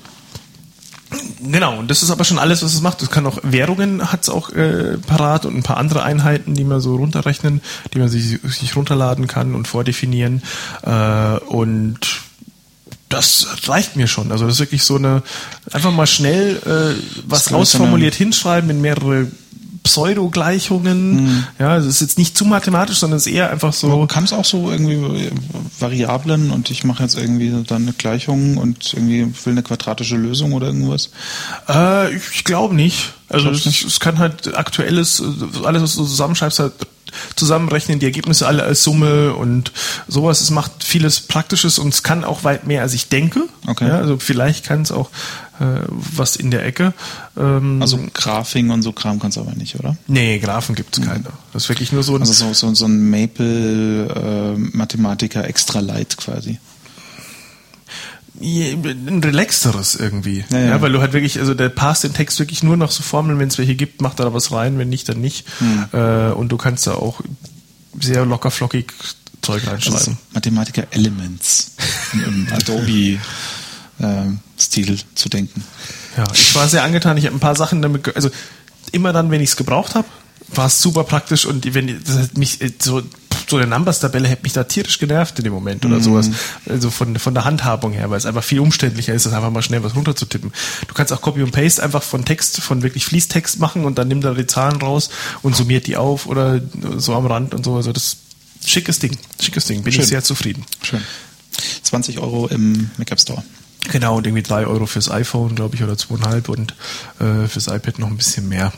A: genau, und das ist aber schon alles, was es macht. Es kann auch Währungen, hat es auch äh, parat, und ein paar andere Einheiten, die man so runterrechnen, die man sich, sich runterladen kann und vordefinieren. Äh, und das reicht mir schon. Also das ist wirklich so eine, einfach mal schnell äh, was ausformuliert hinschreiben in mehrere Pseudo-Gleichungen. Mhm. Ja, es ist jetzt nicht zu mathematisch, sondern es ist eher einfach so.
B: Du kannst auch so irgendwie Variablen, und ich mache jetzt irgendwie dann eine Gleichung und irgendwie will eine quadratische Lösung oder irgendwas?
A: Äh, ich glaube nicht. Also es, es kann halt aktuelles, alles, was du zusammenschreibst, halt zusammenrechnen, die Ergebnisse alle als Summe und sowas. Es macht vieles Praktisches, und es kann auch weit mehr, als ich denke.
B: Okay.
A: Ja, also vielleicht kann es auch äh, was in der Ecke. Ähm,
B: also Graphing und so Kram kannst du aber nicht, oder?
A: Nee, Graphen gibt es keine. Das ist wirklich nur so ein...
B: Also so, so, so ein Maple-Mathematiker äh, extra light quasi.
A: Ein relaxteres irgendwie.
B: Ja, ja.
A: Ja, weil du halt wirklich, also der passt den Text wirklich nur noch so Formeln, wenn es welche gibt, macht da was rein, wenn nicht, dann nicht. Hm. Äh, und du kannst da auch sehr locker flockig Zeug reinschreiben.
B: Also Mathematiker Elements im Adobe äh, Stil zu denken.
A: Ja, ich war sehr angetan, ich habe ein paar Sachen damit, also immer dann, wenn ich es gebraucht habe, war es super praktisch, und wenn das hat mich so so eine Numbers-Tabelle hätte mich da tierisch genervt in dem Moment oder mm. sowas. Also von, von der Handhabung her, weil es einfach viel umständlicher ist, das einfach mal schnell was runterzutippen. Du kannst auch Copy und Paste einfach von Text, von wirklich Fließtext machen, und dann nimmt er die Zahlen raus und summiert die auf oder so am Rand und so. Also das schickes Ding, schickes Ding. Bin
B: Schön.
A: ich sehr zufrieden.
B: Schön. zwanzig Euro im Mac App Store.
A: Genau, und irgendwie drei Euro fürs iPhone, glaube ich, oder zweieinhalb, und äh, fürs iPad noch ein bisschen mehr.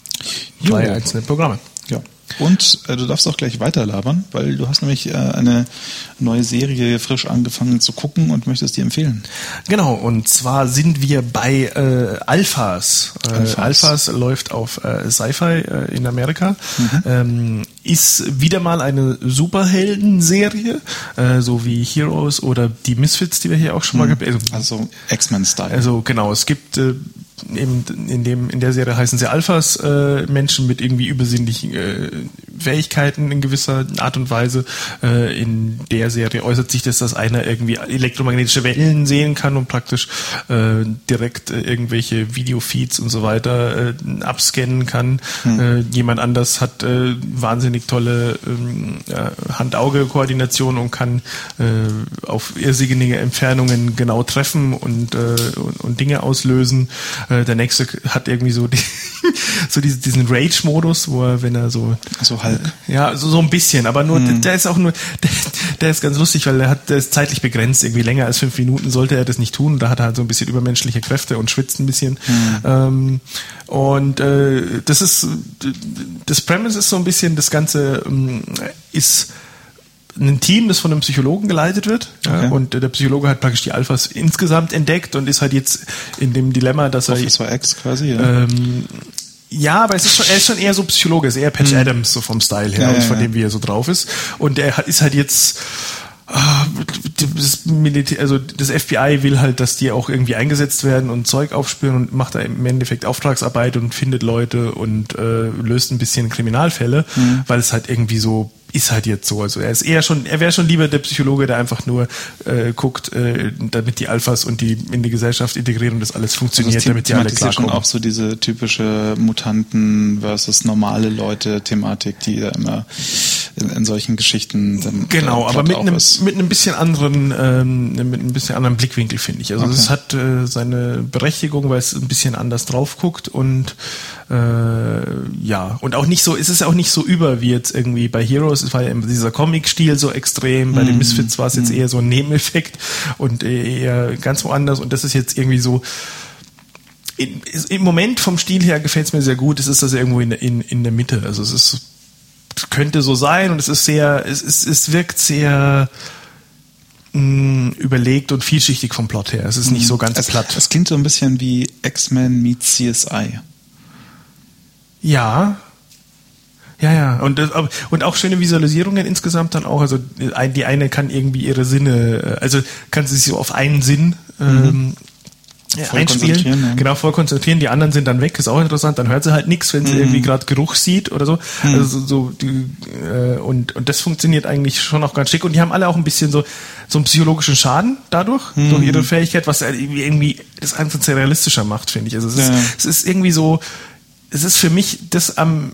A: Drei
B: Jo.
A: einzelne Programme.
B: Ja. Und äh, du darfst auch gleich weiterlabern, weil du hast nämlich äh, eine neue Serie frisch angefangen zu gucken und möchtest die empfehlen.
A: Genau, und zwar sind wir bei äh, Alphas. Äh, Alphas. Alphas läuft auf äh, Sci-Fi äh, in Amerika. Mhm. Ähm, ist wieder mal eine Superhelden-Serie, äh, so wie Heroes oder die Misfits, die wir hier auch schon mal
B: mhm.
A: gehabt haben.
B: Also, also X-Men-Style.
A: Also genau, es gibt äh, eben in dem in der Serie heißen sie Alphas, äh, Menschen mit irgendwie übersinnlichen äh, Fähigkeiten in gewisser Art und Weise. Äh, in der Serie äußert sich das, dass einer irgendwie elektromagnetische Wellen sehen kann und praktisch äh, direkt äh, irgendwelche Videofeeds und so weiter äh, abscannen kann. Hm. Äh, jemand anders hat äh, wahnsinnig tolle äh, Hand-Auge-Koordination und kann äh, auf irrsinnige Entfernungen genau treffen und, äh, und, und Dinge auslösen. Der nächste hat irgendwie so, die, so diesen Rage-Modus, wo er, wenn er so...
B: So Hulk.
A: Ja, so, so ein bisschen, aber nur,
B: hm.
A: der ist auch nur, der, der ist ganz lustig, weil der hat, der ist zeitlich begrenzt, irgendwie länger als fünf Minuten sollte er das nicht tun, da hat er halt so ein bisschen übermenschliche Kräfte und schwitzt ein bisschen. Hm. Ähm, und äh, das ist, das Premise ist so ein bisschen, das Ganze ähm, ist ein Team, das von einem Psychologen geleitet wird.
B: Okay.
A: Ja, und der Psychologe hat praktisch die Alphas insgesamt entdeckt und ist halt jetzt in dem Dilemma, dass er...
B: Professor X quasi, ja.
A: Ähm, ja, aber es ist schon, er ist schon eher so Psychologe, ist eher Patch hm. Adams, so vom Style her,
B: Ja,
A: und
B: ja,
A: von
B: ja.
A: dem, wie er so drauf ist. Und er hat- ist halt jetzt... ah, Das, Militär, also das F B I will halt, dass die auch irgendwie eingesetzt werden und Zeug aufspüren und macht da im Endeffekt Auftragsarbeit und findet Leute und äh, löst ein bisschen Kriminalfälle,
B: Mhm.
A: weil es halt irgendwie so ist halt jetzt so. Also er ist eher schon, er wäre schon lieber der Psychologe, der einfach nur äh, guckt, äh, damit die Alphas und die in die Gesellschaft integrieren und das alles funktioniert,
B: also
A: damit die alle
B: thematisiert schon
A: klarkommen.
B: auch so diese typische Mutanten versus normale Leute-Thematik, die da immer in, in solchen Geschichten dann
A: Genau,
B: äh,
A: aber
B: Plot
A: mit
B: auch
A: einem,
B: ist.
A: mit einem bisschen anderen, ähm, mit einem bisschen anderen Blickwinkel, finde ich. Also
B: Okay.
A: es hat äh, seine Berechtigung, weil es ein bisschen anders drauf guckt und äh, ja, und auch nicht so, es ist auch nicht so über wie jetzt irgendwie bei Heroes, es war ja immer dieser Comic-Stil so extrem, bei den
B: Mhm.
A: Misfits war es jetzt
B: Mhm.
A: eher so ein Nebeneffekt und eher ganz woanders und das ist jetzt irgendwie so, in, im Moment vom Stil her gefällt es mir sehr gut, es ist das irgendwo in, der- in, in der Mitte, also es ist, es könnte so sein und es ist sehr, es, es, es wirkt sehr mh, überlegt und vielschichtig vom Plot her, es ist nicht so ganz
B: es,
A: platt.
B: Es klingt so ein bisschen wie X-Men meets C S I.
A: Ja. Ja, ja. Und, das- aber- und auch schöne Visualisierungen insgesamt dann auch. Also die die eine kann irgendwie ihre Sinne, äh, also kann sie sich so auf einen Sinn ähm, äh,
B: Voll
A: einspielen.
B: konzentrieren, ja.
A: Genau, voll konzentrieren. Die anderen sind dann weg, ist auch interessant. Dann hört sie halt nichts, wenn sie
B: Mhm.
A: irgendwie gerade Geruch sieht oder so.
B: Mhm.
A: Also so, so die, äh, und, und das funktioniert eigentlich schon auch ganz schick. Und die haben alle auch ein bisschen so, so einen psychologischen Schaden dadurch,
B: Mhm.
A: durch ihre Fähigkeit, was irgendwie, irgendwie das einfach sehr realistischer macht, finde ich. Also es ist,
B: Ja.
A: es ist irgendwie so, es ist für mich das am,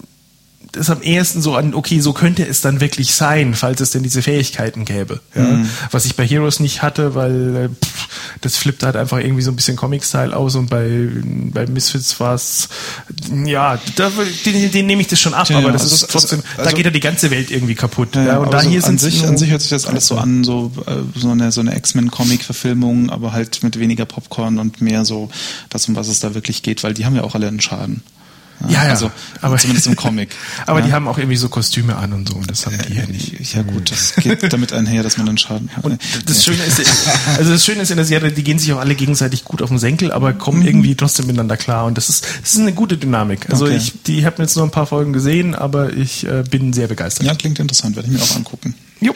A: das am ehesten so an, okay, so könnte es dann wirklich sein, falls es denn diese Fähigkeiten gäbe. Ja?
B: Mhm.
A: Was ich bei Heroes nicht hatte, weil äh, pff, das flippt halt einfach irgendwie so ein bisschen Comic-Style aus und bei, bei Misfits war es, ja, da, den, den nehme ich das schon ab,
B: Ja,
A: aber
B: ja,
A: das
B: also
A: ist
B: es-
A: trotzdem,
B: also-
A: da geht ja die ganze Welt irgendwie kaputt.
B: Ja,
A: Ja, und
B: aber
A: da
B: so
A: hier
B: an
A: sind
B: sich, an sich hört sich das alles so an, so, äh, so eine, so eine X-Men-Comic-Verfilmung, aber halt mit weniger Popcorn und mehr so das, um was es da wirklich geht, weil die haben ja auch alle einen Schaden.
A: Ja, ja,
B: Also,
A: aber-
B: zumindest im Comic.
A: aber
B: ja.
A: die haben auch irgendwie so Kostüme an und so und das haben die ja nicht.
B: Ja gut, das geht damit einher, dass man einen Schaden hat.
A: Und das Schöne ist, also das Schöne ist in der Serie, die gehen sich auch alle gegenseitig gut auf den Senkel, aber kommen
B: Mhm.
A: irgendwie trotzdem miteinander klar. Und das ist, das ist eine gute Dynamik. Also
B: Okay.
A: ich, die ich habe jetzt nur ein paar Folgen gesehen, aber ich äh, bin sehr begeistert.
B: Ja, klingt interessant, werde ich mir auch angucken.
A: Jo.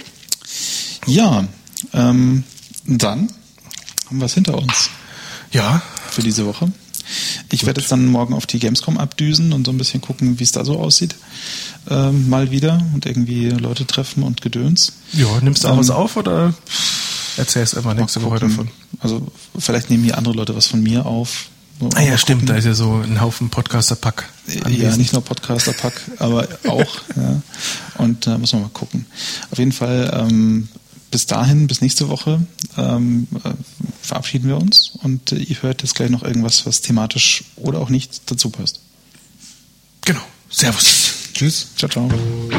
B: Ja, ähm, dann haben wir es hinter uns.
A: Ja.
B: Für diese Woche. Ich werde jetzt dann morgen auf die Gamescom abdüsen und so ein bisschen gucken, wie es da so aussieht. Ähm, mal wieder und irgendwie Leute treffen und Gedöns.
A: Ja, nimmst du auch
B: Ähm,
A: was auf oder erzählst einfach nächste Woche davon?
B: Also vielleicht nehmen hier andere Leute was von mir auf. So,
A: Ah ja,
B: mal
A: stimmt,
B: gucken.
A: da ist ja so ein Haufen Podcaster-Pack.
B: Ja, nicht nur Podcaster-Pack, aber auch. Ja. Und da äh, muss man mal gucken. Auf jeden Fall ähm, bis dahin, bis nächste Woche ähm, äh, verabschieden wir uns und äh, ihr hört jetzt gleich noch irgendwas, was thematisch oder auch nicht dazu passt.
A: Genau. Servus.
B: Tschüss. Ciao, ciao.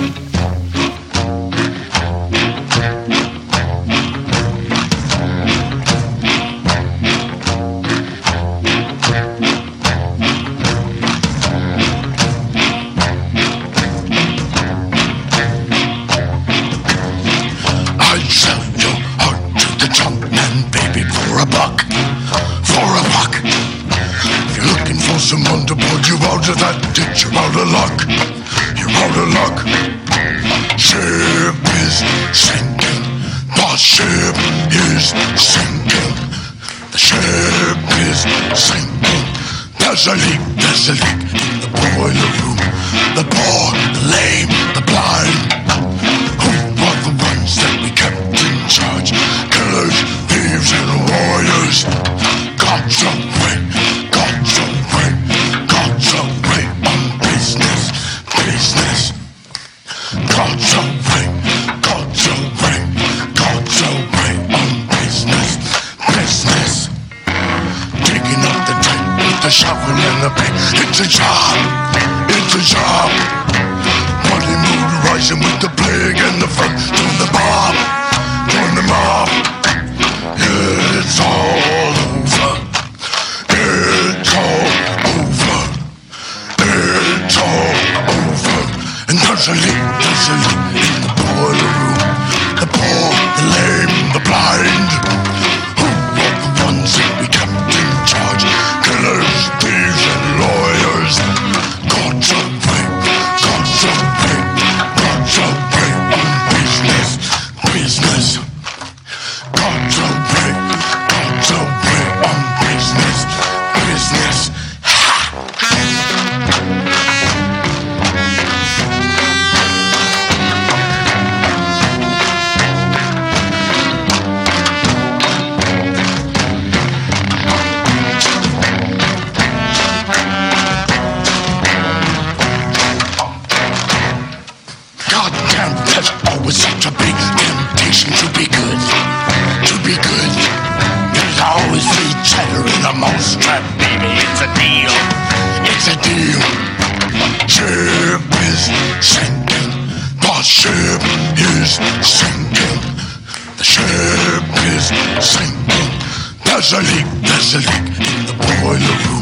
P: I'd sell your heart to the Jumpman baby for a buck, for a buck. If you're looking for someone to put you out of that ditch, you're out of luck, you're out of luck. Ship is sinking, the ship is sinking, the ship is sinking. There's a leak, there's a leak in the boiler room. The poor, the lame, the blind. Who are the ones that we kept in charge? Killers, thieves, and warriors. God's away, God's away, God's away on business, business. God's away, God's away, God's away on business, business. Digging up the dirt with the shovel and the pick. It's a job, it's a job. Bloody mood rising with the plague and the fun. Join the mob, join the mob. It's all over. It's all over. It's all over. And there's a leak, there's a leak in the boiler room. deal. It's a deal. Ship is sinking. The ship is sinking. The ship is sinking. There's a leak, there's a leak in the boiler room.